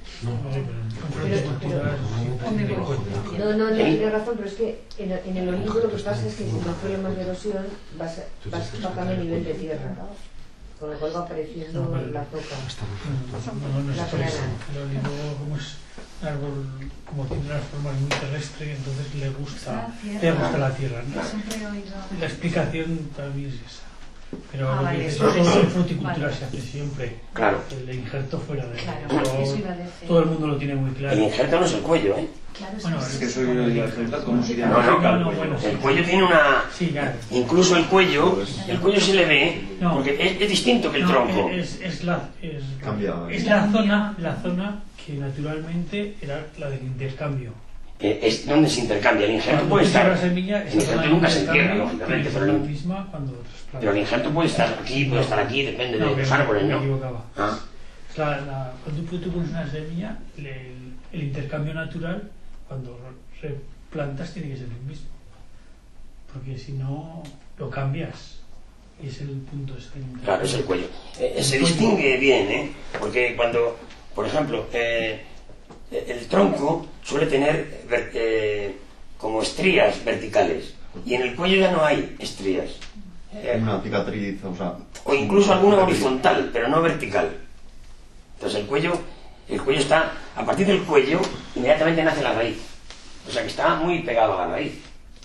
[SPEAKER 4] No, tiene razón, pero es que en el olivo lo que pasa es que si no problemas de erosión vas bajando el nivel de tierra, con lo cual va apareciendo la roca.
[SPEAKER 10] No es por eso. El olivo, como es un árbol, como tiene unas formas muy terrestres, entonces le gusta la tierra, ¿no? La explicación también es esa. Pero
[SPEAKER 7] vale,
[SPEAKER 10] en fruticultura se hace siempre.
[SPEAKER 1] Claro.
[SPEAKER 10] El injerto fuera de
[SPEAKER 7] todo
[SPEAKER 10] el mundo lo tiene muy claro.
[SPEAKER 1] El injerto no es el cuello, ¿eh?
[SPEAKER 7] Claro,
[SPEAKER 10] bueno,
[SPEAKER 11] es que soy el injerto, ¿cómo sería?
[SPEAKER 1] No, el cuello tiene una...
[SPEAKER 10] Sí, claro.
[SPEAKER 1] Incluso el cuello se le ve, porque es distinto que el tronco.
[SPEAKER 10] Es la zona que naturalmente era la del intercambio.
[SPEAKER 1] Es donde se intercambia. El injerto puede estar... El injerto nunca se entierra, lógicamente, pero el injerto puede estar aquí, depende de los árboles, ¿no?
[SPEAKER 10] Me equivocaba. Cuando tú pones una semilla, el intercambio natural, cuando replantas, tiene que ser el mismo. Porque si no, lo cambias. Y es el punto de ese intercambio.
[SPEAKER 1] Claro, es el cuello. Se distingue bien, ¿eh? Porque cuando, por ejemplo, el tronco suele tener como estrías verticales. Y en el cuello ya no hay estrías.
[SPEAKER 5] Una cicatriz,
[SPEAKER 1] o incluso alguna horizontal, pero no vertical. Entonces el cuello está, a partir del cuello, inmediatamente nace la raíz. O sea que está muy pegado a la raíz.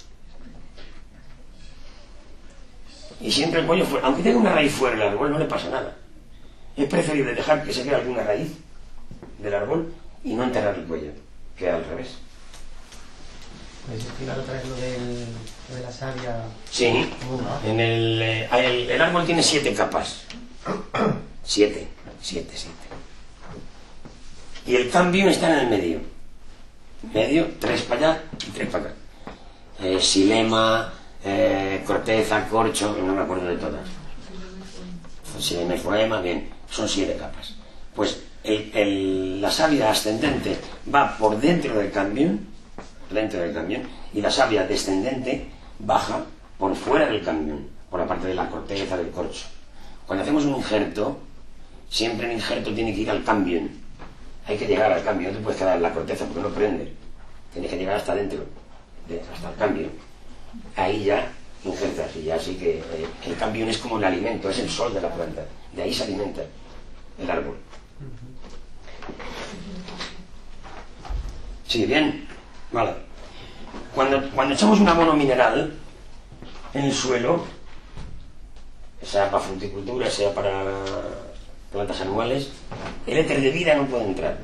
[SPEAKER 1] Y siempre el cuello fuera, aunque tenga una raíz fuera del árbol, no le pasa nada. Es preferible dejar que se quede alguna raíz del árbol y no enterrar el cuello, que al revés.
[SPEAKER 6] ¿Puedes explicar otra vez lo de la savia?
[SPEAKER 1] Sí, el árbol tiene 7 capas. 7. Y el cambio está en el medio, 3 para allá y 3 para acá. Xilema, corteza, corcho, no me acuerdo de todas. Xilema y foema, bien, son 7 capas. Pues la savia ascendente va por dentro del cambio, y la savia descendente baja por fuera del cambio, por la parte de la corteza, del corcho. Cuando hacemos un injerto, siempre el injerto tiene que ir al cambio. Hay que llegar al cambio, no te puedes quedar en la corteza porque no prende. Tienes que llegar hasta dentro, hasta el cambio. Ahí ya injertas, y ya sí que el cambio es como el alimento, es el sol de la planta. De ahí se alimenta el árbol. Sí, bien. Vale. Cuando echamos un abono mineral en el suelo, sea para fruticultura, sea para plantas anuales, el éter de vida no puede entrar.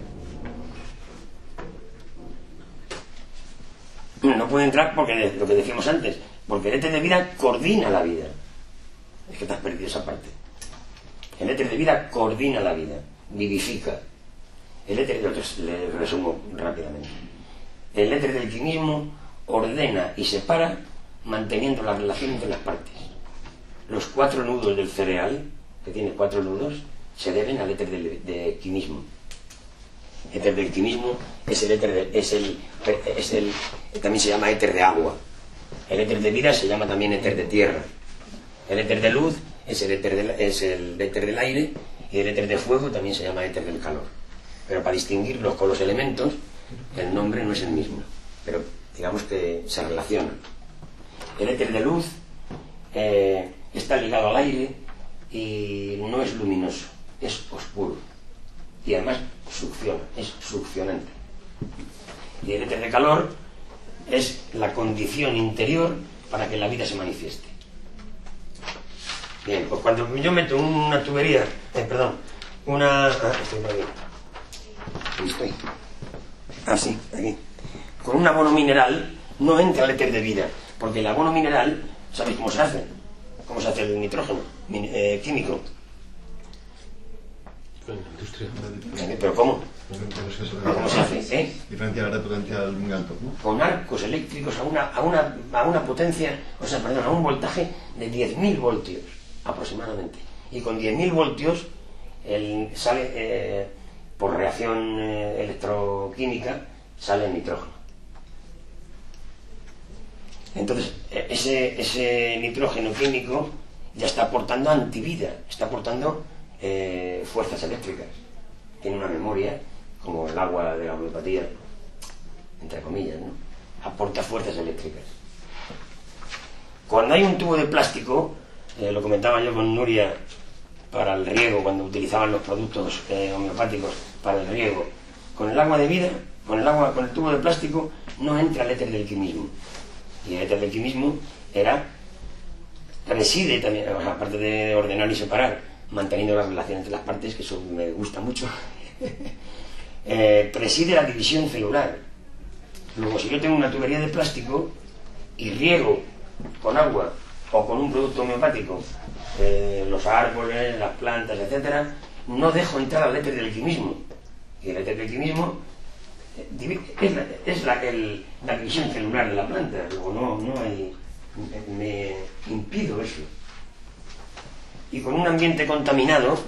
[SPEAKER 1] No puede entrar porque lo que decíamos antes, porque el éter de vida coordina la vida. Es que te has perdido esa parte. El éter de vida coordina la vida, vivifica. El éter, le resumo rápidamente. El éter del quimismo ordena y separa manteniendo la relación entre las partes. Los 4 nudos del cereal, que tiene 4 nudos, se deben al éter de quimismo. El éter del quimismo es el éter también se llama éter de agua. El éter de vida se llama también éter de tierra. El éter de luz es el éter del aire, y el éter de fuego también se llama éter del calor. Pero para distinguirlos con los elementos, el nombre no es el mismo, pero digamos que se relacionan. El éter de luz está ligado al aire y no es luminoso, es oscuro. Y además succiona, es succionante. Y el éter de calor es la condición interior para que la vida se manifieste. Bien, pues cuando yo meto una tubería, estoy por aquí. Estoy. Sí, aquí. Con un abono mineral no entra el éter de vida, porque el abono mineral, ¿sabéis cómo se hace? ¿Cómo se hace el nitrógeno químico?
[SPEAKER 2] En la industria.
[SPEAKER 1] ¿Pero cómo? ¿Cómo se hace?
[SPEAKER 5] Diferencial de potencial muy alto, ¿no?
[SPEAKER 1] Con arcos eléctricos a una potencia, a un voltaje de 10.000 voltios aproximadamente. Y con 10.000 voltios sale, por reacción electroquímica, sale el nitrógeno. Entonces, ese nitrógeno químico ya está aportando antivida, está aportando fuerzas eléctricas. Tiene una memoria, como el agua de la homeopatía, entre comillas, ¿no? Aporta fuerzas eléctricas. Cuando hay un tubo de plástico, lo comentaba yo con Nuria, para el riego, cuando utilizaban los productos homeopáticos para el riego, con el agua de vida, con el tubo de plástico, no entra el éter del quimismo. Y el éter del quimismo reside también, aparte de ordenar y separar, manteniendo la relación entre las partes, que eso me gusta mucho, preside la división celular. Luego, si yo tengo una tubería de plástico y riego con agua o con un producto homeopático los árboles, las plantas, etcétera, no dejo entrar al éter del quimismo. Y el éter del quimismo es la división celular de la planta. Luego no hay, me impido eso. Y con un ambiente contaminado,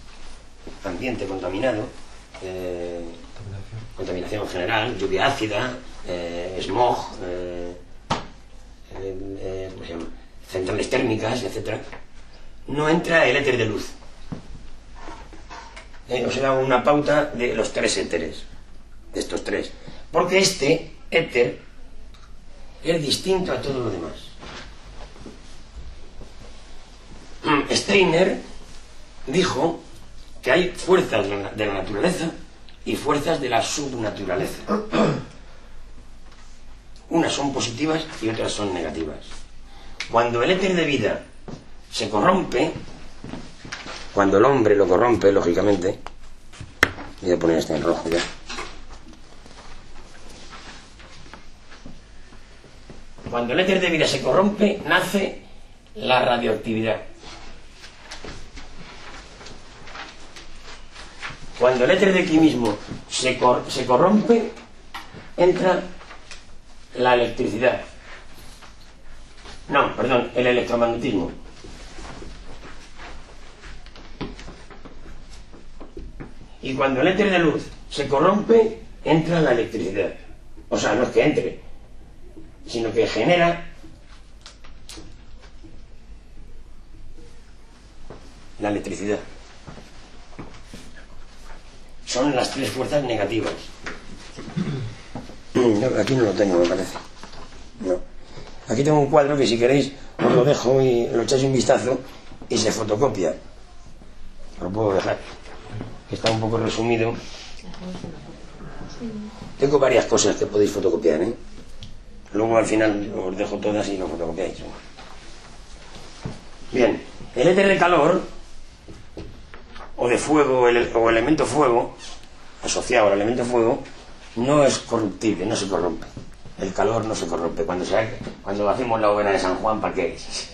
[SPEAKER 1] contaminación general, lluvia ácida, smog, centrales térmicas, etcétera, no entra el éter de luz. Os he dado una pauta de los 3 éteres, de estos 3, porque este éter es distinto a todo lo demás. Steiner dijo que hay fuerzas de la naturaleza y fuerzas de la subnaturaleza. Unas son positivas y otras son negativas. Cuando el éter de vida se corrompe, cuando el hombre lo corrompe, lógicamente, voy a poner este en rojo ya. Cuando el éter de vida se corrompe, nace la radioactividad. Cuando el éter de quimismo se corrompe, entra la electricidad. No, perdón, el electromagnetismo. Y cuando el éter de luz se corrompe, entra la electricidad. O sea, no es que entre, sino que genera la electricidad. Son las 3 fuerzas negativas. Aquí no lo tengo, me parece. No. Aquí tengo un cuadro que, si queréis, os lo dejo y lo echáis un vistazo y se fotocopia. Lo puedo dejar. Está un poco resumido. Tengo varias cosas que podéis fotocopiar, ¿eh? Luego al final os dejo todas y lo fotocopiáis. Bien, el éter de calor o de fuego o elemento fuego, asociado al elemento fuego, no es corruptible, no se corrompe. El calor no se corrompe. Cuando hacemos la hoguera de San Juan, ¿para qué es?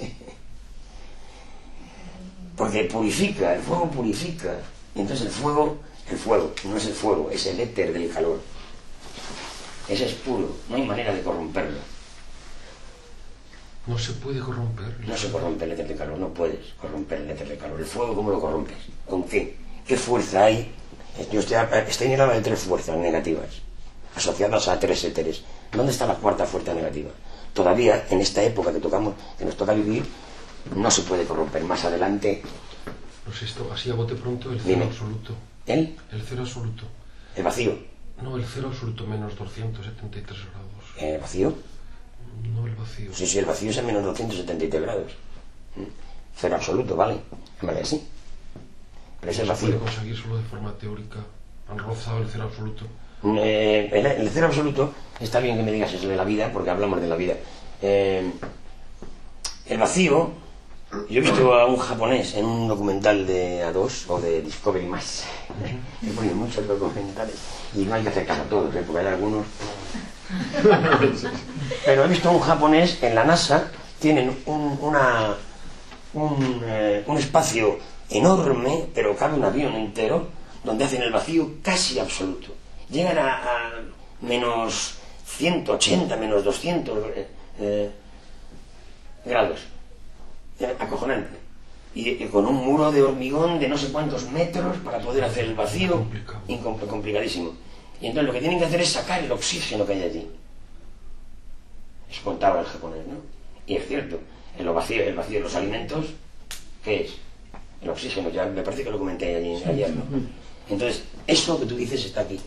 [SPEAKER 1] Porque purifica, el fuego purifica. Y entonces el fuego no es el fuego, es el éter del calor. Ese es puro, no hay manera de corromperlo.
[SPEAKER 2] No se puede corromper.
[SPEAKER 1] No se corrompe el éter de calor, no puedes corromper el éter de calor. El fuego, ¿cómo lo corrompes? ¿Con qué? ¿Qué fuerza hay? Steiner habla de 3 fuerzas negativas, asociadas a 3 éteres. ¿Dónde está la 4ª fuerza negativa? Todavía, en esta época que nos toca vivir, no se puede corromper. Más adelante...
[SPEAKER 2] Pues esto, así a bote pronto, el cero absoluto.
[SPEAKER 1] ¿El?
[SPEAKER 2] El cero absoluto.
[SPEAKER 1] ¿El vacío?
[SPEAKER 2] No, el cero absoluto, menos 273 grados.
[SPEAKER 1] ¿El vacío?
[SPEAKER 2] No, el vacío.
[SPEAKER 1] Sí, el vacío es a menos 273 grados. Cero absoluto, ¿vale? Vale, sí. Pero es el vacío.
[SPEAKER 2] Se puede conseguir solo de forma teórica. Han rozado el cero absoluto.
[SPEAKER 1] El cero absoluto, está bien que me digas eso de la vida, porque hablamos de la vida. El vacío, yo he visto a un japonés en un documental de A2 o de Discovery Más. He ponido muchos documentales y no hay que hacer caso a todos, porque hay algunos. Pero he visto a un japonés en la NASA, tienen un espacio enorme, pero cabe un avión entero, donde hacen el vacío casi absoluto. Llegan a menos 180, menos 200 grados. Acojonante. Y con un muro de hormigón de no sé cuántos metros para poder hacer el vacío. Complicadísimo. Y entonces lo que tienen que hacer es sacar el oxígeno que hay allí. Eso contaba el japonés, ¿no? Y es cierto, el vacío de los alimentos, ¿qué es? El oxígeno, ya me parece que lo comenté ayer, ¿no? Entonces, eso que tú dices está aquí.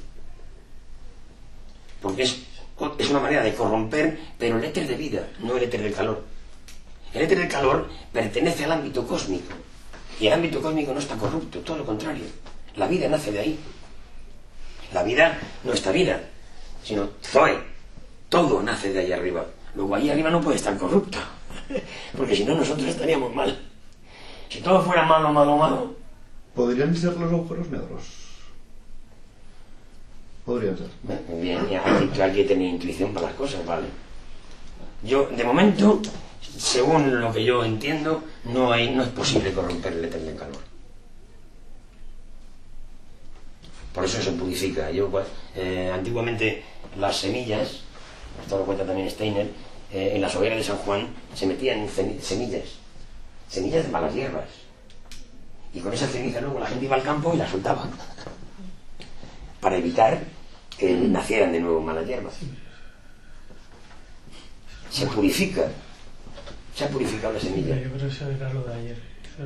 [SPEAKER 1] Porque es una manera de corromper, pero el éter de vida, no el éter del calor. El éter del calor pertenece al ámbito cósmico. Y el ámbito cósmico no está corrupto, todo lo contrario. La vida nace de ahí. La vida no está vida, sino Zoe. Todo nace de ahí arriba. Luego ahí arriba no puede estar corrupto. Porque si no nosotros estaríamos mal. Si todo fuera malo, malo, malo.
[SPEAKER 5] ¿Podrían ser los agujeros negros? Podrían ser.
[SPEAKER 1] Bien, ya hay que tener intuición para las cosas, ¿vale? Yo, de momento, según lo que yo entiendo, no es posible corromper el éter del calor. Por eso se purifica. Antiguamente las semillas, esto lo cuenta también Steiner, en las hogueras de San Juan se metían semillas de malas hierbas. Y con esas cenizas luego la gente iba al campo y las soltaba. Para evitar que nacieran de nuevo malas hierbas. Se purifica. Se ha purificado la semilla.
[SPEAKER 10] Yo creo que eso era lo de ayer.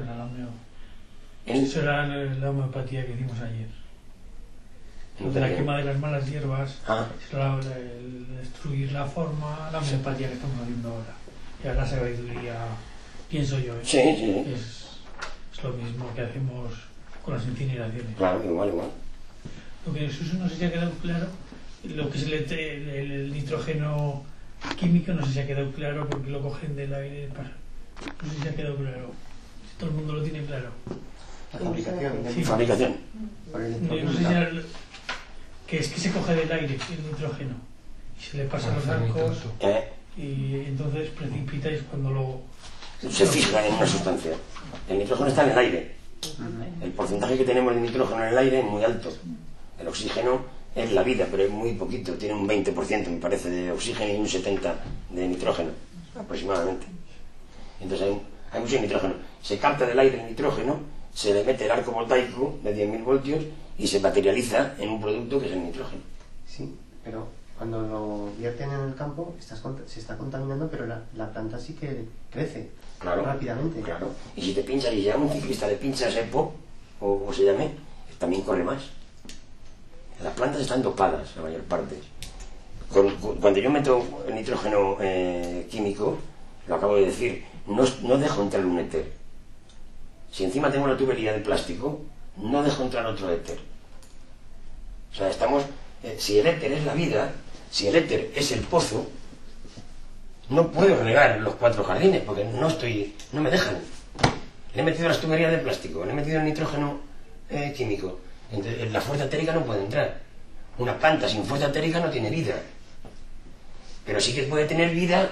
[SPEAKER 10] Eso era la homeopatía que hicimos ayer. De la quema de las malas hierbas, el destruir la forma, la homeopatía que estamos haciendo ahora. Ya la sabiduría, pienso yo,
[SPEAKER 1] sí.
[SPEAKER 10] Es lo mismo que hacemos con las incineraciones.
[SPEAKER 1] Claro, igual.
[SPEAKER 10] Lo que eso no sé si ha quedado claro, lo que es el nitrógeno químico, no sé si ha quedado claro porque lo cogen del aire. No sé si ha quedado claro. Si todo el mundo lo tiene claro.
[SPEAKER 6] La fabricación.
[SPEAKER 10] Sí.
[SPEAKER 1] Fabricación.
[SPEAKER 10] No sé si que es que se coge del aire el nitrógeno y se le pasa a los arcos y entonces precipitáis cuando
[SPEAKER 1] se fija en una sustancia. El nitrógeno está en el aire. El porcentaje que tenemos de nitrógeno en el aire es muy alto. El oxígeno es la vida, pero es muy poquito. Tiene un 20%, me parece, de oxígeno y un 70% de nitrógeno, aproximadamente. Entonces hay mucho nitrógeno. Se capta del aire el nitrógeno, se le mete el arco voltaico de 10.000 voltios y se materializa en un producto que es el nitrógeno.
[SPEAKER 6] Sí, pero cuando lo vierten en el campo se está contaminando, pero la planta sí que crece rápidamente.
[SPEAKER 1] Claro, y si te pinchas y ya un ciclista le pinchas EPO, o como se llame, también corre más. Las plantas están dopadas, la mayor parte. Cuando yo meto el nitrógeno químico, lo acabo de decir, no dejo entrar un éter. Si encima tengo una tubería de plástico, no dejo entrar otro éter. O sea, estamos Si el éter es la vida, si el éter es el pozo, no puedo regar los 4 jardines porque no me dejan. Le he metido las tuberías de plástico, le he metido el nitrógeno químico. Entonces, la fuerza etérica no puede entrar. Una planta sin fuerza etérica no tiene vida. Pero sí que puede tener vida,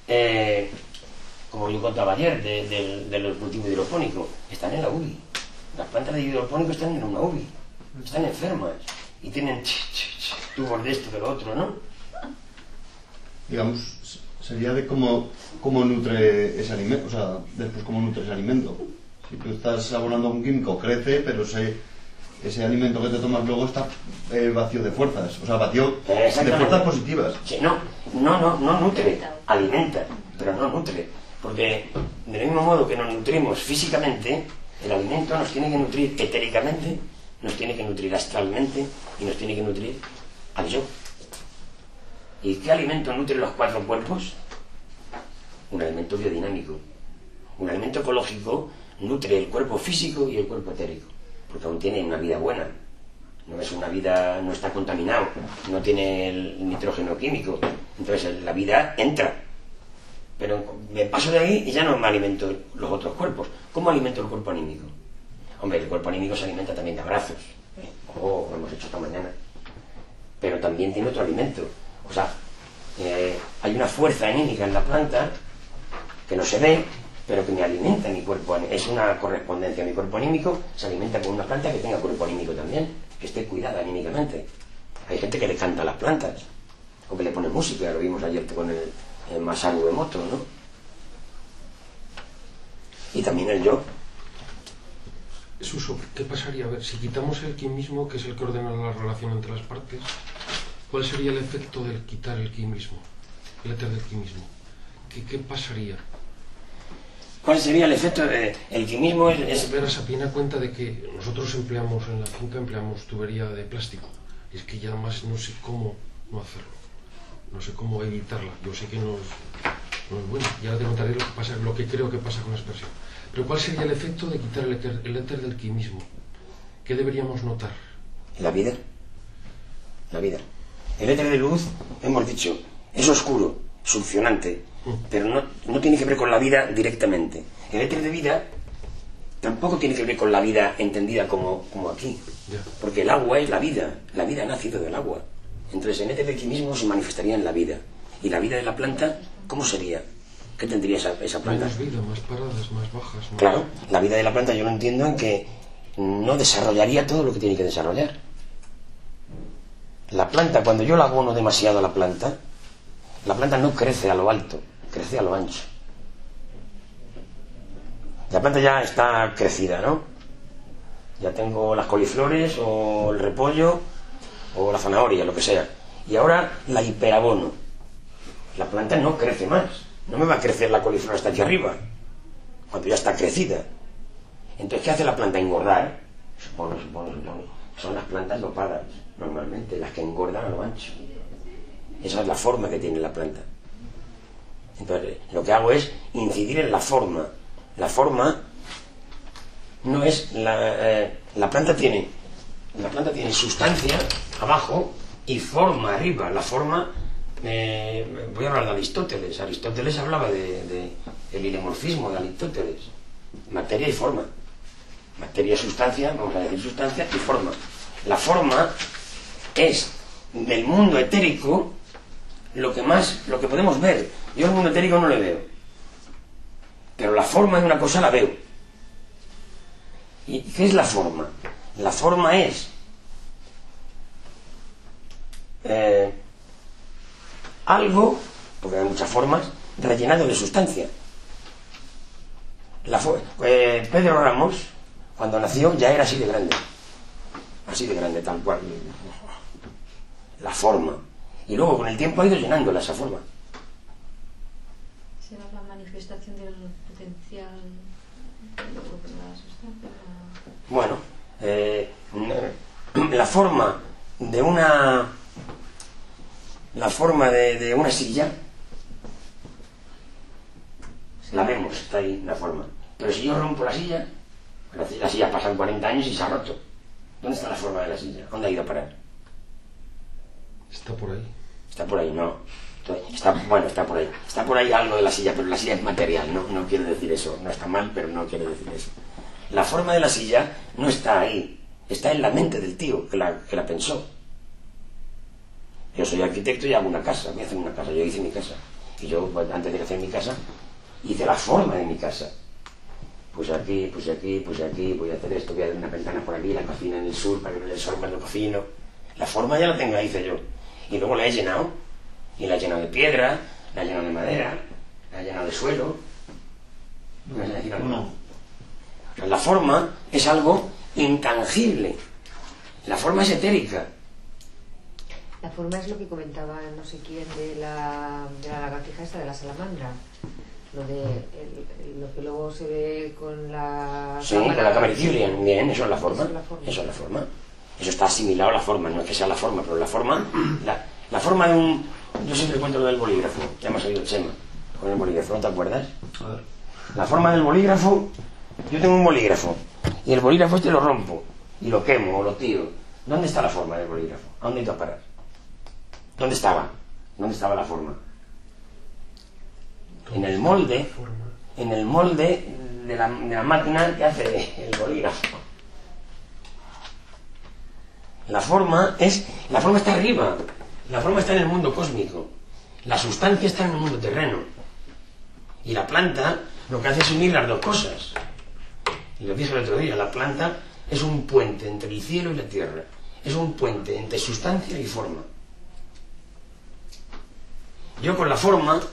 [SPEAKER 1] como yo contaba ayer, del cultivo hidropónico. Están en la UBI. Las plantas de hidropónico están en una UBI. Están enfermas. Y tienen tubos de esto, de lo otro, ¿no?
[SPEAKER 5] Digamos, sería de cómo nutre ese alimento, o sea, después cómo nutre ese alimento. Si tú estás abonando un químico, crece, pero ese alimento que te tomas luego está vacío de fuerzas, o sea, vacío de fuerzas positivas.
[SPEAKER 1] Sí, no nutre, alimenta, pero no nutre. Porque del mismo modo que nos nutrimos físicamente, el alimento nos tiene que nutrir etéricamente, nos tiene que nutrir astralmente y nos tiene que nutrir al yo. ¿Y qué alimento nutre los 4 cuerpos? Un alimento biodinámico. Un alimento ecológico nutre el cuerpo físico y el cuerpo etérico, porque aún tiene una vida buena. No es una vida, no está contaminado, no tiene el nitrógeno químico. Entonces la vida entra. Pero me paso de ahí y ya no me alimento los otros cuerpos. ¿Cómo alimento el cuerpo anímico? Hombre, el cuerpo anímico se alimenta también de abrazos. Lo hemos hecho esta mañana. Pero también tiene otro alimento. O sea, hay una fuerza anímica en la planta que no se ve, pero que me alimenta mi cuerpo. Es una correspondencia. Mi cuerpo anímico se alimenta con una planta que tenga cuerpo anímico también, que esté cuidada anímicamente. Hay gente que le canta a las plantas, o que le pone música, lo vimos ayer con el Masaru Emoto, ¿no? Y también el yo.
[SPEAKER 2] Suso, ¿qué pasaría? A ver, si quitamos el ki mismo, que es el que ordena la relación entre las partes, ¿cuál sería el efecto del quitar el ki mismo? El éter del ki mismo. ¿Qué pasaría?
[SPEAKER 1] ¿Cuál sería el efecto del ki mismo?
[SPEAKER 2] Verás, a plena cuenta de que nosotros empleamos, en la finca empleamos tubería de plástico. Y es que ya más no sé cómo no hacerlo. No sé cómo evitarla. Yo sé que no es bueno. Ya te contaré lo que creo que pasa con la expresión. Pero ¿cuál sería el efecto de quitar el éter del ki mismo? ¿Qué deberíamos notar?
[SPEAKER 1] La vida. La vida. El éter de luz, hemos dicho, es oscuro, succionante, pero no tiene que ver con la vida directamente. El éter de vida tampoco tiene que ver con la vida entendida como aquí. Porque el agua es la vida ha nacido del agua. Entonces el éter del ki mismo se manifestaría en la vida. ¿Y la vida de la planta cómo sería? ¿Qué tendría esa planta?
[SPEAKER 2] Menos vida, más paradas, más bajas. Más...
[SPEAKER 1] Claro, la vida de la planta yo lo entiendo en que no desarrollaría todo lo que tiene que desarrollar. La planta, cuando yo la abono demasiado a la planta no crece a lo alto, crece a lo ancho. La planta ya está crecida, ¿no? Ya tengo las coliflores o el repollo o la zanahoria, lo que sea. Y ahora la hiperabono. La planta no crece más. No me va a crecer la coliflor hasta aquí arriba, cuando ya está crecida. Entonces, ¿qué hace la planta? Engordar. Supone. Son las plantas dopadas, normalmente, las que engordan a lo ancho. Esa es la forma que tiene la planta. Entonces, lo que hago es incidir en la forma. La forma no es... La planta tiene sustancia abajo y forma arriba. La forma... voy a hablar de Aristóteles. Aristóteles hablaba del ilemorfismo de Aristóteles. Materia y forma. Materia y sustancia, vamos a decir sustancia y forma. La forma es del mundo etérico lo que podemos ver. Yo el mundo etérico no le veo, pero la forma de una cosa la veo. ¿Y qué es la forma? La forma es algo, porque hay muchas formas, rellenado de sustancia. Pedro Ramos, cuando nació, ya era así de grande, tal cual. La forma. Y luego con el tiempo ha ido llenándola esa forma.
[SPEAKER 3] ¿Será la manifestación del potencial de la sustancia?
[SPEAKER 1] Bueno, la forma de una... La forma de una silla, la vemos, está ahí la forma. Pero si yo rompo la silla pasan 40 años y se ha roto. ¿Dónde está la forma de la silla? ¿Dónde ha ido a parar?
[SPEAKER 2] Está por ahí.
[SPEAKER 1] Está por ahí, no. Bueno, está por ahí. Está por ahí algo de la silla, pero la silla es material, no quiere decir eso. No está mal, pero no quiere decir eso. La forma de la silla no está ahí. Está en la mente del tío que la pensó. Yo soy arquitecto y hago una casa, voy a hacer una casa. Yo hice mi casa. Y yo, antes de hacer mi casa, hice la forma de mi casa. Pues aquí, pues aquí, pues aquí, voy a hacer esto, voy a hacer una ventana por aquí, la cocina en el sur, para que no el sol cuando cocino. La forma ya la tengo, la hice yo. Y luego la he llenado. Y la he llenado de piedra, la he llenado de madera, la he llenado de suelo. ¿No me vas a decir algo? No. La forma es algo intangible. La forma es etérica.
[SPEAKER 4] La forma es lo que comentaba no sé quién de la lagartija esta de la salamandra. Lo que luego se ve con la...
[SPEAKER 1] Sí, con la cámara Killian. Bien, eso es la forma. Eso es la forma. Eso está asimilado a la forma, no es que sea la forma, pero la forma... La forma de un... Yo siempre cuento lo del bolígrafo. Ya me ha salido Chema con el bolígrafo, ¿no te acuerdas?
[SPEAKER 5] A ver.
[SPEAKER 1] La forma del bolígrafo... Yo tengo un bolígrafo y el bolígrafo este lo rompo y lo quemo o lo tiro. ¿Dónde está la forma del bolígrafo? ¿A dónde he ido a parar? ¿Dónde estaba? ¿Dónde estaba la forma? En el molde de la máquina que hace el bolígrafo. La forma está arriba. La forma está en el mundo cósmico. La sustancia está en el mundo terreno. Y la planta lo que hace es unir las dos cosas. Y lo dije el otro día, la planta es un puente entre el cielo y la tierra. Es un puente entre sustancia y forma. Yo con la forma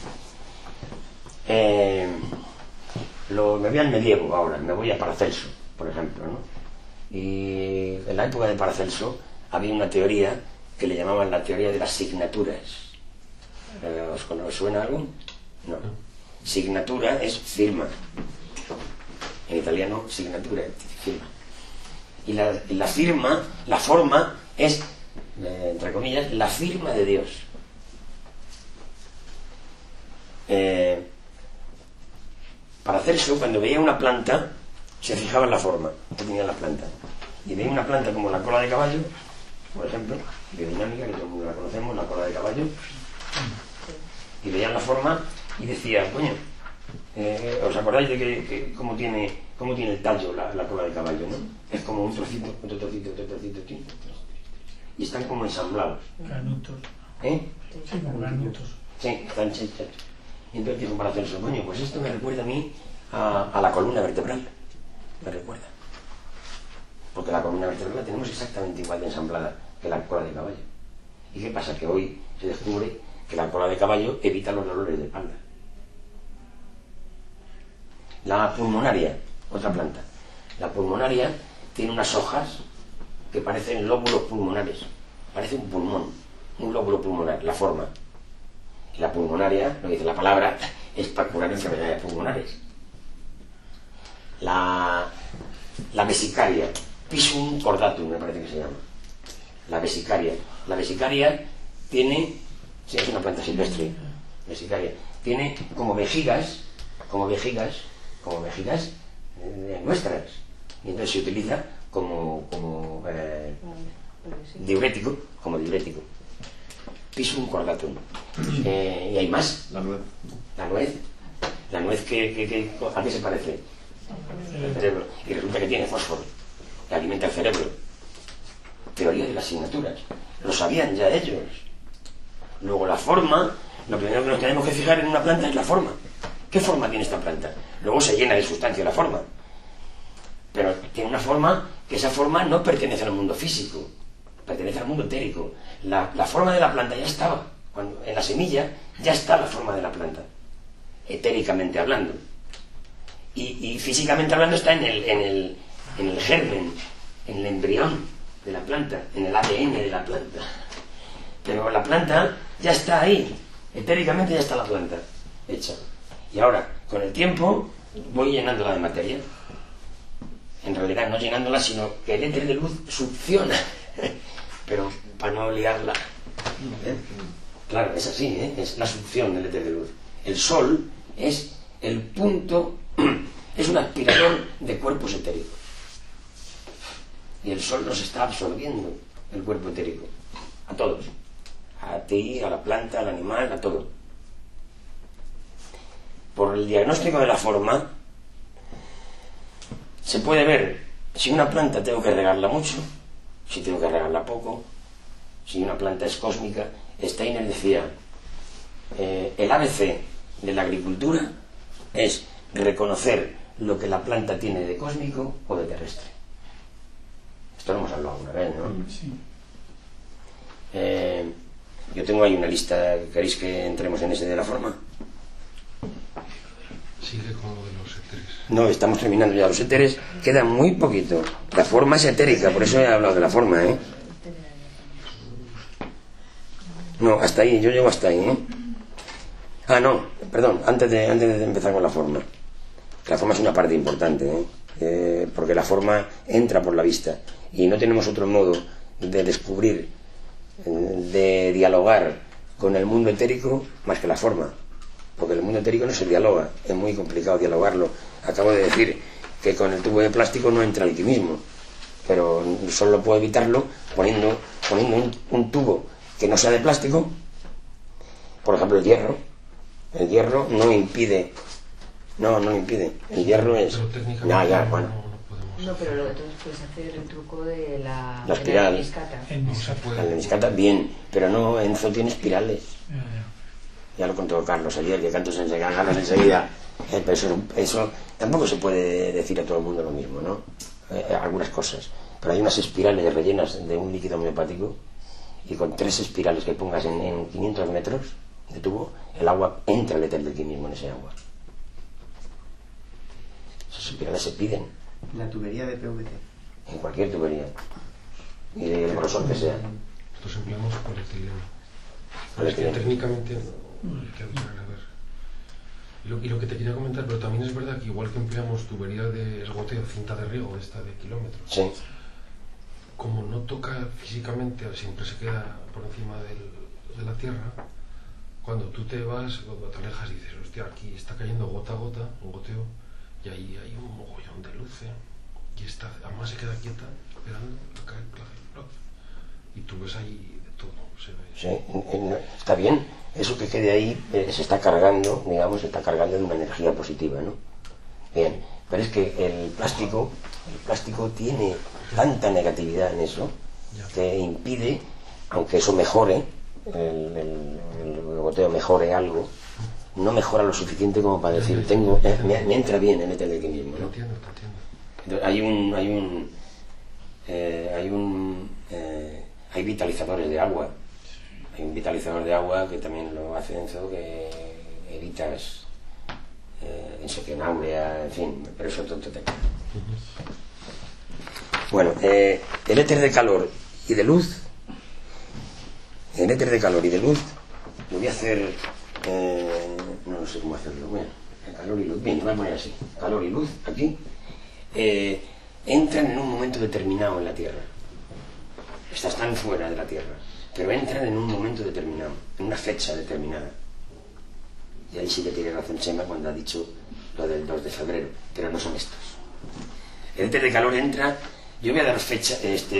[SPEAKER 1] me voy al medievo ahora, me voy a Paracelso, por ejemplo, ¿no? Y en la época de Paracelso había una teoría que le llamaban la teoría de las signaturas. ¿Os suena algo? No. Signatura es firma. En italiano, signatura es firma. Y la firma, la forma, es, entre comillas, la firma de Dios. Paracelso, cuando veía una planta, se fijaba en la forma que tenía la planta. Y veía una planta como la cola de caballo, por ejemplo, biodinámica, que todo el mundo la conocemos, la cola de caballo, y veían la forma y decía, coño, ¿os acordáis de que cómo tiene el tallo la cola de caballo, ¿no? Es como un trocito, otro trocito, otro trocito, y están como ensamblados.
[SPEAKER 10] Granutos.
[SPEAKER 1] ¿Eh?
[SPEAKER 10] Sí, como granutos.
[SPEAKER 1] Sí, están hechos. Y entonces dijo Paracelso, coño, pues esto me recuerda a mí a la columna vertebral. Me recuerda. Porque la columna vertebral la tenemos exactamente igual de ensamblada que la cola de caballo. ¿Y qué pasa? Que hoy se descubre que la cola de caballo evita los dolores de espalda. La pulmonaria, otra planta. La pulmonaria tiene unas hojas que parecen lóbulos pulmonares. Parece un pulmón, un lóbulo pulmonar, la forma. Y la pulmonaria, lo que dice la palabra, es para curar enfermedades pulmonares. La vesicaria, Pisum cordatum, me parece que se llama. La vesicaria tiene, sí, es una planta silvestre, vesicaria, tiene como vejigas nuestras, y entonces se utiliza como diurético, Pisum cordatum. Y hay más. La nuez, ¿a qué se parece? El cerebro. Y resulta que tiene fósforo, que alimenta el cerebro. Teoría de las asignaturas. Lo sabían ya ellos. Luego la forma, lo primero que nos tenemos que fijar en una planta es la forma. ¿Qué forma tiene esta planta? Luego se llena de sustancia la forma. Pero tiene una forma, que esa forma no pertenece al mundo físico, pertenece al mundo etérico. La forma de la planta ya estaba. En la semilla ya está la forma de la planta, etéricamente hablando. Y físicamente hablando está en el germen, en el embrión de la planta, en el ADN de la planta. Pero la planta ya está ahí, etéricamente ya está la planta hecha. Y ahora, con el tiempo, voy llenándola de materia. En realidad no llenándola, sino que el éter de luz succiona. Pero para no liarla. Claro, es así, es la succión del éter de luz. El sol es el punto, es un aspirador de cuerpos etéricos. Y el sol nos está absorbiendo el cuerpo etérico, a todos. a ti, a la planta, al animal, a todo. Por el diagnóstico de la forma se puede ver si una planta tengo que regarla mucho, si tengo que regarla poco, si una planta es cósmica. Steiner decía, el ABC de la agricultura es reconocer lo que la planta tiene de cósmico o de terrestre. Esto lo hemos hablado alguna vez, ¿no?
[SPEAKER 10] Sí.
[SPEAKER 1] Yo tengo ahí una lista. ¿Queréis que entremos en ese de la forma?
[SPEAKER 2] Sigue con lo de los éteres.
[SPEAKER 1] No, estamos terminando ya los éteres. Queda muy poquito. La forma es etérica, por eso he hablado de la forma, ¿eh? No, hasta ahí, yo llego hasta ahí, ¿eh? Ah, no, perdón, antes de empezar con la forma. La forma es una parte importante, ¿eh? Porque la forma entra por la vista y no tenemos otro modo de descubrir, de dialogar con el mundo etérico más que la forma, porque el mundo etérico no se dialoga, es muy complicado dialogarlo. Acabo de decir que con el tubo de plástico no entra el alquimismo, pero solo puedo evitarlo poniendo un tubo que no sea de plástico. Por ejemplo, el hierro no impide. No impide. El hierro es... Ya, bueno.
[SPEAKER 4] No, pero entonces puedes hacer el truco de la
[SPEAKER 1] espiral.
[SPEAKER 4] La
[SPEAKER 1] lemniscata, bien, pero no, Enzo tiene espirales. Ya lo contó Carlos ayer, que Carlos enseguida. Pero eso tampoco se puede decir a todo el mundo lo mismo, ¿no? Algunas cosas. Pero hay unas espirales rellenas de un líquido homeopático, y con 3 espirales que pongas en 500 metros de tubo, el agua entra el éter del quimismo en ese agua. Esas espirales se piden.
[SPEAKER 6] En la tubería de PVC.
[SPEAKER 1] En cualquier tubería. Y del grosor que sea.
[SPEAKER 2] Nosotros empleamos polietileno. Técnicamente no hay que ver. Y lo que te quería comentar, pero también es verdad que igual que empleamos tubería de esgoteo, cinta de riego, esta de kilómetros,
[SPEAKER 1] sí,
[SPEAKER 2] como no toca físicamente, siempre se queda por encima de la tierra, cuando tú te vas, cuando te alejas, dices, hostia, aquí está cayendo gota a gota, un goteo, y ahí hay un mogollón de luz, y esta además se queda quieta, esperando a caer la luz, y tú ves ahí de todo, se ve.
[SPEAKER 1] Sí, está bien, eso que quede ahí se está cargando, digamos, se está cargando de una energía positiva, ¿no? Bien, pero es que el plástico tiene tanta negatividad en eso que impide, aunque eso mejore, el goteo mejore algo, no mejora lo suficiente como para decir, me entra bien el éter del quimismo, ¿no? Entonces, hay vitalizadores de agua. Hay un vitalizador de agua que también lo hace Enzo, que evitas insectionauria, en fin, pero eso es otro tema. Bueno, el éter de calor y de luz, lo voy a hacer, no sé cómo hacerlo, bueno, calor y luz, bien, lo voy a poner así, calor y luz, aquí, entran en un momento determinado en la Tierra. Estas están fuera de la Tierra, pero entran en un momento determinado, en una fecha determinada. Y ahí sí que tiene razón Chema cuando ha dicho lo del 2 de febrero, pero no son estos. El éter de calor entra, yo voy a dar fecha,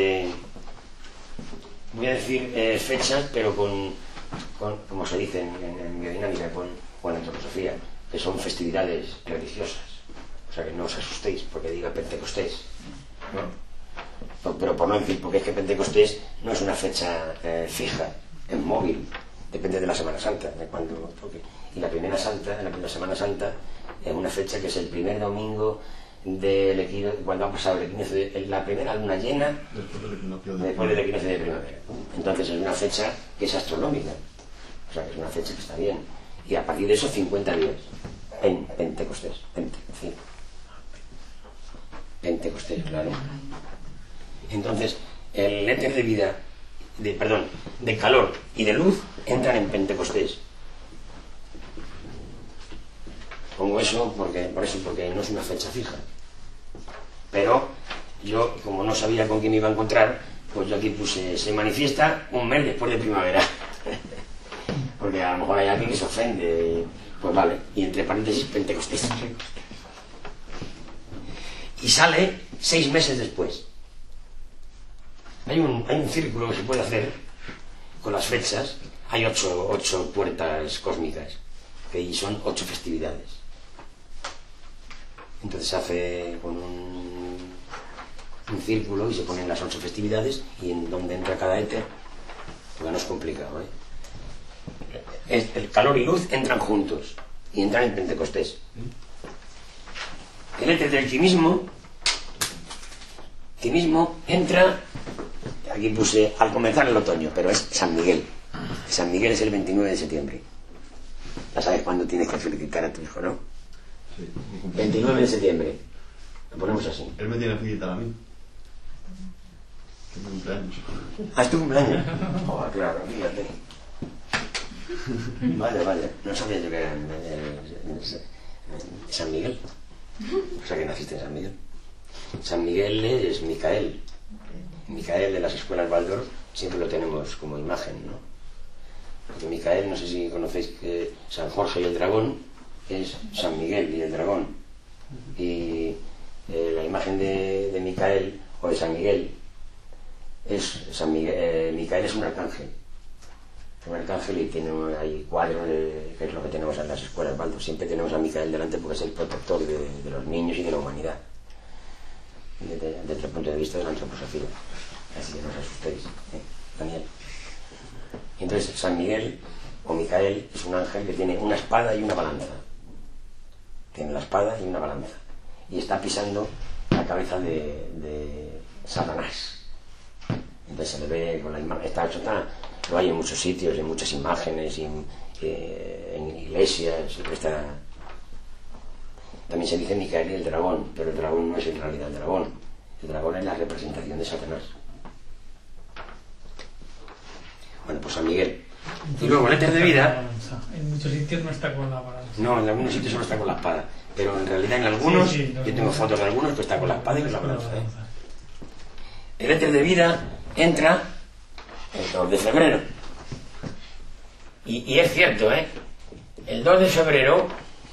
[SPEAKER 1] voy a decir fechas, pero con como se dice en biodinámica, con la antroposofía, que son festividades religiosas. O sea que no os asustéis porque diga Pentecostés, ¿no? Pero por no decir, porque es que Pentecostés no es una fecha fija, es móvil, depende de la Semana Santa, de cuando toque. Y la primera Semana Santa es una fecha que es el primer domingo del equinoccio, cuando ha pasado el equinoccio, la primera luna llena después del equinoccio de primavera. Entonces es una fecha que es astronómica, o sea que es una fecha que está bien. Y a partir de eso 50 días en Pentecostés, Pentecostés, claro. Entonces el éter de vida, de calor y de luz entran en Pentecostés. Pongo eso porque no es una fecha fija. Pero yo, como no sabía con quién me iba a encontrar, pues yo aquí puse, se manifiesta un mes después de primavera. Porque a lo mejor hay alguien que se ofende. Pues vale, y entre paréntesis Pentecostés. Y sale 6 meses después. Hay un círculo que se puede hacer con las fechas, hay 8 puertas cósmicas, que son 8 festividades. Entonces se hace con un círculo y se ponen las 8 festividades y en donde entra cada éter, porque no es complicado, el calor y luz entran juntos y entran en Pentecostés. El éter del quimismo entra, aquí puse al comenzar el otoño, pero es San Miguel. San Miguel es el 29 de septiembre. Ya sabes cuándo tienes que felicitar a tu hijo, ¿no?
[SPEAKER 5] Sí,
[SPEAKER 1] 29 de septiembre. Lo ponemos así.
[SPEAKER 5] Él me tiene que felicitar a mí. Que es mi cumpleaños.
[SPEAKER 1] Ah, es tu cumpleaños. Oh, claro, fíjate. Vale. No sabía yo que era San Miguel. O sea que naciste en San Miguel. San Miguel es Micael. Micael de las escuelas Waldorf siempre lo tenemos como imagen, ¿no? Porque Micael, no sé si conocéis que San Jorge y el dragón es San Miguel y el dragón. Y la imagen de Micael o de San Miguel es Micael es un arcángel. Un arcángel y hay cuadros que es lo que tenemos en las escuelas Waldorf. Siempre tenemos a Micael delante porque es el protector de los niños y de la humanidad. Desde el punto de vista de la antroposofía. Así que no os asustéis, Daniel. Entonces San Miguel o Micael es un ángel que tiene una espada y una balanza. Tiene la espada y una balanza y está pisando la cabeza de Satanás. Entonces se le ve con la imagen. Lo hay en muchos sitios, en muchas imágenes, en iglesias. También se dice Micael y el dragón, pero el dragón no es en realidad el dragón. El dragón es la representación de Satanás. Bueno, pues San Miguel. Y luego el éter de vida.
[SPEAKER 10] En muchos sitios no está con la balanza.
[SPEAKER 1] No, en algunos sitios solo está con la espada. Pero en realidad en algunos, yo tengo fotos de algunos que está con la espada y con la balanza. El éter de vida entra el 2 de febrero. Y es cierto, el 2 de febrero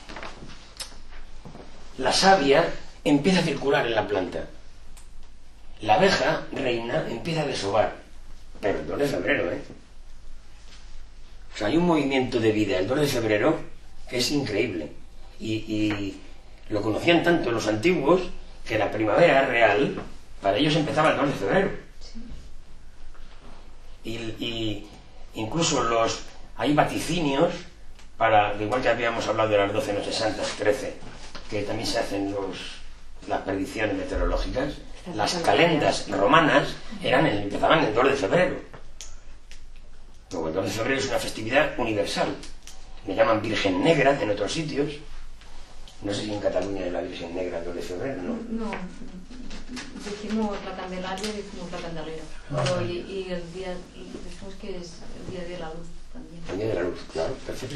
[SPEAKER 1] la savia empieza a circular en la planta. La abeja reina empieza a desovar. Pero el 2 de febrero, O sea, hay un movimiento de vida el 2 de febrero que es increíble. Y lo conocían tanto los antiguos que la primavera real, para ellos empezaba el 2 de febrero. Y incluso hay vaticinios para, igual que habíamos hablado de las 12 noches santas, 13, que también se hacen las predicciones meteorológicas. Las calendas romanas empezaban el 2 de febrero. Luego el 2 de febrero es una festividad universal. Le llaman Virgen Negra en otros sitios. No sé si en Cataluña es la Virgen Negra el 2 de febrero, ¿no?
[SPEAKER 3] No, decimos la Candelaria y decimos la Candelera. Y el día, decimos que es el Día de la Luz también.
[SPEAKER 1] El Día de la Luz, claro, perfecto.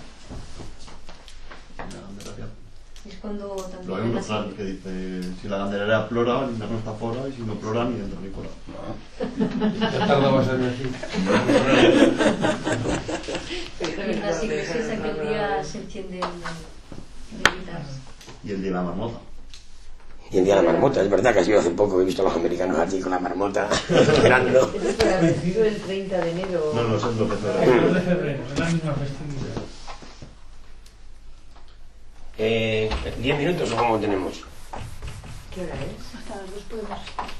[SPEAKER 3] Es cuando también
[SPEAKER 5] lo hay un refrán que dice: si la candelera plora, el invierno está fuera, y si no plora, ni dentro ni fuera.
[SPEAKER 2] Ya tardabas en decir.
[SPEAKER 3] En las iglesias aquel día se encienden velitas.
[SPEAKER 5] Y el día de la marmota.
[SPEAKER 1] Y el día de la marmota, es verdad que ha sido hace poco que he visto a los americanos aquí con la marmota esperando.
[SPEAKER 4] ¿Es para el 30 de enero?
[SPEAKER 5] No, es el 2 de febrero.
[SPEAKER 10] El 2 de febrero, es la misma festividad.
[SPEAKER 1] 10 minutos o cómo tenemos.
[SPEAKER 4] ¿Qué hora es?
[SPEAKER 9] Hasta las 2 podemos.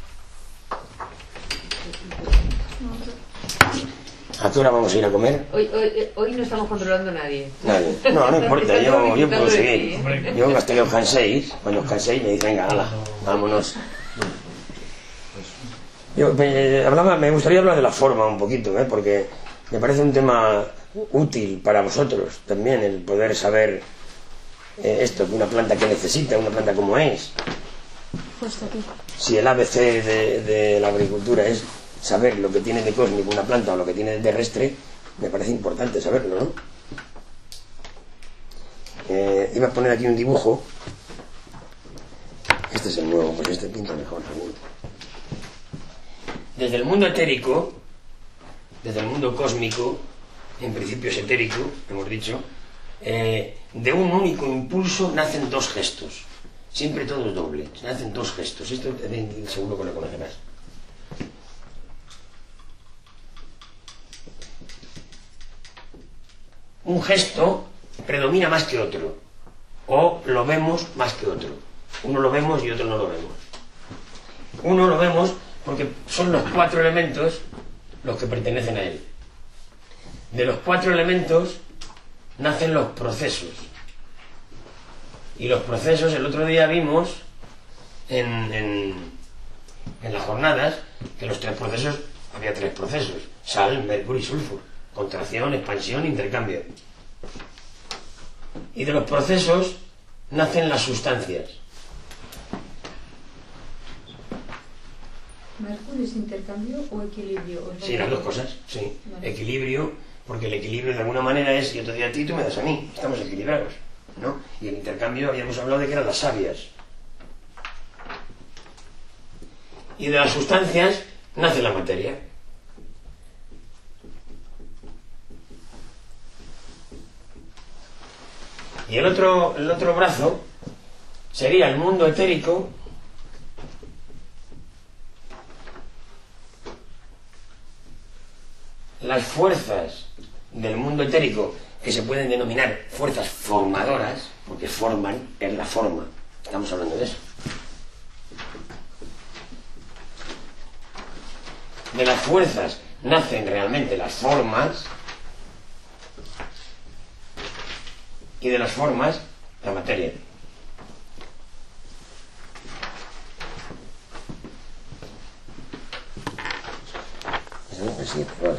[SPEAKER 1] ¿A qué hora vamos a ir a comer?
[SPEAKER 4] Hoy no estamos controlando a nadie.
[SPEAKER 1] Nadie. No importa, yo puedo seguir.
[SPEAKER 4] ¿eh?
[SPEAKER 1] Yo hasta que os canséis, cuando os canséis me dicen, venga, hala, vámonos. Me gustaría hablar de la forma un poquito, porque me parece un tema útil para vosotros también, el poder saber esto, que una planta que necesita, una planta como es. Si el ABC de la agricultura es saber lo que tiene de cósmico una planta o lo que tiene de terrestre, me parece importante saberlo, ¿no? Iba a poner aquí un dibujo. Este es el nuevo, pues este pinta mejor seguro. Desde el mundo etérico, desde el mundo cósmico, en principio es etérico, hemos dicho, de un único impulso nacen dos gestos, siempre todos dobles, nacen dos gestos. Esto seguro que lo conocerás. un gesto predomina más que otro, o lo vemos más que otro. Uno lo vemos y otro no lo vemos. Uno lo vemos porque son los 4 elementos los que pertenecen a él. De los 4 elementos nacen los procesos. Y los procesos, el otro día vimos en las jornadas que los 3 procesos, había 3 procesos: sal, mercurio y sulfuro, contracción, expansión, intercambio. Y de los procesos nacen las sustancias.
[SPEAKER 3] ¿Mercurio es intercambio o equilibrio?
[SPEAKER 1] Sí, las 2 cosas, sí. Vale. Equilibrio, porque el equilibrio de alguna manera es: yo te doy a ti, tú me das a mí, estamos equilibrados, ¿no? Y el intercambio habíamos hablado de que eran las sabias. Y de las sustancias nace la materia. Y el otro brazo sería el mundo etérico, las fuerzas del mundo etérico, que se pueden denominar fuerzas formadoras, porque forman, es la forma, estamos hablando de eso. De las fuerzas nacen realmente las formas, y de las formas la materia. Sí, vale.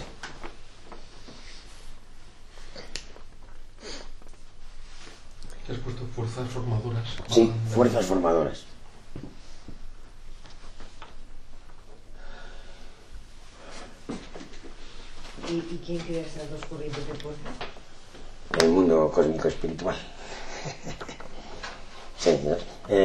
[SPEAKER 2] ¿Has puesto fuerzas formadoras?
[SPEAKER 1] Sí, fuerzas formadoras.
[SPEAKER 4] ¿Y quién crea esas 2 corrientes de fuerza?
[SPEAKER 1] El mundo cósmico espiritual. Sí, ¿no?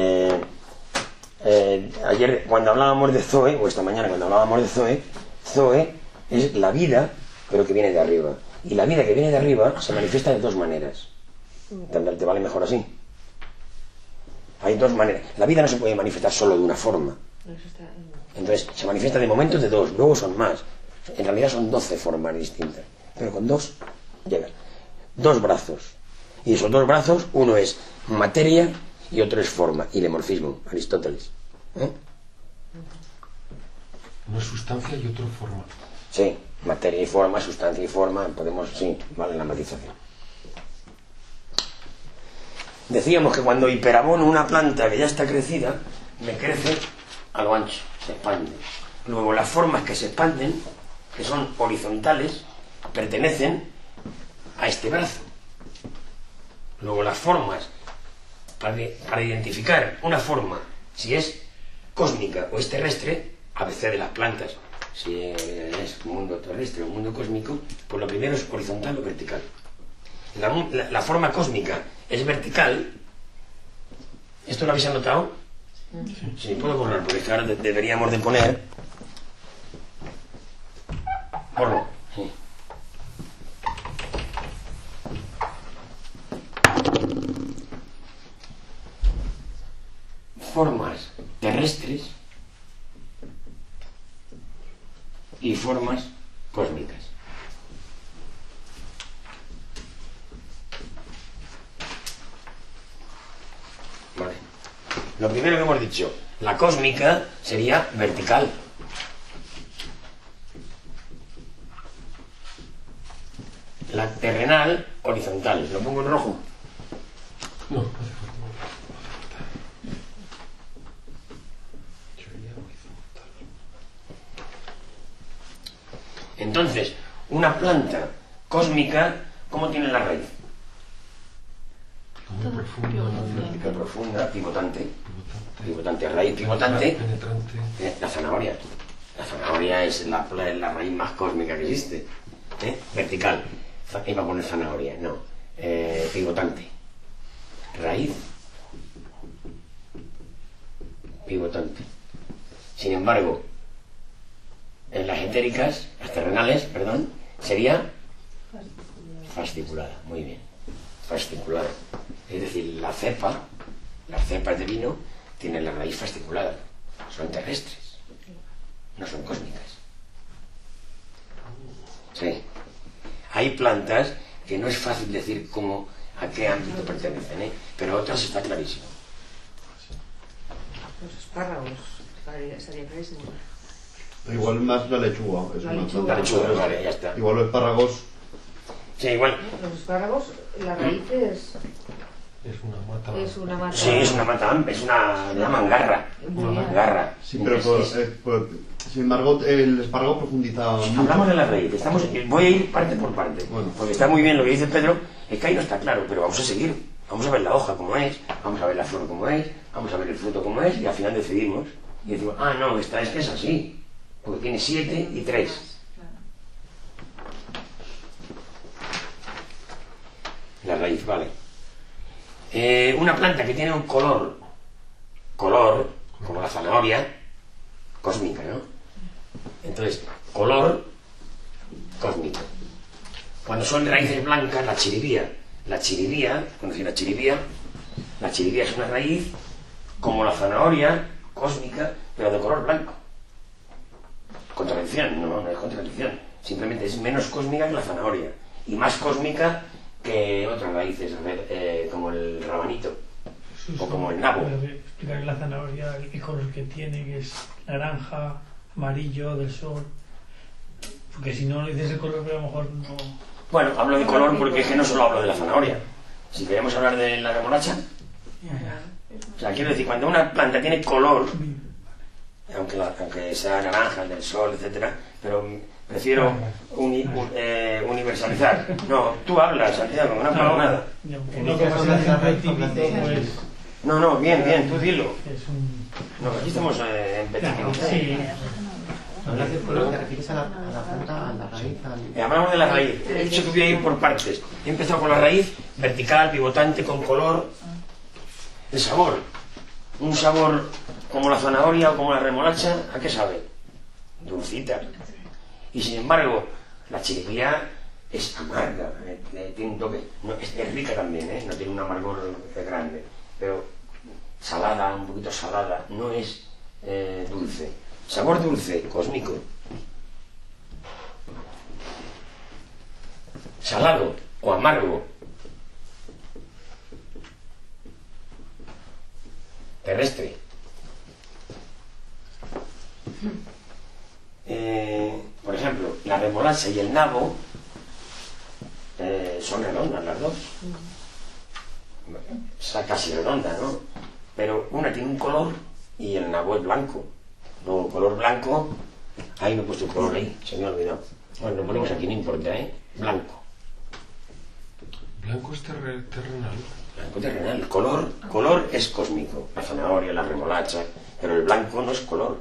[SPEAKER 1] Ayer cuando hablábamos de Zoe, o esta mañana cuando hablábamos de Zoe, Zoe es la vida, pero que viene de arriba. Y la vida que viene de arriba se manifiesta de 2 maneras. ¿Te vale mejor así? Hay 2 maneras. La vida no se puede manifestar solo de una forma. Entonces, se manifiesta de momentos de 2, luego son más. En realidad son 12 formas distintas. Pero con 2 llegas. 2 brazos. Y esos 2 brazos, uno es materia y otro es forma. Y lemorfismo, Aristóteles.
[SPEAKER 2] Uno es sustancia y otro forma.
[SPEAKER 1] Sí, materia y forma, sustancia y forma. Podemos, sí, vale la matización. Decíamos que cuando hiperabono una planta que ya está crecida, me crece a lo ancho, se expande. Luego las formas que se expanden, que son horizontales, pertenecen a este brazo. Luego las formas, para identificar una forma, si es cósmica o es terrestre, ABC de las plantas, si es un mundo terrestre o un mundo cósmico, pues lo primero es horizontal o vertical. La forma cósmica es vertical. ¿Esto lo habéis anotado? Sí, puedo borrar, porque ahora deberíamos de poner... Borro. Sí. Formas terrestres y formas cósmicas. Vale. Lo primero que hemos dicho, la cósmica sería vertical. La terrenal, horizontal. ¿Lo pongo en rojo?
[SPEAKER 2] No.
[SPEAKER 1] Entonces, una planta cósmica, ¿cómo tiene la raíz?
[SPEAKER 2] Muy profunda,
[SPEAKER 1] profunda, pivotante. Pivotante, raíz pivotante.
[SPEAKER 2] Penetrante.
[SPEAKER 1] La zanahoria. La zanahoria es la raíz más cósmica que existe. Vertical. Iba a poner zanahoria, no. Pivotante. Raíz. Pivotante. Sin embargo, en las etéricas, las terrenales, perdón, sería fasciculada. Muy bien. Fasciculada. Es decir, las cepas de vino tienen la raíz fasciculada. Son terrestres. No son cósmicas. Sí. Hay plantas que no es fácil decir a qué ámbito pertenecen, ¿eh? Pero otras está clarísimo.
[SPEAKER 4] Los espárragos, estaría clarísimo.
[SPEAKER 5] Igual más la lechuga. Es
[SPEAKER 4] La
[SPEAKER 5] una
[SPEAKER 4] lechuga.
[SPEAKER 5] planta.
[SPEAKER 1] La lechuga, vale, ya está.
[SPEAKER 5] Igual los espárragos.
[SPEAKER 1] Sí, igual.
[SPEAKER 4] Los espárragos, la raíz es
[SPEAKER 2] una mata.
[SPEAKER 1] Sí, es una mata, es una, le llaman garra.
[SPEAKER 4] Muy bien.
[SPEAKER 1] Garra.
[SPEAKER 5] Sí, pero sin embargo el espárrago profundiza mucho.
[SPEAKER 1] Hablamos de la raíz, voy a ir parte por parte,
[SPEAKER 5] Bueno.
[SPEAKER 1] porque está muy bien lo que dice Pedro, es que ahí no está claro, pero vamos a seguir, vamos a ver la hoja como es, vamos a ver la flor como es, vamos a ver el fruto como es, y al final decidimos, y decimos, no, esta es que es así, porque tiene 7 y 3. La raíz, vale. Una planta que tiene un color, como la zanahoria, cósmica, ¿no? Entonces, color cósmico. Cuando son raíces blancas, la chiribía, ¿conocéis la chiribía? La chiribía es una raíz como la zanahoria, cósmica, pero de color blanco. Contradicción, no es contradicción. Simplemente es menos cósmica que la zanahoria y más cósmica que otras raíces, como el rabanito o como el nabo.
[SPEAKER 10] Explicar la zanahoria, el color que tiene, que es naranja, amarillo, del sol. Porque si no le dices el color, pero a lo mejor no.
[SPEAKER 1] Bueno, hablo de color porque es que no solo hablo de la zanahoria. Si queremos hablar de la remolacha, o sea, quiero decir, cuando una planta tiene color, aunque sea naranja, del sol, etcétera, pero prefiero universalizar. No, tú hablas, Santiago, no hablo nada. No, bien, tú dilo. No, aquí estamos en petit.
[SPEAKER 6] Hablas del color, ¿te refieres a la planta, a la raíz?
[SPEAKER 1] Hablamos de la raíz. He dicho que voy a ir por partes. He empezado con la raíz vertical, pivotante, con color. El sabor. Un sabor como la zanahoria o como la remolacha, ¿a qué sabe? Dulcita. Y sin embargo, la chiribía es amarga, tiene un toque. No, es rica también, no tiene un amargor grande. Pero salada, un poquito salada, no es dulce. Sabor dulce, cósmico. Salado o amargo. Terrestre. Por ejemplo, la remolacha y el nabo son redondas las dos. Casi redonda, ¿no? Pero una tiene un color y el nabo es blanco. No, color blanco. Ahí me he puesto el color ahí, se me ha olvidado. Bueno, lo ponemos aquí, no importa, blanco.
[SPEAKER 2] Blanco es terrenal.
[SPEAKER 1] Blanco terrenal. Color es cósmico. La zanahoria, la remolacha. Pero el blanco no es color.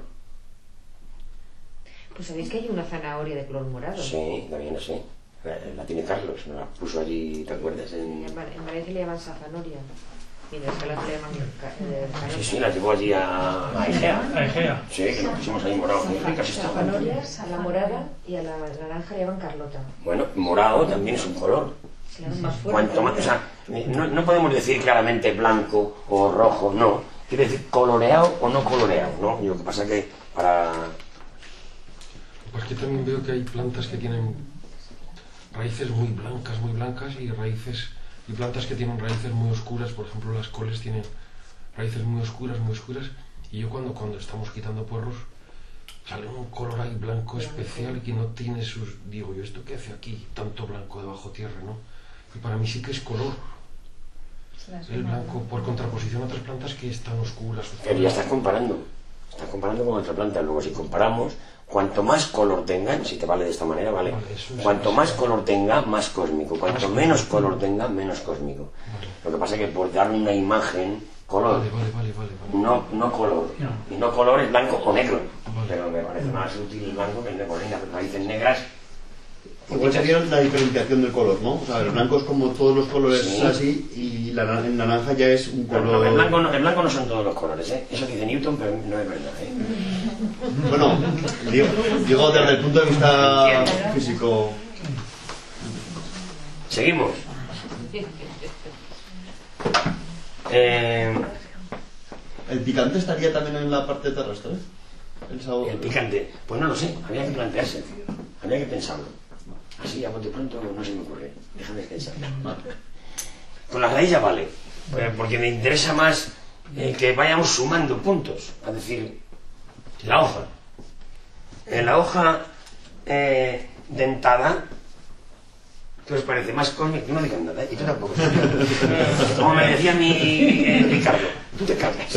[SPEAKER 4] Pues sabéis que hay una zanahoria de color morado.
[SPEAKER 1] Sí, también lo sé. La tiene Carlos, me la puso allí, ¿te acuerdas?
[SPEAKER 4] En Valencia le llaman sazanoria. Mira, es que la le llaman
[SPEAKER 1] Sí, la llevó allí a Egea.
[SPEAKER 10] A Egea.
[SPEAKER 1] Sí, que la pusimos ahí morado. Muy ricas estaban.
[SPEAKER 4] Zanahorias, a la morada y a la naranja le llaman Carlota.
[SPEAKER 1] Bueno, morado también es un color.
[SPEAKER 4] Se le llaman más fuerte.
[SPEAKER 1] Cuanto más, o sea, no podemos decir claramente blanco o rojo, no. Quiere decir coloreado o no coloreado, ¿no? Y lo que pasa es que para...
[SPEAKER 2] Pues que también veo que hay plantas que tienen raíces muy blancas y plantas que tienen raíces muy oscuras. Por ejemplo, las coles tienen raíces muy oscuras, y yo cuando estamos quitando puerros sale un color ahí blanco especial que no tiene sus... Digo yo, ¿esto qué hace aquí? Tanto blanco debajo tierra, ¿no? Y para mí sí que es color. El blanco, por contraposición a otras plantas que están oscuras.
[SPEAKER 1] Pero ya estás comparando con otra planta. Luego, si comparamos, cuanto más color tengan, si te vale de esta manera, ¿vale? Cuanto más color tenga, más cósmico. Cuanto menos color tenga, menos cósmico. Lo que pasa es que por dar una imagen, color, no color. Y no color es blanco o negro. Pero me parece más útil el blanco que el negro. Las raíces negras...
[SPEAKER 5] Igual sería la diferenciación del color, ¿no? O sea, el blanco es como todos los colores así, y el naranja ya es un color...
[SPEAKER 1] No, el blanco no son todos los colores, Eso dice Newton, pero no es verdad,
[SPEAKER 5] Bueno, digo desde el punto de vista físico...
[SPEAKER 1] Seguimos.
[SPEAKER 5] ¿El picante estaría también en la parte terrestre? El sabor.
[SPEAKER 1] El picante, pues no lo sé, habría que plantearse, habría que pensarlo. Así a bote pronto no se me ocurre. Déjame pensar. Con la raíz ya vale, porque me interesa más que vayamos sumando puntos. Es decir, la hoja. La hoja dentada, ¿qué os parece? Más cósmica. No digan nada, y tú tampoco. Como me decía mi Ricardo, tú te calmas.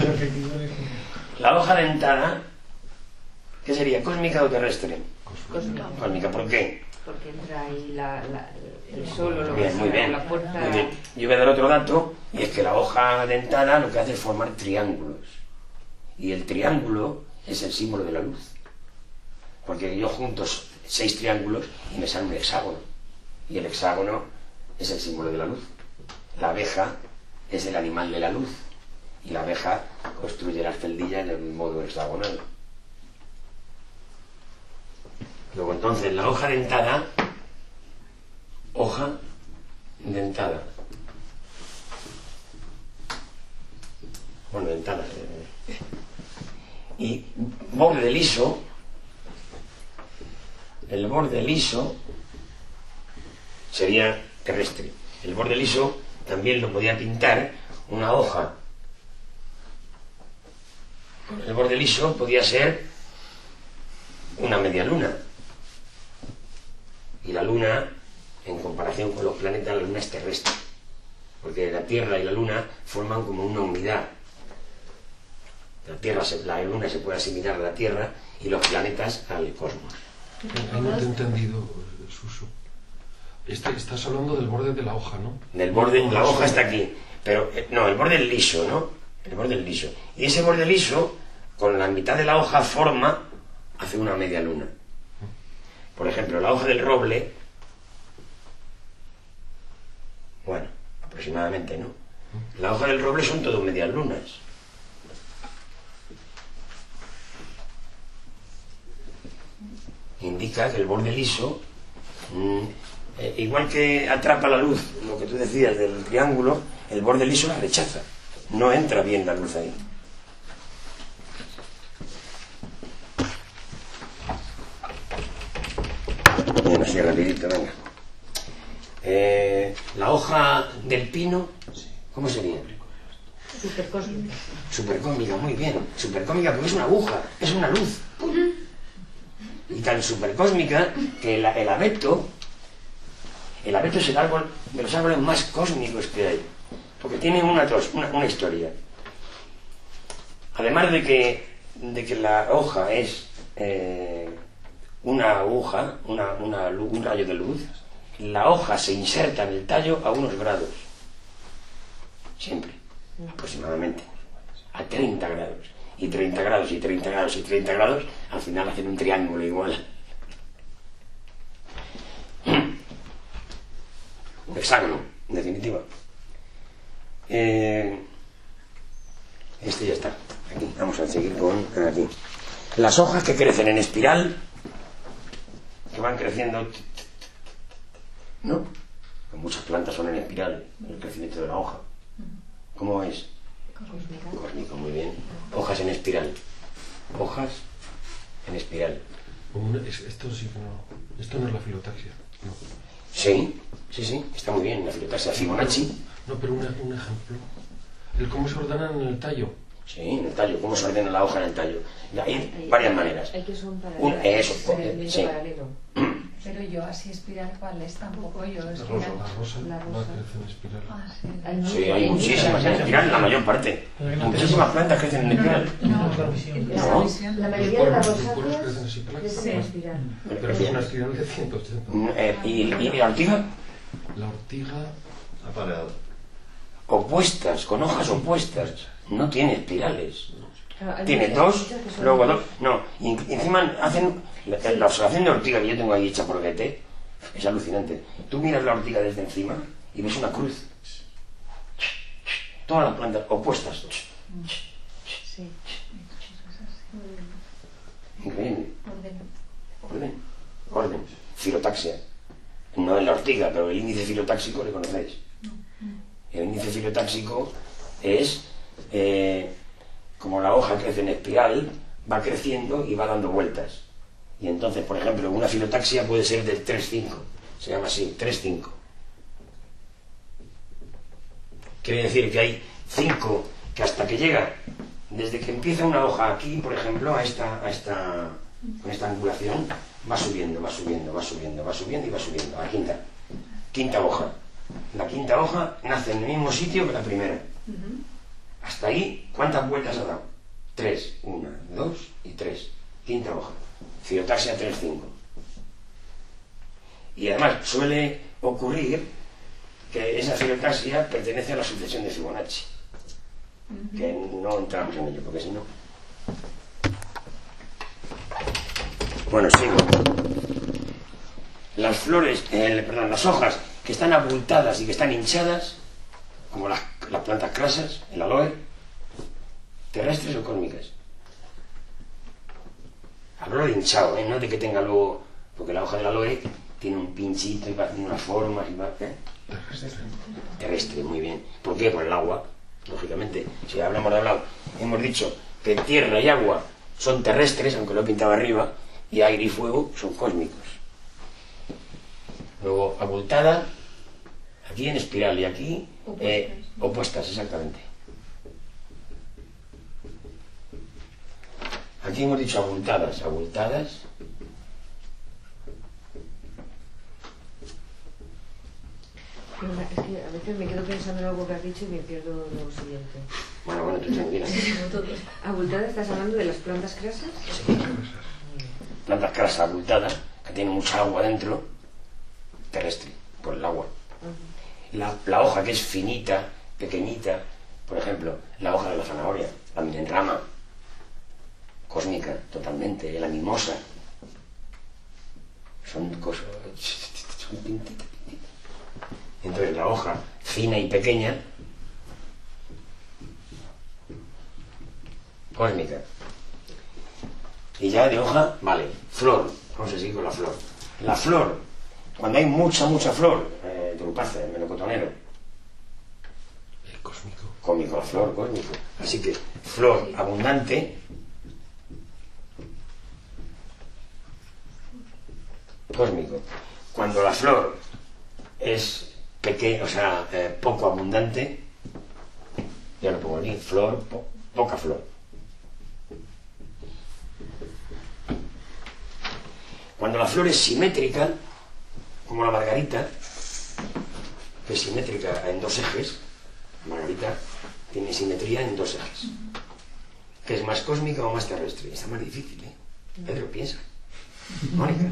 [SPEAKER 1] La hoja dentada, ¿qué sería? ¿Cósmica o terrestre?
[SPEAKER 4] Cósmica.
[SPEAKER 1] Cósmica, ¿por qué?
[SPEAKER 4] Porque entra ahí el sol o lo que
[SPEAKER 1] Bien, muy
[SPEAKER 4] sea
[SPEAKER 1] bien,
[SPEAKER 4] por la puerta.
[SPEAKER 1] muy bien. Yo voy a dar otro dato, y es que la hoja dentada lo que hace es formar triángulos. Y el triángulo es el símbolo de la luz. Porque yo junto 6 triángulos y me sale un hexágono. Y el hexágono es el símbolo de la luz. La abeja es el animal de la luz. Y la abeja construye las celdillas en el modo hexagonal. Luego entonces la hoja dentada, bueno, dentada, y borde liso, el borde liso sería terrestre. El borde liso también lo podía pintar una hoja. El borde liso podía ser una media luna. Y la luna, en comparación con los planetas, la luna es terrestre. Porque la Tierra y la luna forman como una unidad. La luna se puede asimilar a la Tierra y los planetas al cosmos.
[SPEAKER 2] Ahí no te he entendido, Suso. Estás hablando del borde de la hoja, ¿no?
[SPEAKER 1] Del borde, la hoja está aquí. Pero, no, el borde es liso, ¿no? El borde es liso. Y ese borde liso, con la mitad de la hoja hace una media luna. Por ejemplo, la hoja del roble, bueno, aproximadamente, ¿no? La hoja del roble son todo medias lunas. Indica que el borde liso, igual que atrapa la luz, lo que tú decías del triángulo, el borde liso la rechaza. No entra bien la luz ahí. Bien, así rapidito, venga. La hoja del pino, ¿cómo sería?
[SPEAKER 4] Supercósmica.
[SPEAKER 1] Supercósmica, muy bien. Supercósmica porque es una aguja, es una luz. Y tan supercósmica que el abeto es el árbol de los árboles más cósmicos que hay. Porque tiene una historia. Además de que la hoja es una aguja, un rayo de luz, la hoja se inserta en el tallo a unos grados. Siempre, aproximadamente. A 30 grados. Y 30 grados, y 30 grados, y 30 grados, al final hacen un triángulo igual. Un hexágono, en definitiva. Este ya está. Aquí, vamos a seguir con aquí. Las hojas que crecen en espiral, que van creciendo, ¿no? Muchas plantas son en espiral, el crecimiento de la hoja. ¿Cómo es? Cósmico, muy bien. Hojas en espiral. Hojas en espiral.
[SPEAKER 2] Esto sí que no. Esto no es la filotaxia. No.
[SPEAKER 1] Sí, está muy bien. La filotaxia Fibonacci.
[SPEAKER 2] No, pero un ejemplo. El cómo se ordenan en el tallo.
[SPEAKER 1] Sí, en el tallo. ¿Cómo se ordena la hoja en el tallo? Hay varias maneras.
[SPEAKER 4] Hay que son paralelas.
[SPEAKER 1] Eso, sí.
[SPEAKER 4] Paralelo.
[SPEAKER 7] Pero yo así espiral, ¿cuál es? Tampoco yo
[SPEAKER 2] La
[SPEAKER 7] espiral.
[SPEAKER 2] rosa va a crecer en espiral.
[SPEAKER 7] Ah, sí.
[SPEAKER 1] Sí, hay muchísimas en espiral, la mayor parte. Muchísimas plantas crecen en espiral.
[SPEAKER 4] No. La mayoría de las rosáceas crecen en espiral.
[SPEAKER 2] Pero es una espiral de 180.
[SPEAKER 1] ¿Y la ortiga?
[SPEAKER 2] La ortiga...
[SPEAKER 5] Apareado.
[SPEAKER 1] Opuestas, con hojas opuestas. No tiene espirales. Tiene dos, luego dos. No, y encima hacen la observación de ortiga que yo tengo ahí hecha por Goethe. Es alucinante. Tú miras la ortiga desde encima y ves una cruz. Todas las plantas opuestas.
[SPEAKER 7] Sí.
[SPEAKER 1] Increíble. Orden. Filotaxia. No en la ortiga, pero el índice filotáxico le conocéis. El índice filotáxico es como la hoja crece en espiral, va creciendo y va dando vueltas. Y entonces, por ejemplo, una filotaxia puede ser del 3-5, se llama así, 3-5. Quiere decir que hay 5 que hasta que llega, desde que empieza una hoja aquí, por ejemplo, con esta angulación, va subiendo, va subiendo, va subiendo, va subiendo y va subiendo. A la quinta hoja. La quinta hoja nace en el mismo sitio que la primera. Hasta ahí, ¿cuántas vueltas ha dado? 3. 1, 2 y 3. Quinta hoja. Filotaxia 3-5. Y además suele ocurrir que esa filotaxia pertenece a la sucesión de Fibonacci. Que no entramos en ello, porque si no... Bueno, sigo. Las flores, perdón, las hojas que están abultadas y que están hinchadas, como las plantas crasas, el aloe, terrestres o cósmicas. Hablo de hinchado, no de que tenga luego, porque la hoja del aloe tiene un pinchito y va haciendo unas formas y va... Terrestre, muy bien. ¿Por qué? Por el agua, lógicamente. Si hablamos de agua, hemos dicho que tierra y agua son terrestres, aunque lo he pintado arriba, y aire y fuego son cósmicos. Luego, abultada, aquí en espiral y aquí opuestas, exactamente. Aquí hemos dicho abultadas, abultadas.
[SPEAKER 4] Es que a veces me quedo pensando en algo que has dicho y me pierdo lo siguiente.
[SPEAKER 1] Bueno, tú tranquila.
[SPEAKER 4] ¿Abultada estás hablando de las plantas crasas?
[SPEAKER 1] Sí. Plantas crasas abultadas, que tienen mucha agua dentro, terrestre, por el agua. La hoja que es finita, pequeñita, por ejemplo, la hoja de la zanahoria, la milenrama, cósmica, totalmente, la mimosa. Son cosas... son pintitas. Entonces la hoja fina y pequeña, cósmica. Y ya de hoja, vale, flor. Vamos a seguir con la flor. La flor, cuando hay mucha flor, drupácea, melocotonero.
[SPEAKER 2] Cósmico.
[SPEAKER 1] Cósmico, la flor, cósmico. Así que flor abundante, cósmico. Cuando la flor es pequeña, o sea, poco abundante, ya lo pongo aquí, flor, poca flor. Cuando la flor es simétrica, como la margarita, que es simétrica en dos ejes, la margarita tiene simetría en dos ejes. ¿Que es más cósmica o más terrestre? Está más difícil, ¿eh? Pedro, piensa. Mónica.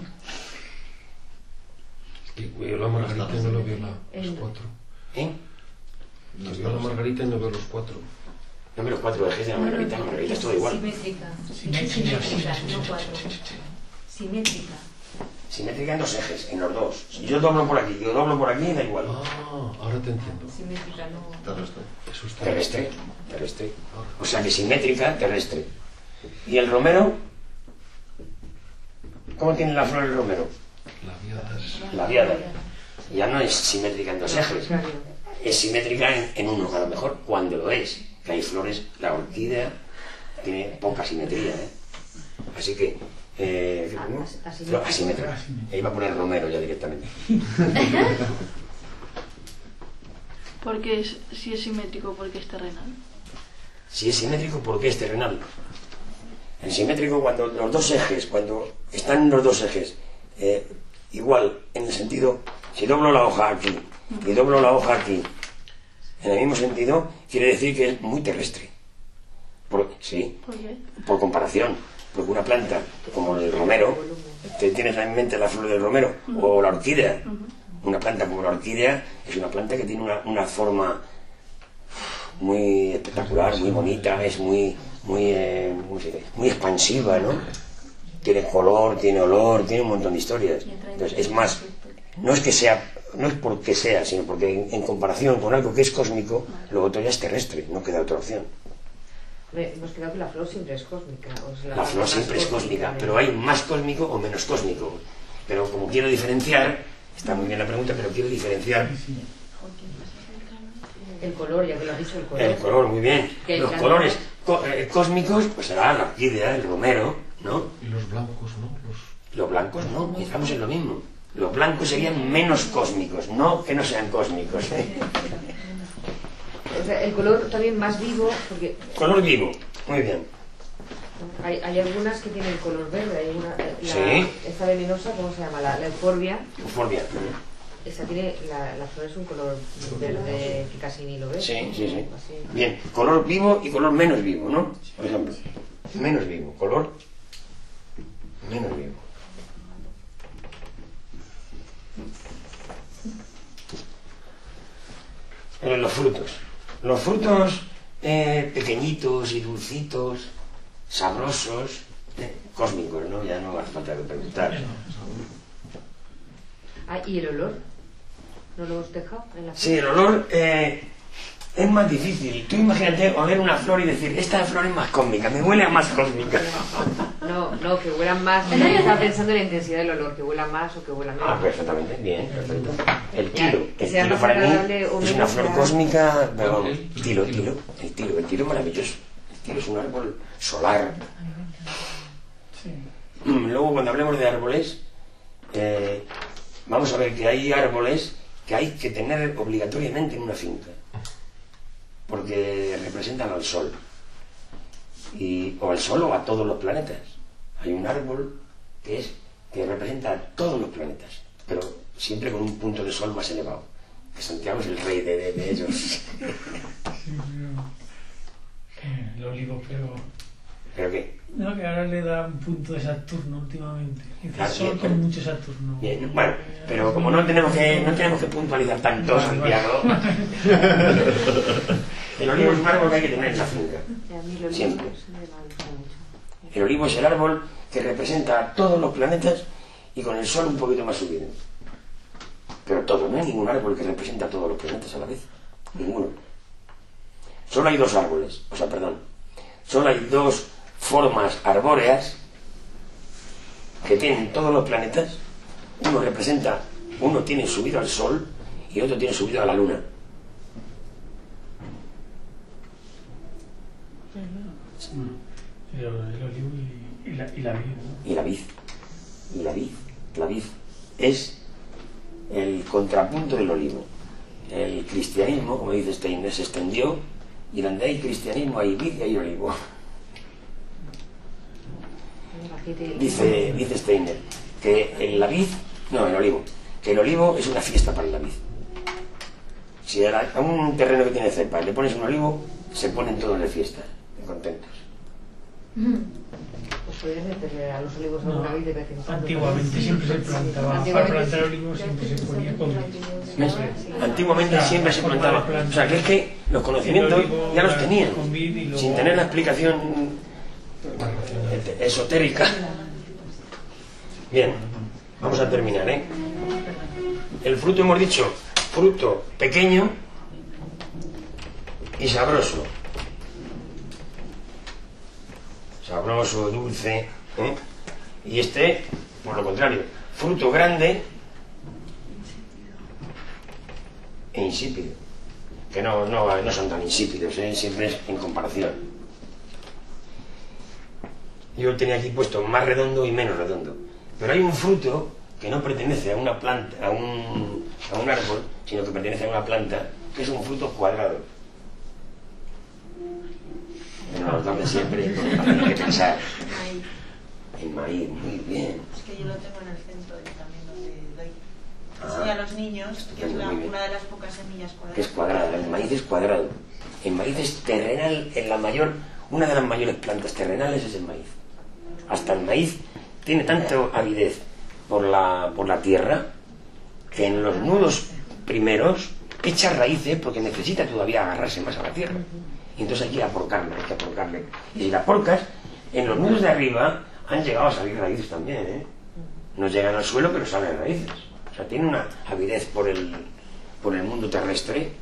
[SPEAKER 2] Yo la margarita no lo veo los 4. Yo veo la margarita y no veo los 4.
[SPEAKER 1] No veo los 4 ejes de la margarita es todo igual.
[SPEAKER 3] Simétrica, no 4. Simétrica.
[SPEAKER 1] Simétrica en dos ejes, en los dos. Si yo doblo por aquí, yo doblo por aquí, da igual.
[SPEAKER 2] Ah, ahora te entiendo.
[SPEAKER 3] Simétrica, no.
[SPEAKER 1] Terrestre. O sea que simétrica, terrestre. ¿Y el romero? ¿Cómo tiene la flor el romero? Labiada. Ya no es simétrica en dos ejes. Es simétrica en uno, a lo mejor cuando lo es. Que hay flores, la orquídea tiene poca simetría, ¿eh? Así que asimétrica. Iba a poner romero ya directamente.
[SPEAKER 9] Porque si es simétrico, porque es terrenal.
[SPEAKER 1] Si es simétrico, ¿por qué es terrenal? El simétrico, cuando los dos ejes, cuando están los dos ejes igual, en el sentido, si doblo la hoja aquí y doblo la hoja aquí, en el mismo sentido, quiere decir que es muy terrestre. Sí,
[SPEAKER 9] ¿Por qué?
[SPEAKER 1] por comparación, porque una planta como el romero, ¿te tienes en mente la flor del romero? O la orquídea. Una planta como la orquídea es una planta que tiene una forma muy espectacular, muy bonita, es muy expansiva, ¿no? Tiene color, tiene olor, tiene un montón de historias. Entonces, es más, no es porque sea, sino porque en comparación con algo que es cósmico, lo otro ya es terrestre, no queda otra opción.
[SPEAKER 4] Hemos quedado que la flor siempre es cósmica.
[SPEAKER 1] La flor siempre es cósmica, pero hay más cósmico o menos cósmico. Pero como quiero diferenciar, está muy bien la pregunta, pero quiero diferenciar.
[SPEAKER 4] El color, ya que lo has dicho, el color.
[SPEAKER 1] El color, muy bien. Los colores cósmicos, pues será la orquídea, el romero, ¿no?
[SPEAKER 2] Y los blancos, ¿no?
[SPEAKER 1] Los blancos no, estamos en lo mismo. Los blancos serían menos cósmicos, no que no sean cósmicos.
[SPEAKER 4] O sea, el color también más vivo, porque...
[SPEAKER 1] Color vivo, muy bien.
[SPEAKER 4] Hay algunas que tienen color verde, hay una...
[SPEAKER 1] Sí.
[SPEAKER 4] Esta venenosa, ¿cómo se llama? La euforbia.
[SPEAKER 1] Euforbia.
[SPEAKER 4] Esta tiene, la flor es un color verde que casi ni lo ves.
[SPEAKER 1] Sí,
[SPEAKER 4] ¿no?
[SPEAKER 1] sí, sí.
[SPEAKER 4] Así.
[SPEAKER 1] Bien, color vivo y color menos vivo, ¿no? Por ejemplo, menos vivo, color menos vivo. Los frutos. Los frutos pequeñitos y dulcitos, sabrosos, cósmicos, ¿no? Ya no hace falta que preguntar.
[SPEAKER 4] Ah, ¿y el olor? ¿No lo hemos dejado en la flor?
[SPEAKER 1] Sí, el olor es más difícil. Tú imagínate oler una flor y decir, esta flor es más cósmica, me huele a más cósmica.
[SPEAKER 4] No, que huelan más. Yo estaba pensando en la intensidad del olor, que huela más o que huela menos.
[SPEAKER 1] Ah, perfectamente, bien, perfecto. El tilo.
[SPEAKER 4] Que
[SPEAKER 1] El
[SPEAKER 4] sea
[SPEAKER 1] tilo
[SPEAKER 4] más
[SPEAKER 1] para mí
[SPEAKER 4] agradable o
[SPEAKER 1] es una
[SPEAKER 4] menos
[SPEAKER 1] flor
[SPEAKER 4] agradable.
[SPEAKER 1] cósmica, pero el tilo es maravilloso. El tilo es un árbol solar. Luego, cuando hablemos de árboles, vamos a ver que hay árboles que hay que tener obligatoriamente en una finca, porque representan al Sol, o al Sol o a todos los planetas. Hay un árbol que representa a todos los planetas, pero siempre con un punto de sol más elevado, que Santiago es el rey de ellos.
[SPEAKER 10] Sí, el olivo, pero...
[SPEAKER 1] ¿Pero qué?
[SPEAKER 10] No, que ahora le da un punto de Saturno últimamente. Dice
[SPEAKER 1] Claro,
[SPEAKER 10] Sol
[SPEAKER 1] bien,
[SPEAKER 10] con
[SPEAKER 1] pero-
[SPEAKER 10] mucho Saturno.
[SPEAKER 1] Bien, bueno, pero como no tenemos que puntualizar tanto,
[SPEAKER 10] Vale,
[SPEAKER 1] Santiago, el olivo es un árbol que hay que tener en la finca.
[SPEAKER 4] Y a mí el olivo
[SPEAKER 1] Siempre.
[SPEAKER 4] se me gusta mucho.
[SPEAKER 1] El olivo es el árbol que representa a todos los planetas y con el sol un poquito más subido. Pero todo, no hay ningún árbol que represente a todos los planetas a la vez. Ninguno. Solo hay dos árboles, solo hay dos formas arbóreas que tienen todos los planetas. Uno tiene subido al sol y otro tiene subido a la luna.
[SPEAKER 10] El olivo y la vid, ¿no?
[SPEAKER 1] Y la vid. La vid es el contrapunto del olivo. El cristianismo, como dice Steiner, se extendió, y donde hay cristianismo hay vid y hay olivo. Dice Steiner que el olivo, que el olivo es una fiesta para la vid. Si a un terreno que tiene cepas le pones un olivo, se ponen todos de fiesta, contentos.
[SPEAKER 4] Pues podrías meterle a los olivos alguna vid de vez en cuando.
[SPEAKER 10] Antiguamente siempre se plantaba, para plantar olivos siempre se ponía con...
[SPEAKER 1] ¿Ves? Antiguamente siempre se plantaba. O sea, que es que los conocimientos ya los tenían, sin tener la explicación esotérica. Bien, vamos a terminar, ¿eh? El fruto, hemos dicho, fruto pequeño y sabroso. Sabroso, dulce, ¿eh? Y este, por lo contrario, fruto grande e insípido. Que no son tan insípidos, ¿eh? Siempre es en comparación. Yo tenía aquí puesto más redondo y menos redondo. Pero hay un fruto que no pertenece a una planta, a un árbol, sino que pertenece a una planta, que es un fruto cuadrado. No, donde siempre hay que pensar. El maíz, muy bien.
[SPEAKER 8] Es que yo lo tengo en el centro también donde doy.
[SPEAKER 1] Ah,
[SPEAKER 8] Enseño a los niños, que es
[SPEAKER 1] muy bien.
[SPEAKER 8] una de las pocas semillas cuadradas.
[SPEAKER 1] Que es cuadrada, el maíz es cuadrado. El maíz es terrenal, una de las mayores plantas terrenales es el maíz. Hasta el maíz tiene tanto avidez por la tierra que en los nudos primeros echa raíces porque necesita todavía agarrarse más a la tierra. Y entonces hay que aporcarle. Y si la porcas, en los nudos de arriba han llegado a salir raíces también, ¿eh? No llegan al suelo, pero salen raíces. O sea, tiene una avidez por el mundo terrestre.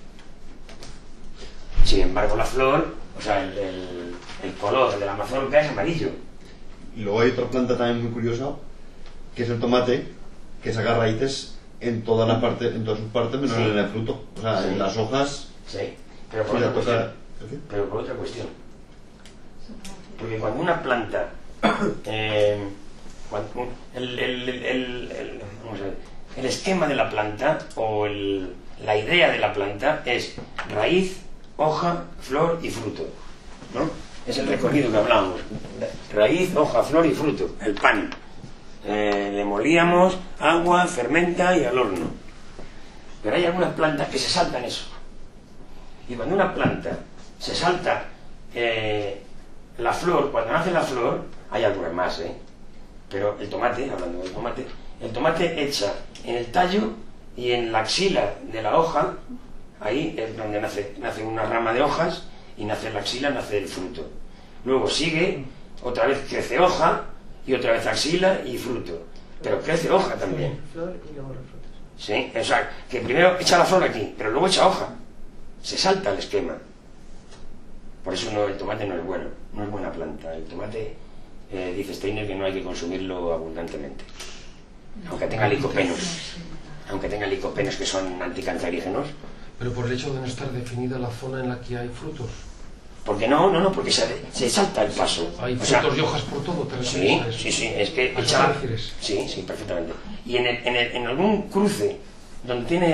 [SPEAKER 1] Sin embargo, la flor, o sea, el color de la mazorca es amarillo.
[SPEAKER 5] Y luego hay otra planta también muy curiosa, que es el tomate, que saca raíces en todas sus partes, menos
[SPEAKER 1] Sí.
[SPEAKER 5] en el fruto. O sea,
[SPEAKER 1] Sí.
[SPEAKER 5] en las hojas.
[SPEAKER 1] Sí, pero por
[SPEAKER 5] si
[SPEAKER 1] otra
[SPEAKER 5] la toca-
[SPEAKER 1] cuestión. Pero por otra cuestión. Porque cuando una planta Vamos a ver, el esquema de la planta o la idea de la planta es raíz, hoja, flor y fruto, ¿no? Es el recorrido que hablábamos: raíz, hoja, flor y fruto, el pan. Le molíamos, agua, fermenta y al horno. Pero hay algunas plantas que se saltan eso. Y cuando una planta se salta la flor, cuando nace la flor, hay algunas más, pero el tomate, hablando del tomate, el tomate echa en el tallo y en la axila de la hoja, ahí es donde nace una rama de hojas, y nace en la axila, nace el fruto. Luego sigue, otra vez crece hoja, y otra vez axila y fruto. Pero crece hoja también.
[SPEAKER 4] Flor y luego los frutos.
[SPEAKER 1] Sí, o sea, que primero echa la flor aquí, pero luego echa hoja. Se salta el esquema. Por eso el tomate no es bueno, no es buena planta. El tomate, dice Steiner, que no hay que consumirlo abundantemente. Aunque tenga licopenos que son anticancerígenos.
[SPEAKER 2] Pero por el hecho de no estar definida la zona en la que hay frutos.
[SPEAKER 1] Porque porque se salta el paso.
[SPEAKER 2] Hay frutos y hojas por todo, ¿te refieres a eso?
[SPEAKER 1] Sí, es que sí, perfectamente. Y en algún cruce donde tiene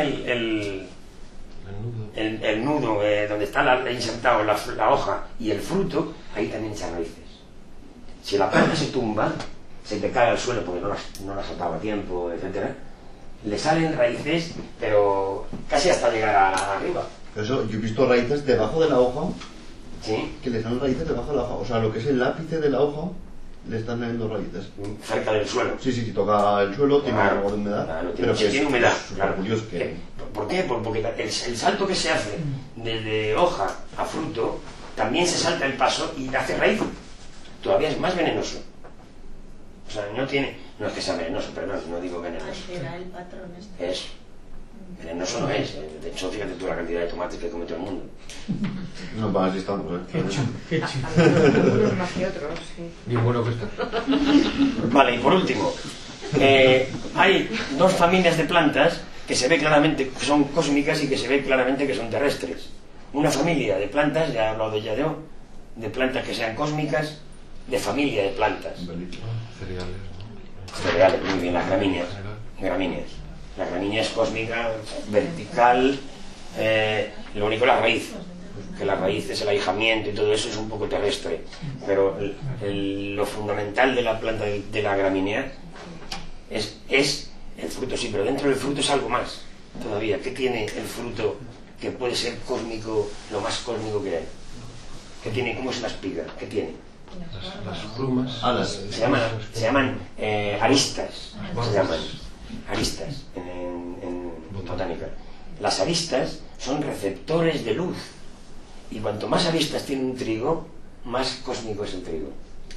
[SPEAKER 1] el nudo, donde está insertado la hoja y el fruto, ahí también echan raíces. Si la planta se tumba, se te cae al suelo porque no la has atado a tiempo, etcétera, le salen raíces, pero casi hasta llegar arriba.
[SPEAKER 5] Eso, yo he visto raíces debajo de la hoja.
[SPEAKER 1] ¿Sí?
[SPEAKER 5] Que le salen raíces debajo de la hoja. O sea, lo que es el ápice de la hoja, le están saliendo raíces.
[SPEAKER 1] Cerca del suelo.
[SPEAKER 5] Sí, si toca el suelo, tiene algo de humedad.
[SPEAKER 1] Claro,
[SPEAKER 5] pero
[SPEAKER 1] tiene humedad.
[SPEAKER 5] Claro, curioso que...
[SPEAKER 1] ¿Por qué? Porque el salto que se hace desde hoja a fruto, también se salta el paso y hace raíz. Todavía es más venenoso. O sea, no es que sea venenoso, perdón, no digo venenoso.
[SPEAKER 8] Era el patrón este.
[SPEAKER 1] Es. Venenoso no es. De hecho, fíjate tú la cantidad de tomates que come todo el mundo.
[SPEAKER 5] No, para así estamos,
[SPEAKER 4] Algunos más que otros, sí.
[SPEAKER 2] Bien bueno que está.
[SPEAKER 1] Vale, y por último, hay dos familias de plantas que se ve claramente que son cósmicas y que se ve claramente que son terrestres. Una familia de plantas, ya he hablado de ella de plantas que sean cósmicas, de familia de plantas.
[SPEAKER 2] Cereales, ¿no?
[SPEAKER 1] Cereales, muy bien, las gramíneas. La gramínea es cósmica, vertical, lo único es la raíz, que la raíz es el ahijamiento y todo eso es un poco terrestre, pero lo fundamental de la planta de la gramínea es el fruto, sí, pero dentro del fruto es algo más todavía. ¿Qué tiene el fruto que puede ser cósmico, lo más cósmico que hay? ¿Qué tiene? ¿Cómo es la espiga? ¿Qué tiene?
[SPEAKER 2] Las plumas.
[SPEAKER 1] Se llaman aristas. Se llaman aristas en botánica. Las aristas son receptores de luz, y cuanto más aristas tiene un trigo, más cósmico es el trigo.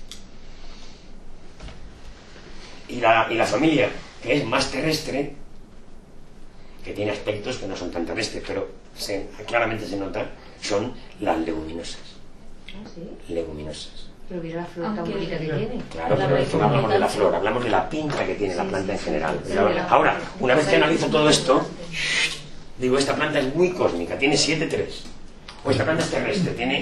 [SPEAKER 1] Y la familia que es más terrestre, que tiene aspectos que no son tan terrestres, pero claramente se nota, son las leguminosas.
[SPEAKER 4] ¿Ah, sí?
[SPEAKER 1] Leguminosas.
[SPEAKER 4] Pero mira la flor tan bonita que tiene.
[SPEAKER 1] Claro, pero no hablamos de la flor, hablamos de la pinta que tiene la planta en general. Ahora, una vez que analizo todo esto, digo, esta planta es muy cósmica, tiene 7,3. O esta planta es terrestre, tiene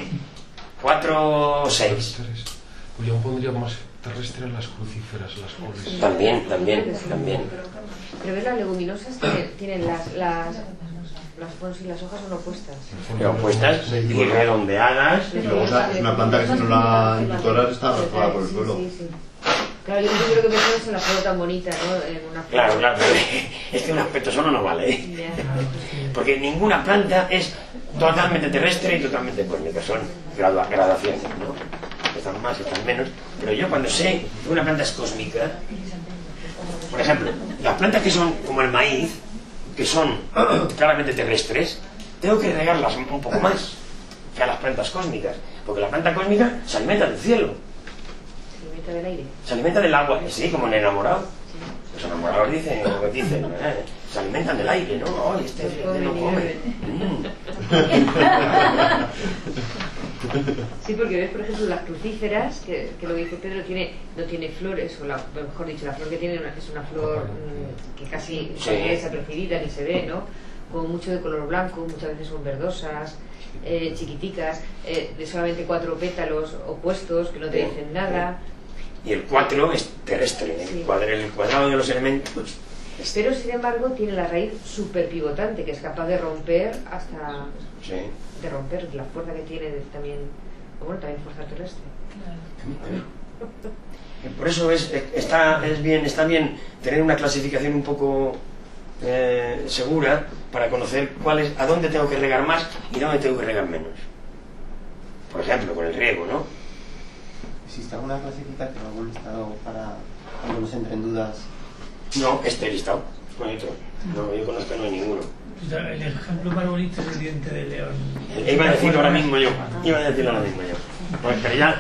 [SPEAKER 1] 4,6.
[SPEAKER 2] Pues yo pondría más terrestre las crucíferas, las coles.
[SPEAKER 1] También.
[SPEAKER 4] Pero ves, las leguminosas tienen las y las hojas son opuestas.
[SPEAKER 1] Opuestas y redondeadas.
[SPEAKER 5] Y luego es una planta que si no la intutoras está arrastrada por el suelo.
[SPEAKER 4] Sí. Claro, yo creo que pensamos en la flor tan bonita, ¿no? En una flor.
[SPEAKER 1] Claro, es que un aspecto solo no vale, porque ninguna planta es totalmente terrestre y totalmente cósmica, son gradaciones, ¿no? Están más, están menos, pero yo cuando sé que una planta es cósmica, por ejemplo, las plantas que son como el maíz, que son claramente terrestres, tengo que regarlas un poco más que a las plantas cósmicas, porque la planta cósmica se alimenta del cielo.
[SPEAKER 4] Se alimenta del aire.
[SPEAKER 1] Se alimenta del agua, sí, como el enamorado. Los enamorados dicen, se alimentan del aire, ¿no? Oh, este no come.
[SPEAKER 4] Sí, porque ves, por ejemplo, las crucíferas, que lo que dice Pedro, no tiene flores, o mejor dicho, la flor que tiene es una flor que casi es desapercibida, ni se ve, ¿no? Con mucho de color blanco, muchas veces son verdosas, chiquiticas, de solamente 4 pétalos opuestos, que no te dicen nada.
[SPEAKER 1] y el 4 es terrestre,
[SPEAKER 4] Sí.
[SPEAKER 1] el cuadrado de los elementos.
[SPEAKER 4] Pero sin embargo tiene la raíz súper pivotante, que es capaz de romper hasta...
[SPEAKER 1] Sí.
[SPEAKER 4] de romper la fuerza que tiene también, bueno, también fuerza terrestre.
[SPEAKER 1] Por eso está bien tener una clasificación un poco segura para conocer a dónde tengo que regar más y dónde tengo que regar menos. Por ejemplo, con el riego, ¿no?
[SPEAKER 6] ¿Existe alguna clasificación, algún listado para cuando nos entre en dudas?
[SPEAKER 1] No, este listado, no hay otro. No, yo conozco, no hay ninguno.
[SPEAKER 10] El ejemplo más bonito es el diente de león.
[SPEAKER 1] Iba a decirlo ahora mismo yo. Pero ya...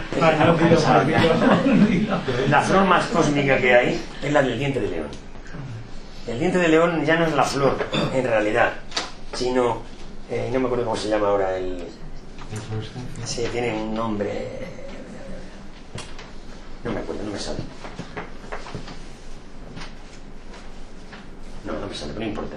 [SPEAKER 1] La flor más cósmica que hay es la del diente de león. El diente de león ya no es la flor, en realidad, sino... no me acuerdo cómo se llama ahora el... Sí, tiene un nombre... No me acuerdo, no me sale. No me sale, pero no importa.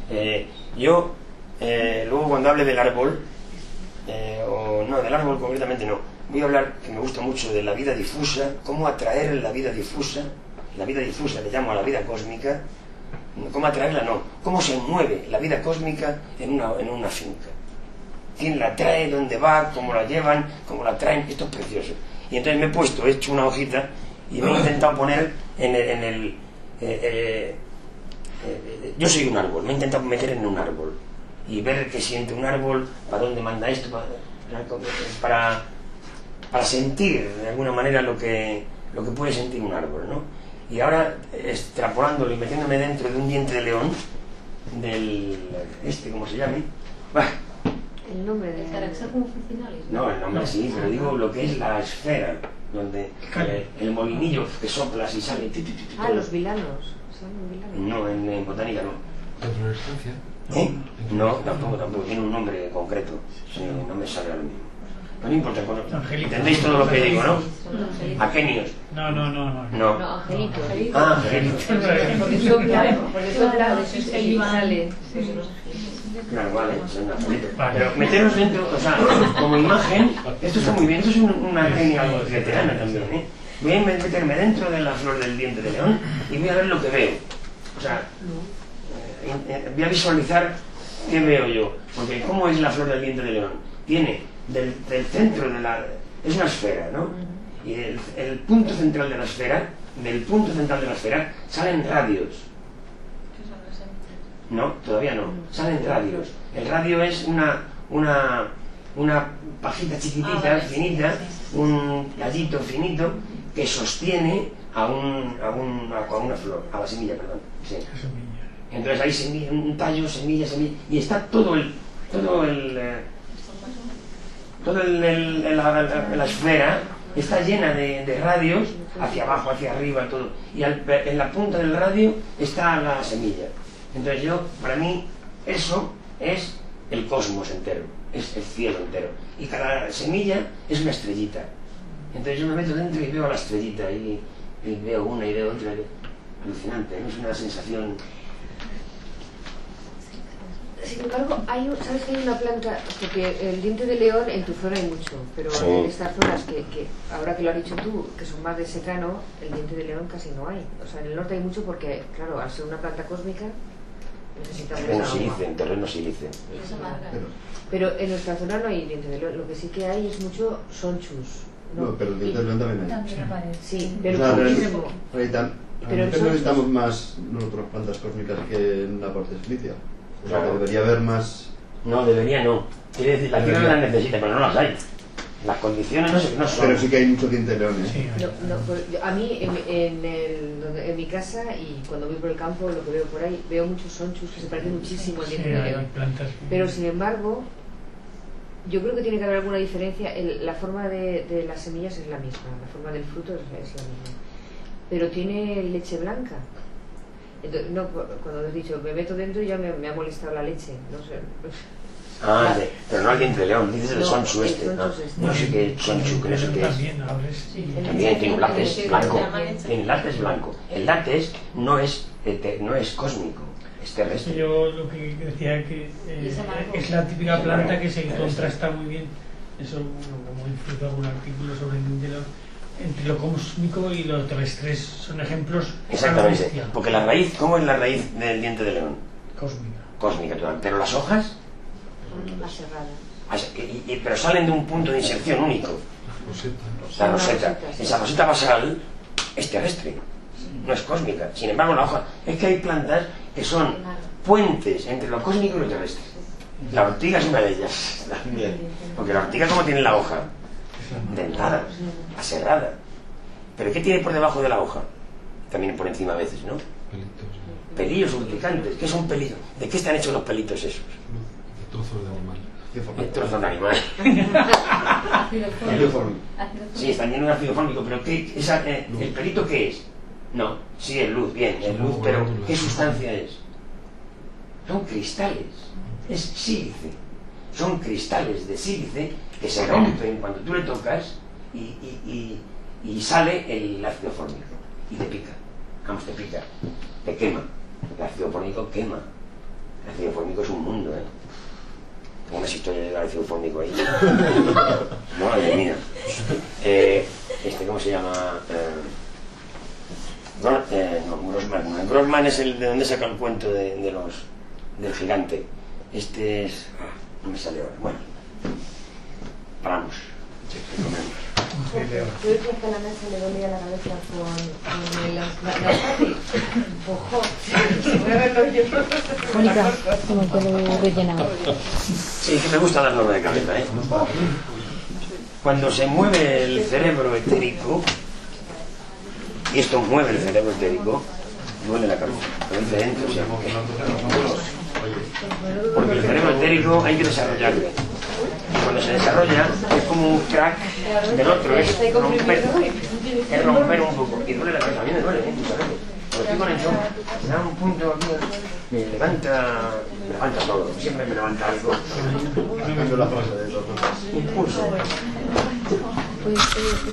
[SPEAKER 1] Luego cuando hable del árbol, del árbol concretamente no, voy a hablar, que me gusta mucho, de la vida difusa, cómo atraer la vida difusa le llamo a la vida cósmica, cómo atraerla no, cómo se mueve la vida cósmica en una finca. ¿Quién la trae? ¿Dónde va? ¿Cómo la llevan? ¿Cómo la traen? Esto es precioso. Y entonces he hecho una hojita y me he intentado poner yo soy un árbol, me he intentado meter en un árbol y ver qué siente un árbol, para dónde manda esto, para sentir de alguna manera lo que puede sentir un árbol, ¿no? Y ahora, extrapolándolo y metiéndome dentro de un diente de león, ¿cómo se llame?
[SPEAKER 4] El nombre de...
[SPEAKER 1] No, el nombre sí, pero digo lo que es la esfera, donde el molinillo que soplas y sale...
[SPEAKER 4] los vilanos.
[SPEAKER 1] No, en botánica no.
[SPEAKER 2] ¿La fluorescencia?
[SPEAKER 1] No, tampoco, tiene un nombre concreto. Sí, no me sale ahora mismo. No me importa, entendéis todo lo que digo, ¿no? Aquenios.
[SPEAKER 10] No.
[SPEAKER 4] Angelitos.
[SPEAKER 1] Angelitos.
[SPEAKER 4] Porque sopla, el sale.
[SPEAKER 1] Claro, vale, son angelitos. Pero meteros dentro, o sea, como imagen, esto está muy bien, esto es una técnica veterana también, ¿eh? Voy a meterme dentro de la flor del diente de león y voy a ver lo que veo. O sea, voy a visualizar qué veo yo. Porque ¿cómo es la flor del diente de león? Tiene del centro de la... es una esfera, ¿no? Y el punto central de la esfera, salen radios. No, todavía no. Salen radios. El radio es una pajita chiquitita, finita, un gallito finito, que sostiene a una flor, a la semilla, perdón. Sí. Entonces hay semilla, un tallo, semilla, y está la esfera está llena de radios, hacia abajo, hacia arriba, todo. Y en la punta del radio está la semilla. Entonces para mí, eso es el cosmos entero, es el cielo entero. Y cada semilla es una estrellita. Entonces yo me meto dentro y veo a la estrellita y veo una y veo otra. Alucinante, ¿no? Es una sensación...
[SPEAKER 4] Sin embargo, ¿sabes que hay una planta? Porque el diente de león en tu zona hay mucho, pero
[SPEAKER 1] sí.
[SPEAKER 4] En estas zonas que ahora que lo has dicho tú, que son más de secano, el diente de león casi no hay. O sea, en el norte hay mucho porque, claro, al ser una planta cósmica, necesitamos
[SPEAKER 1] terreno sílice.
[SPEAKER 4] Pero en nuestra zona no hay diente de león. Lo que sí que hay es mucho sonchus.
[SPEAKER 5] No, pero el diente de león también hay.
[SPEAKER 7] También aparece.
[SPEAKER 4] Sí, pero
[SPEAKER 5] muchísimo. Pero necesitamos más nosotros plantas cósmicas que en la parte silicia. O sea, que debería haber más...
[SPEAKER 1] No, debería no. Quiere decir, la tierra las necesita, pero no las hay. Las condiciones no son.
[SPEAKER 5] Pero sí que hay mucho diente de león, ¿eh?
[SPEAKER 10] Sí,
[SPEAKER 4] pues, a mí en mi casa y cuando voy por el campo, lo que veo por ahí, veo muchos sonchus que se parecen muchísimo al diente de león. Pero sin embargo, yo creo que tiene que haber alguna diferencia. La forma de las semillas es la misma, la forma del fruto es la misma. Pero tiene leche blanca. Entonces, no, cuando has dicho me meto dentro ya me ha molestado la leche, no sé.
[SPEAKER 1] Pero no al diente de león, dices el sonchu este. No sé qué sonchu, que no sé qué es. También tiene un látex blanco. Tiene látex blanco. El látex no es cósmico, es terrestre.
[SPEAKER 10] Yo lo que decía que es la típica planta que se contrasta muy bien. Eso, como he escrito algún artículo sobre el diente de león, entre lo cósmico y lo terrestre. Son ejemplos.
[SPEAKER 1] Exactamente. Porque la raíz, ¿cómo es la raíz del diente de león?
[SPEAKER 10] Cósmica.
[SPEAKER 1] Cósmica, total. Pero las hojas,
[SPEAKER 3] Aserradas.
[SPEAKER 1] pero salen de un punto de inserción único. La roseta. Esa roseta basal es terrestre, no es cósmica. Sin embargo, la hoja, es que hay plantas que son puentes entre lo cósmico y lo terrestre. La ortiga es una de ellas también. Porque la ortiga, ¿cómo tiene la hoja? Dentada, aserrada. ¿Pero qué tiene por debajo de la hoja? También por encima a veces, ¿no? Pelillos urticantes. ¿Qué son pelillos? ¿De qué están hechos los pelitos esos?
[SPEAKER 2] De trozos de animal.
[SPEAKER 1] De trozos de animal. Sí, están llenos de ácido fórmico, pero ¿el pelito qué es? No, sí, es luz, bien, es luz, pero ¿qué sustancia es? Son cristales, es sílice. Son cristales de sílice que se rompen cuando tú le tocas y sale el ácido fórmico y te pica. Vamos, te pica, te quema. El ácido fórmico quema. El ácido fórmico es un mundo, ¿eh? Tengo unas historias del ácido fórmico ahí. Madre mía. ¿Cómo se llama? Grossman. Grossman es el de donde saca el cuento del gigante. Este es... no me sale ahora. Bueno, paramos.
[SPEAKER 3] Yo decía que a la mesa le dolía la cabeza con la Harry. Ojo, si voy a verlo yo.
[SPEAKER 12] Mónica, como que lo he rellenado.
[SPEAKER 1] Sí, que me gusta darlo de cabeza, ¿eh? Cuando se mueve el cerebro etérico, y esto mueve el cerebro etérico, duele la cabeza. Lo dice dentro, o sea, porque el cerebro etérico hay que desarrollarlo. Y cuando se desarrolla es como un crack del otro, es romper un poco. Y duele la cabeza, a mí me duele, ¿eh? Cuando estoy con el show, me da un punto aquí, me levanta todo, siempre me levanta algo. Impulso.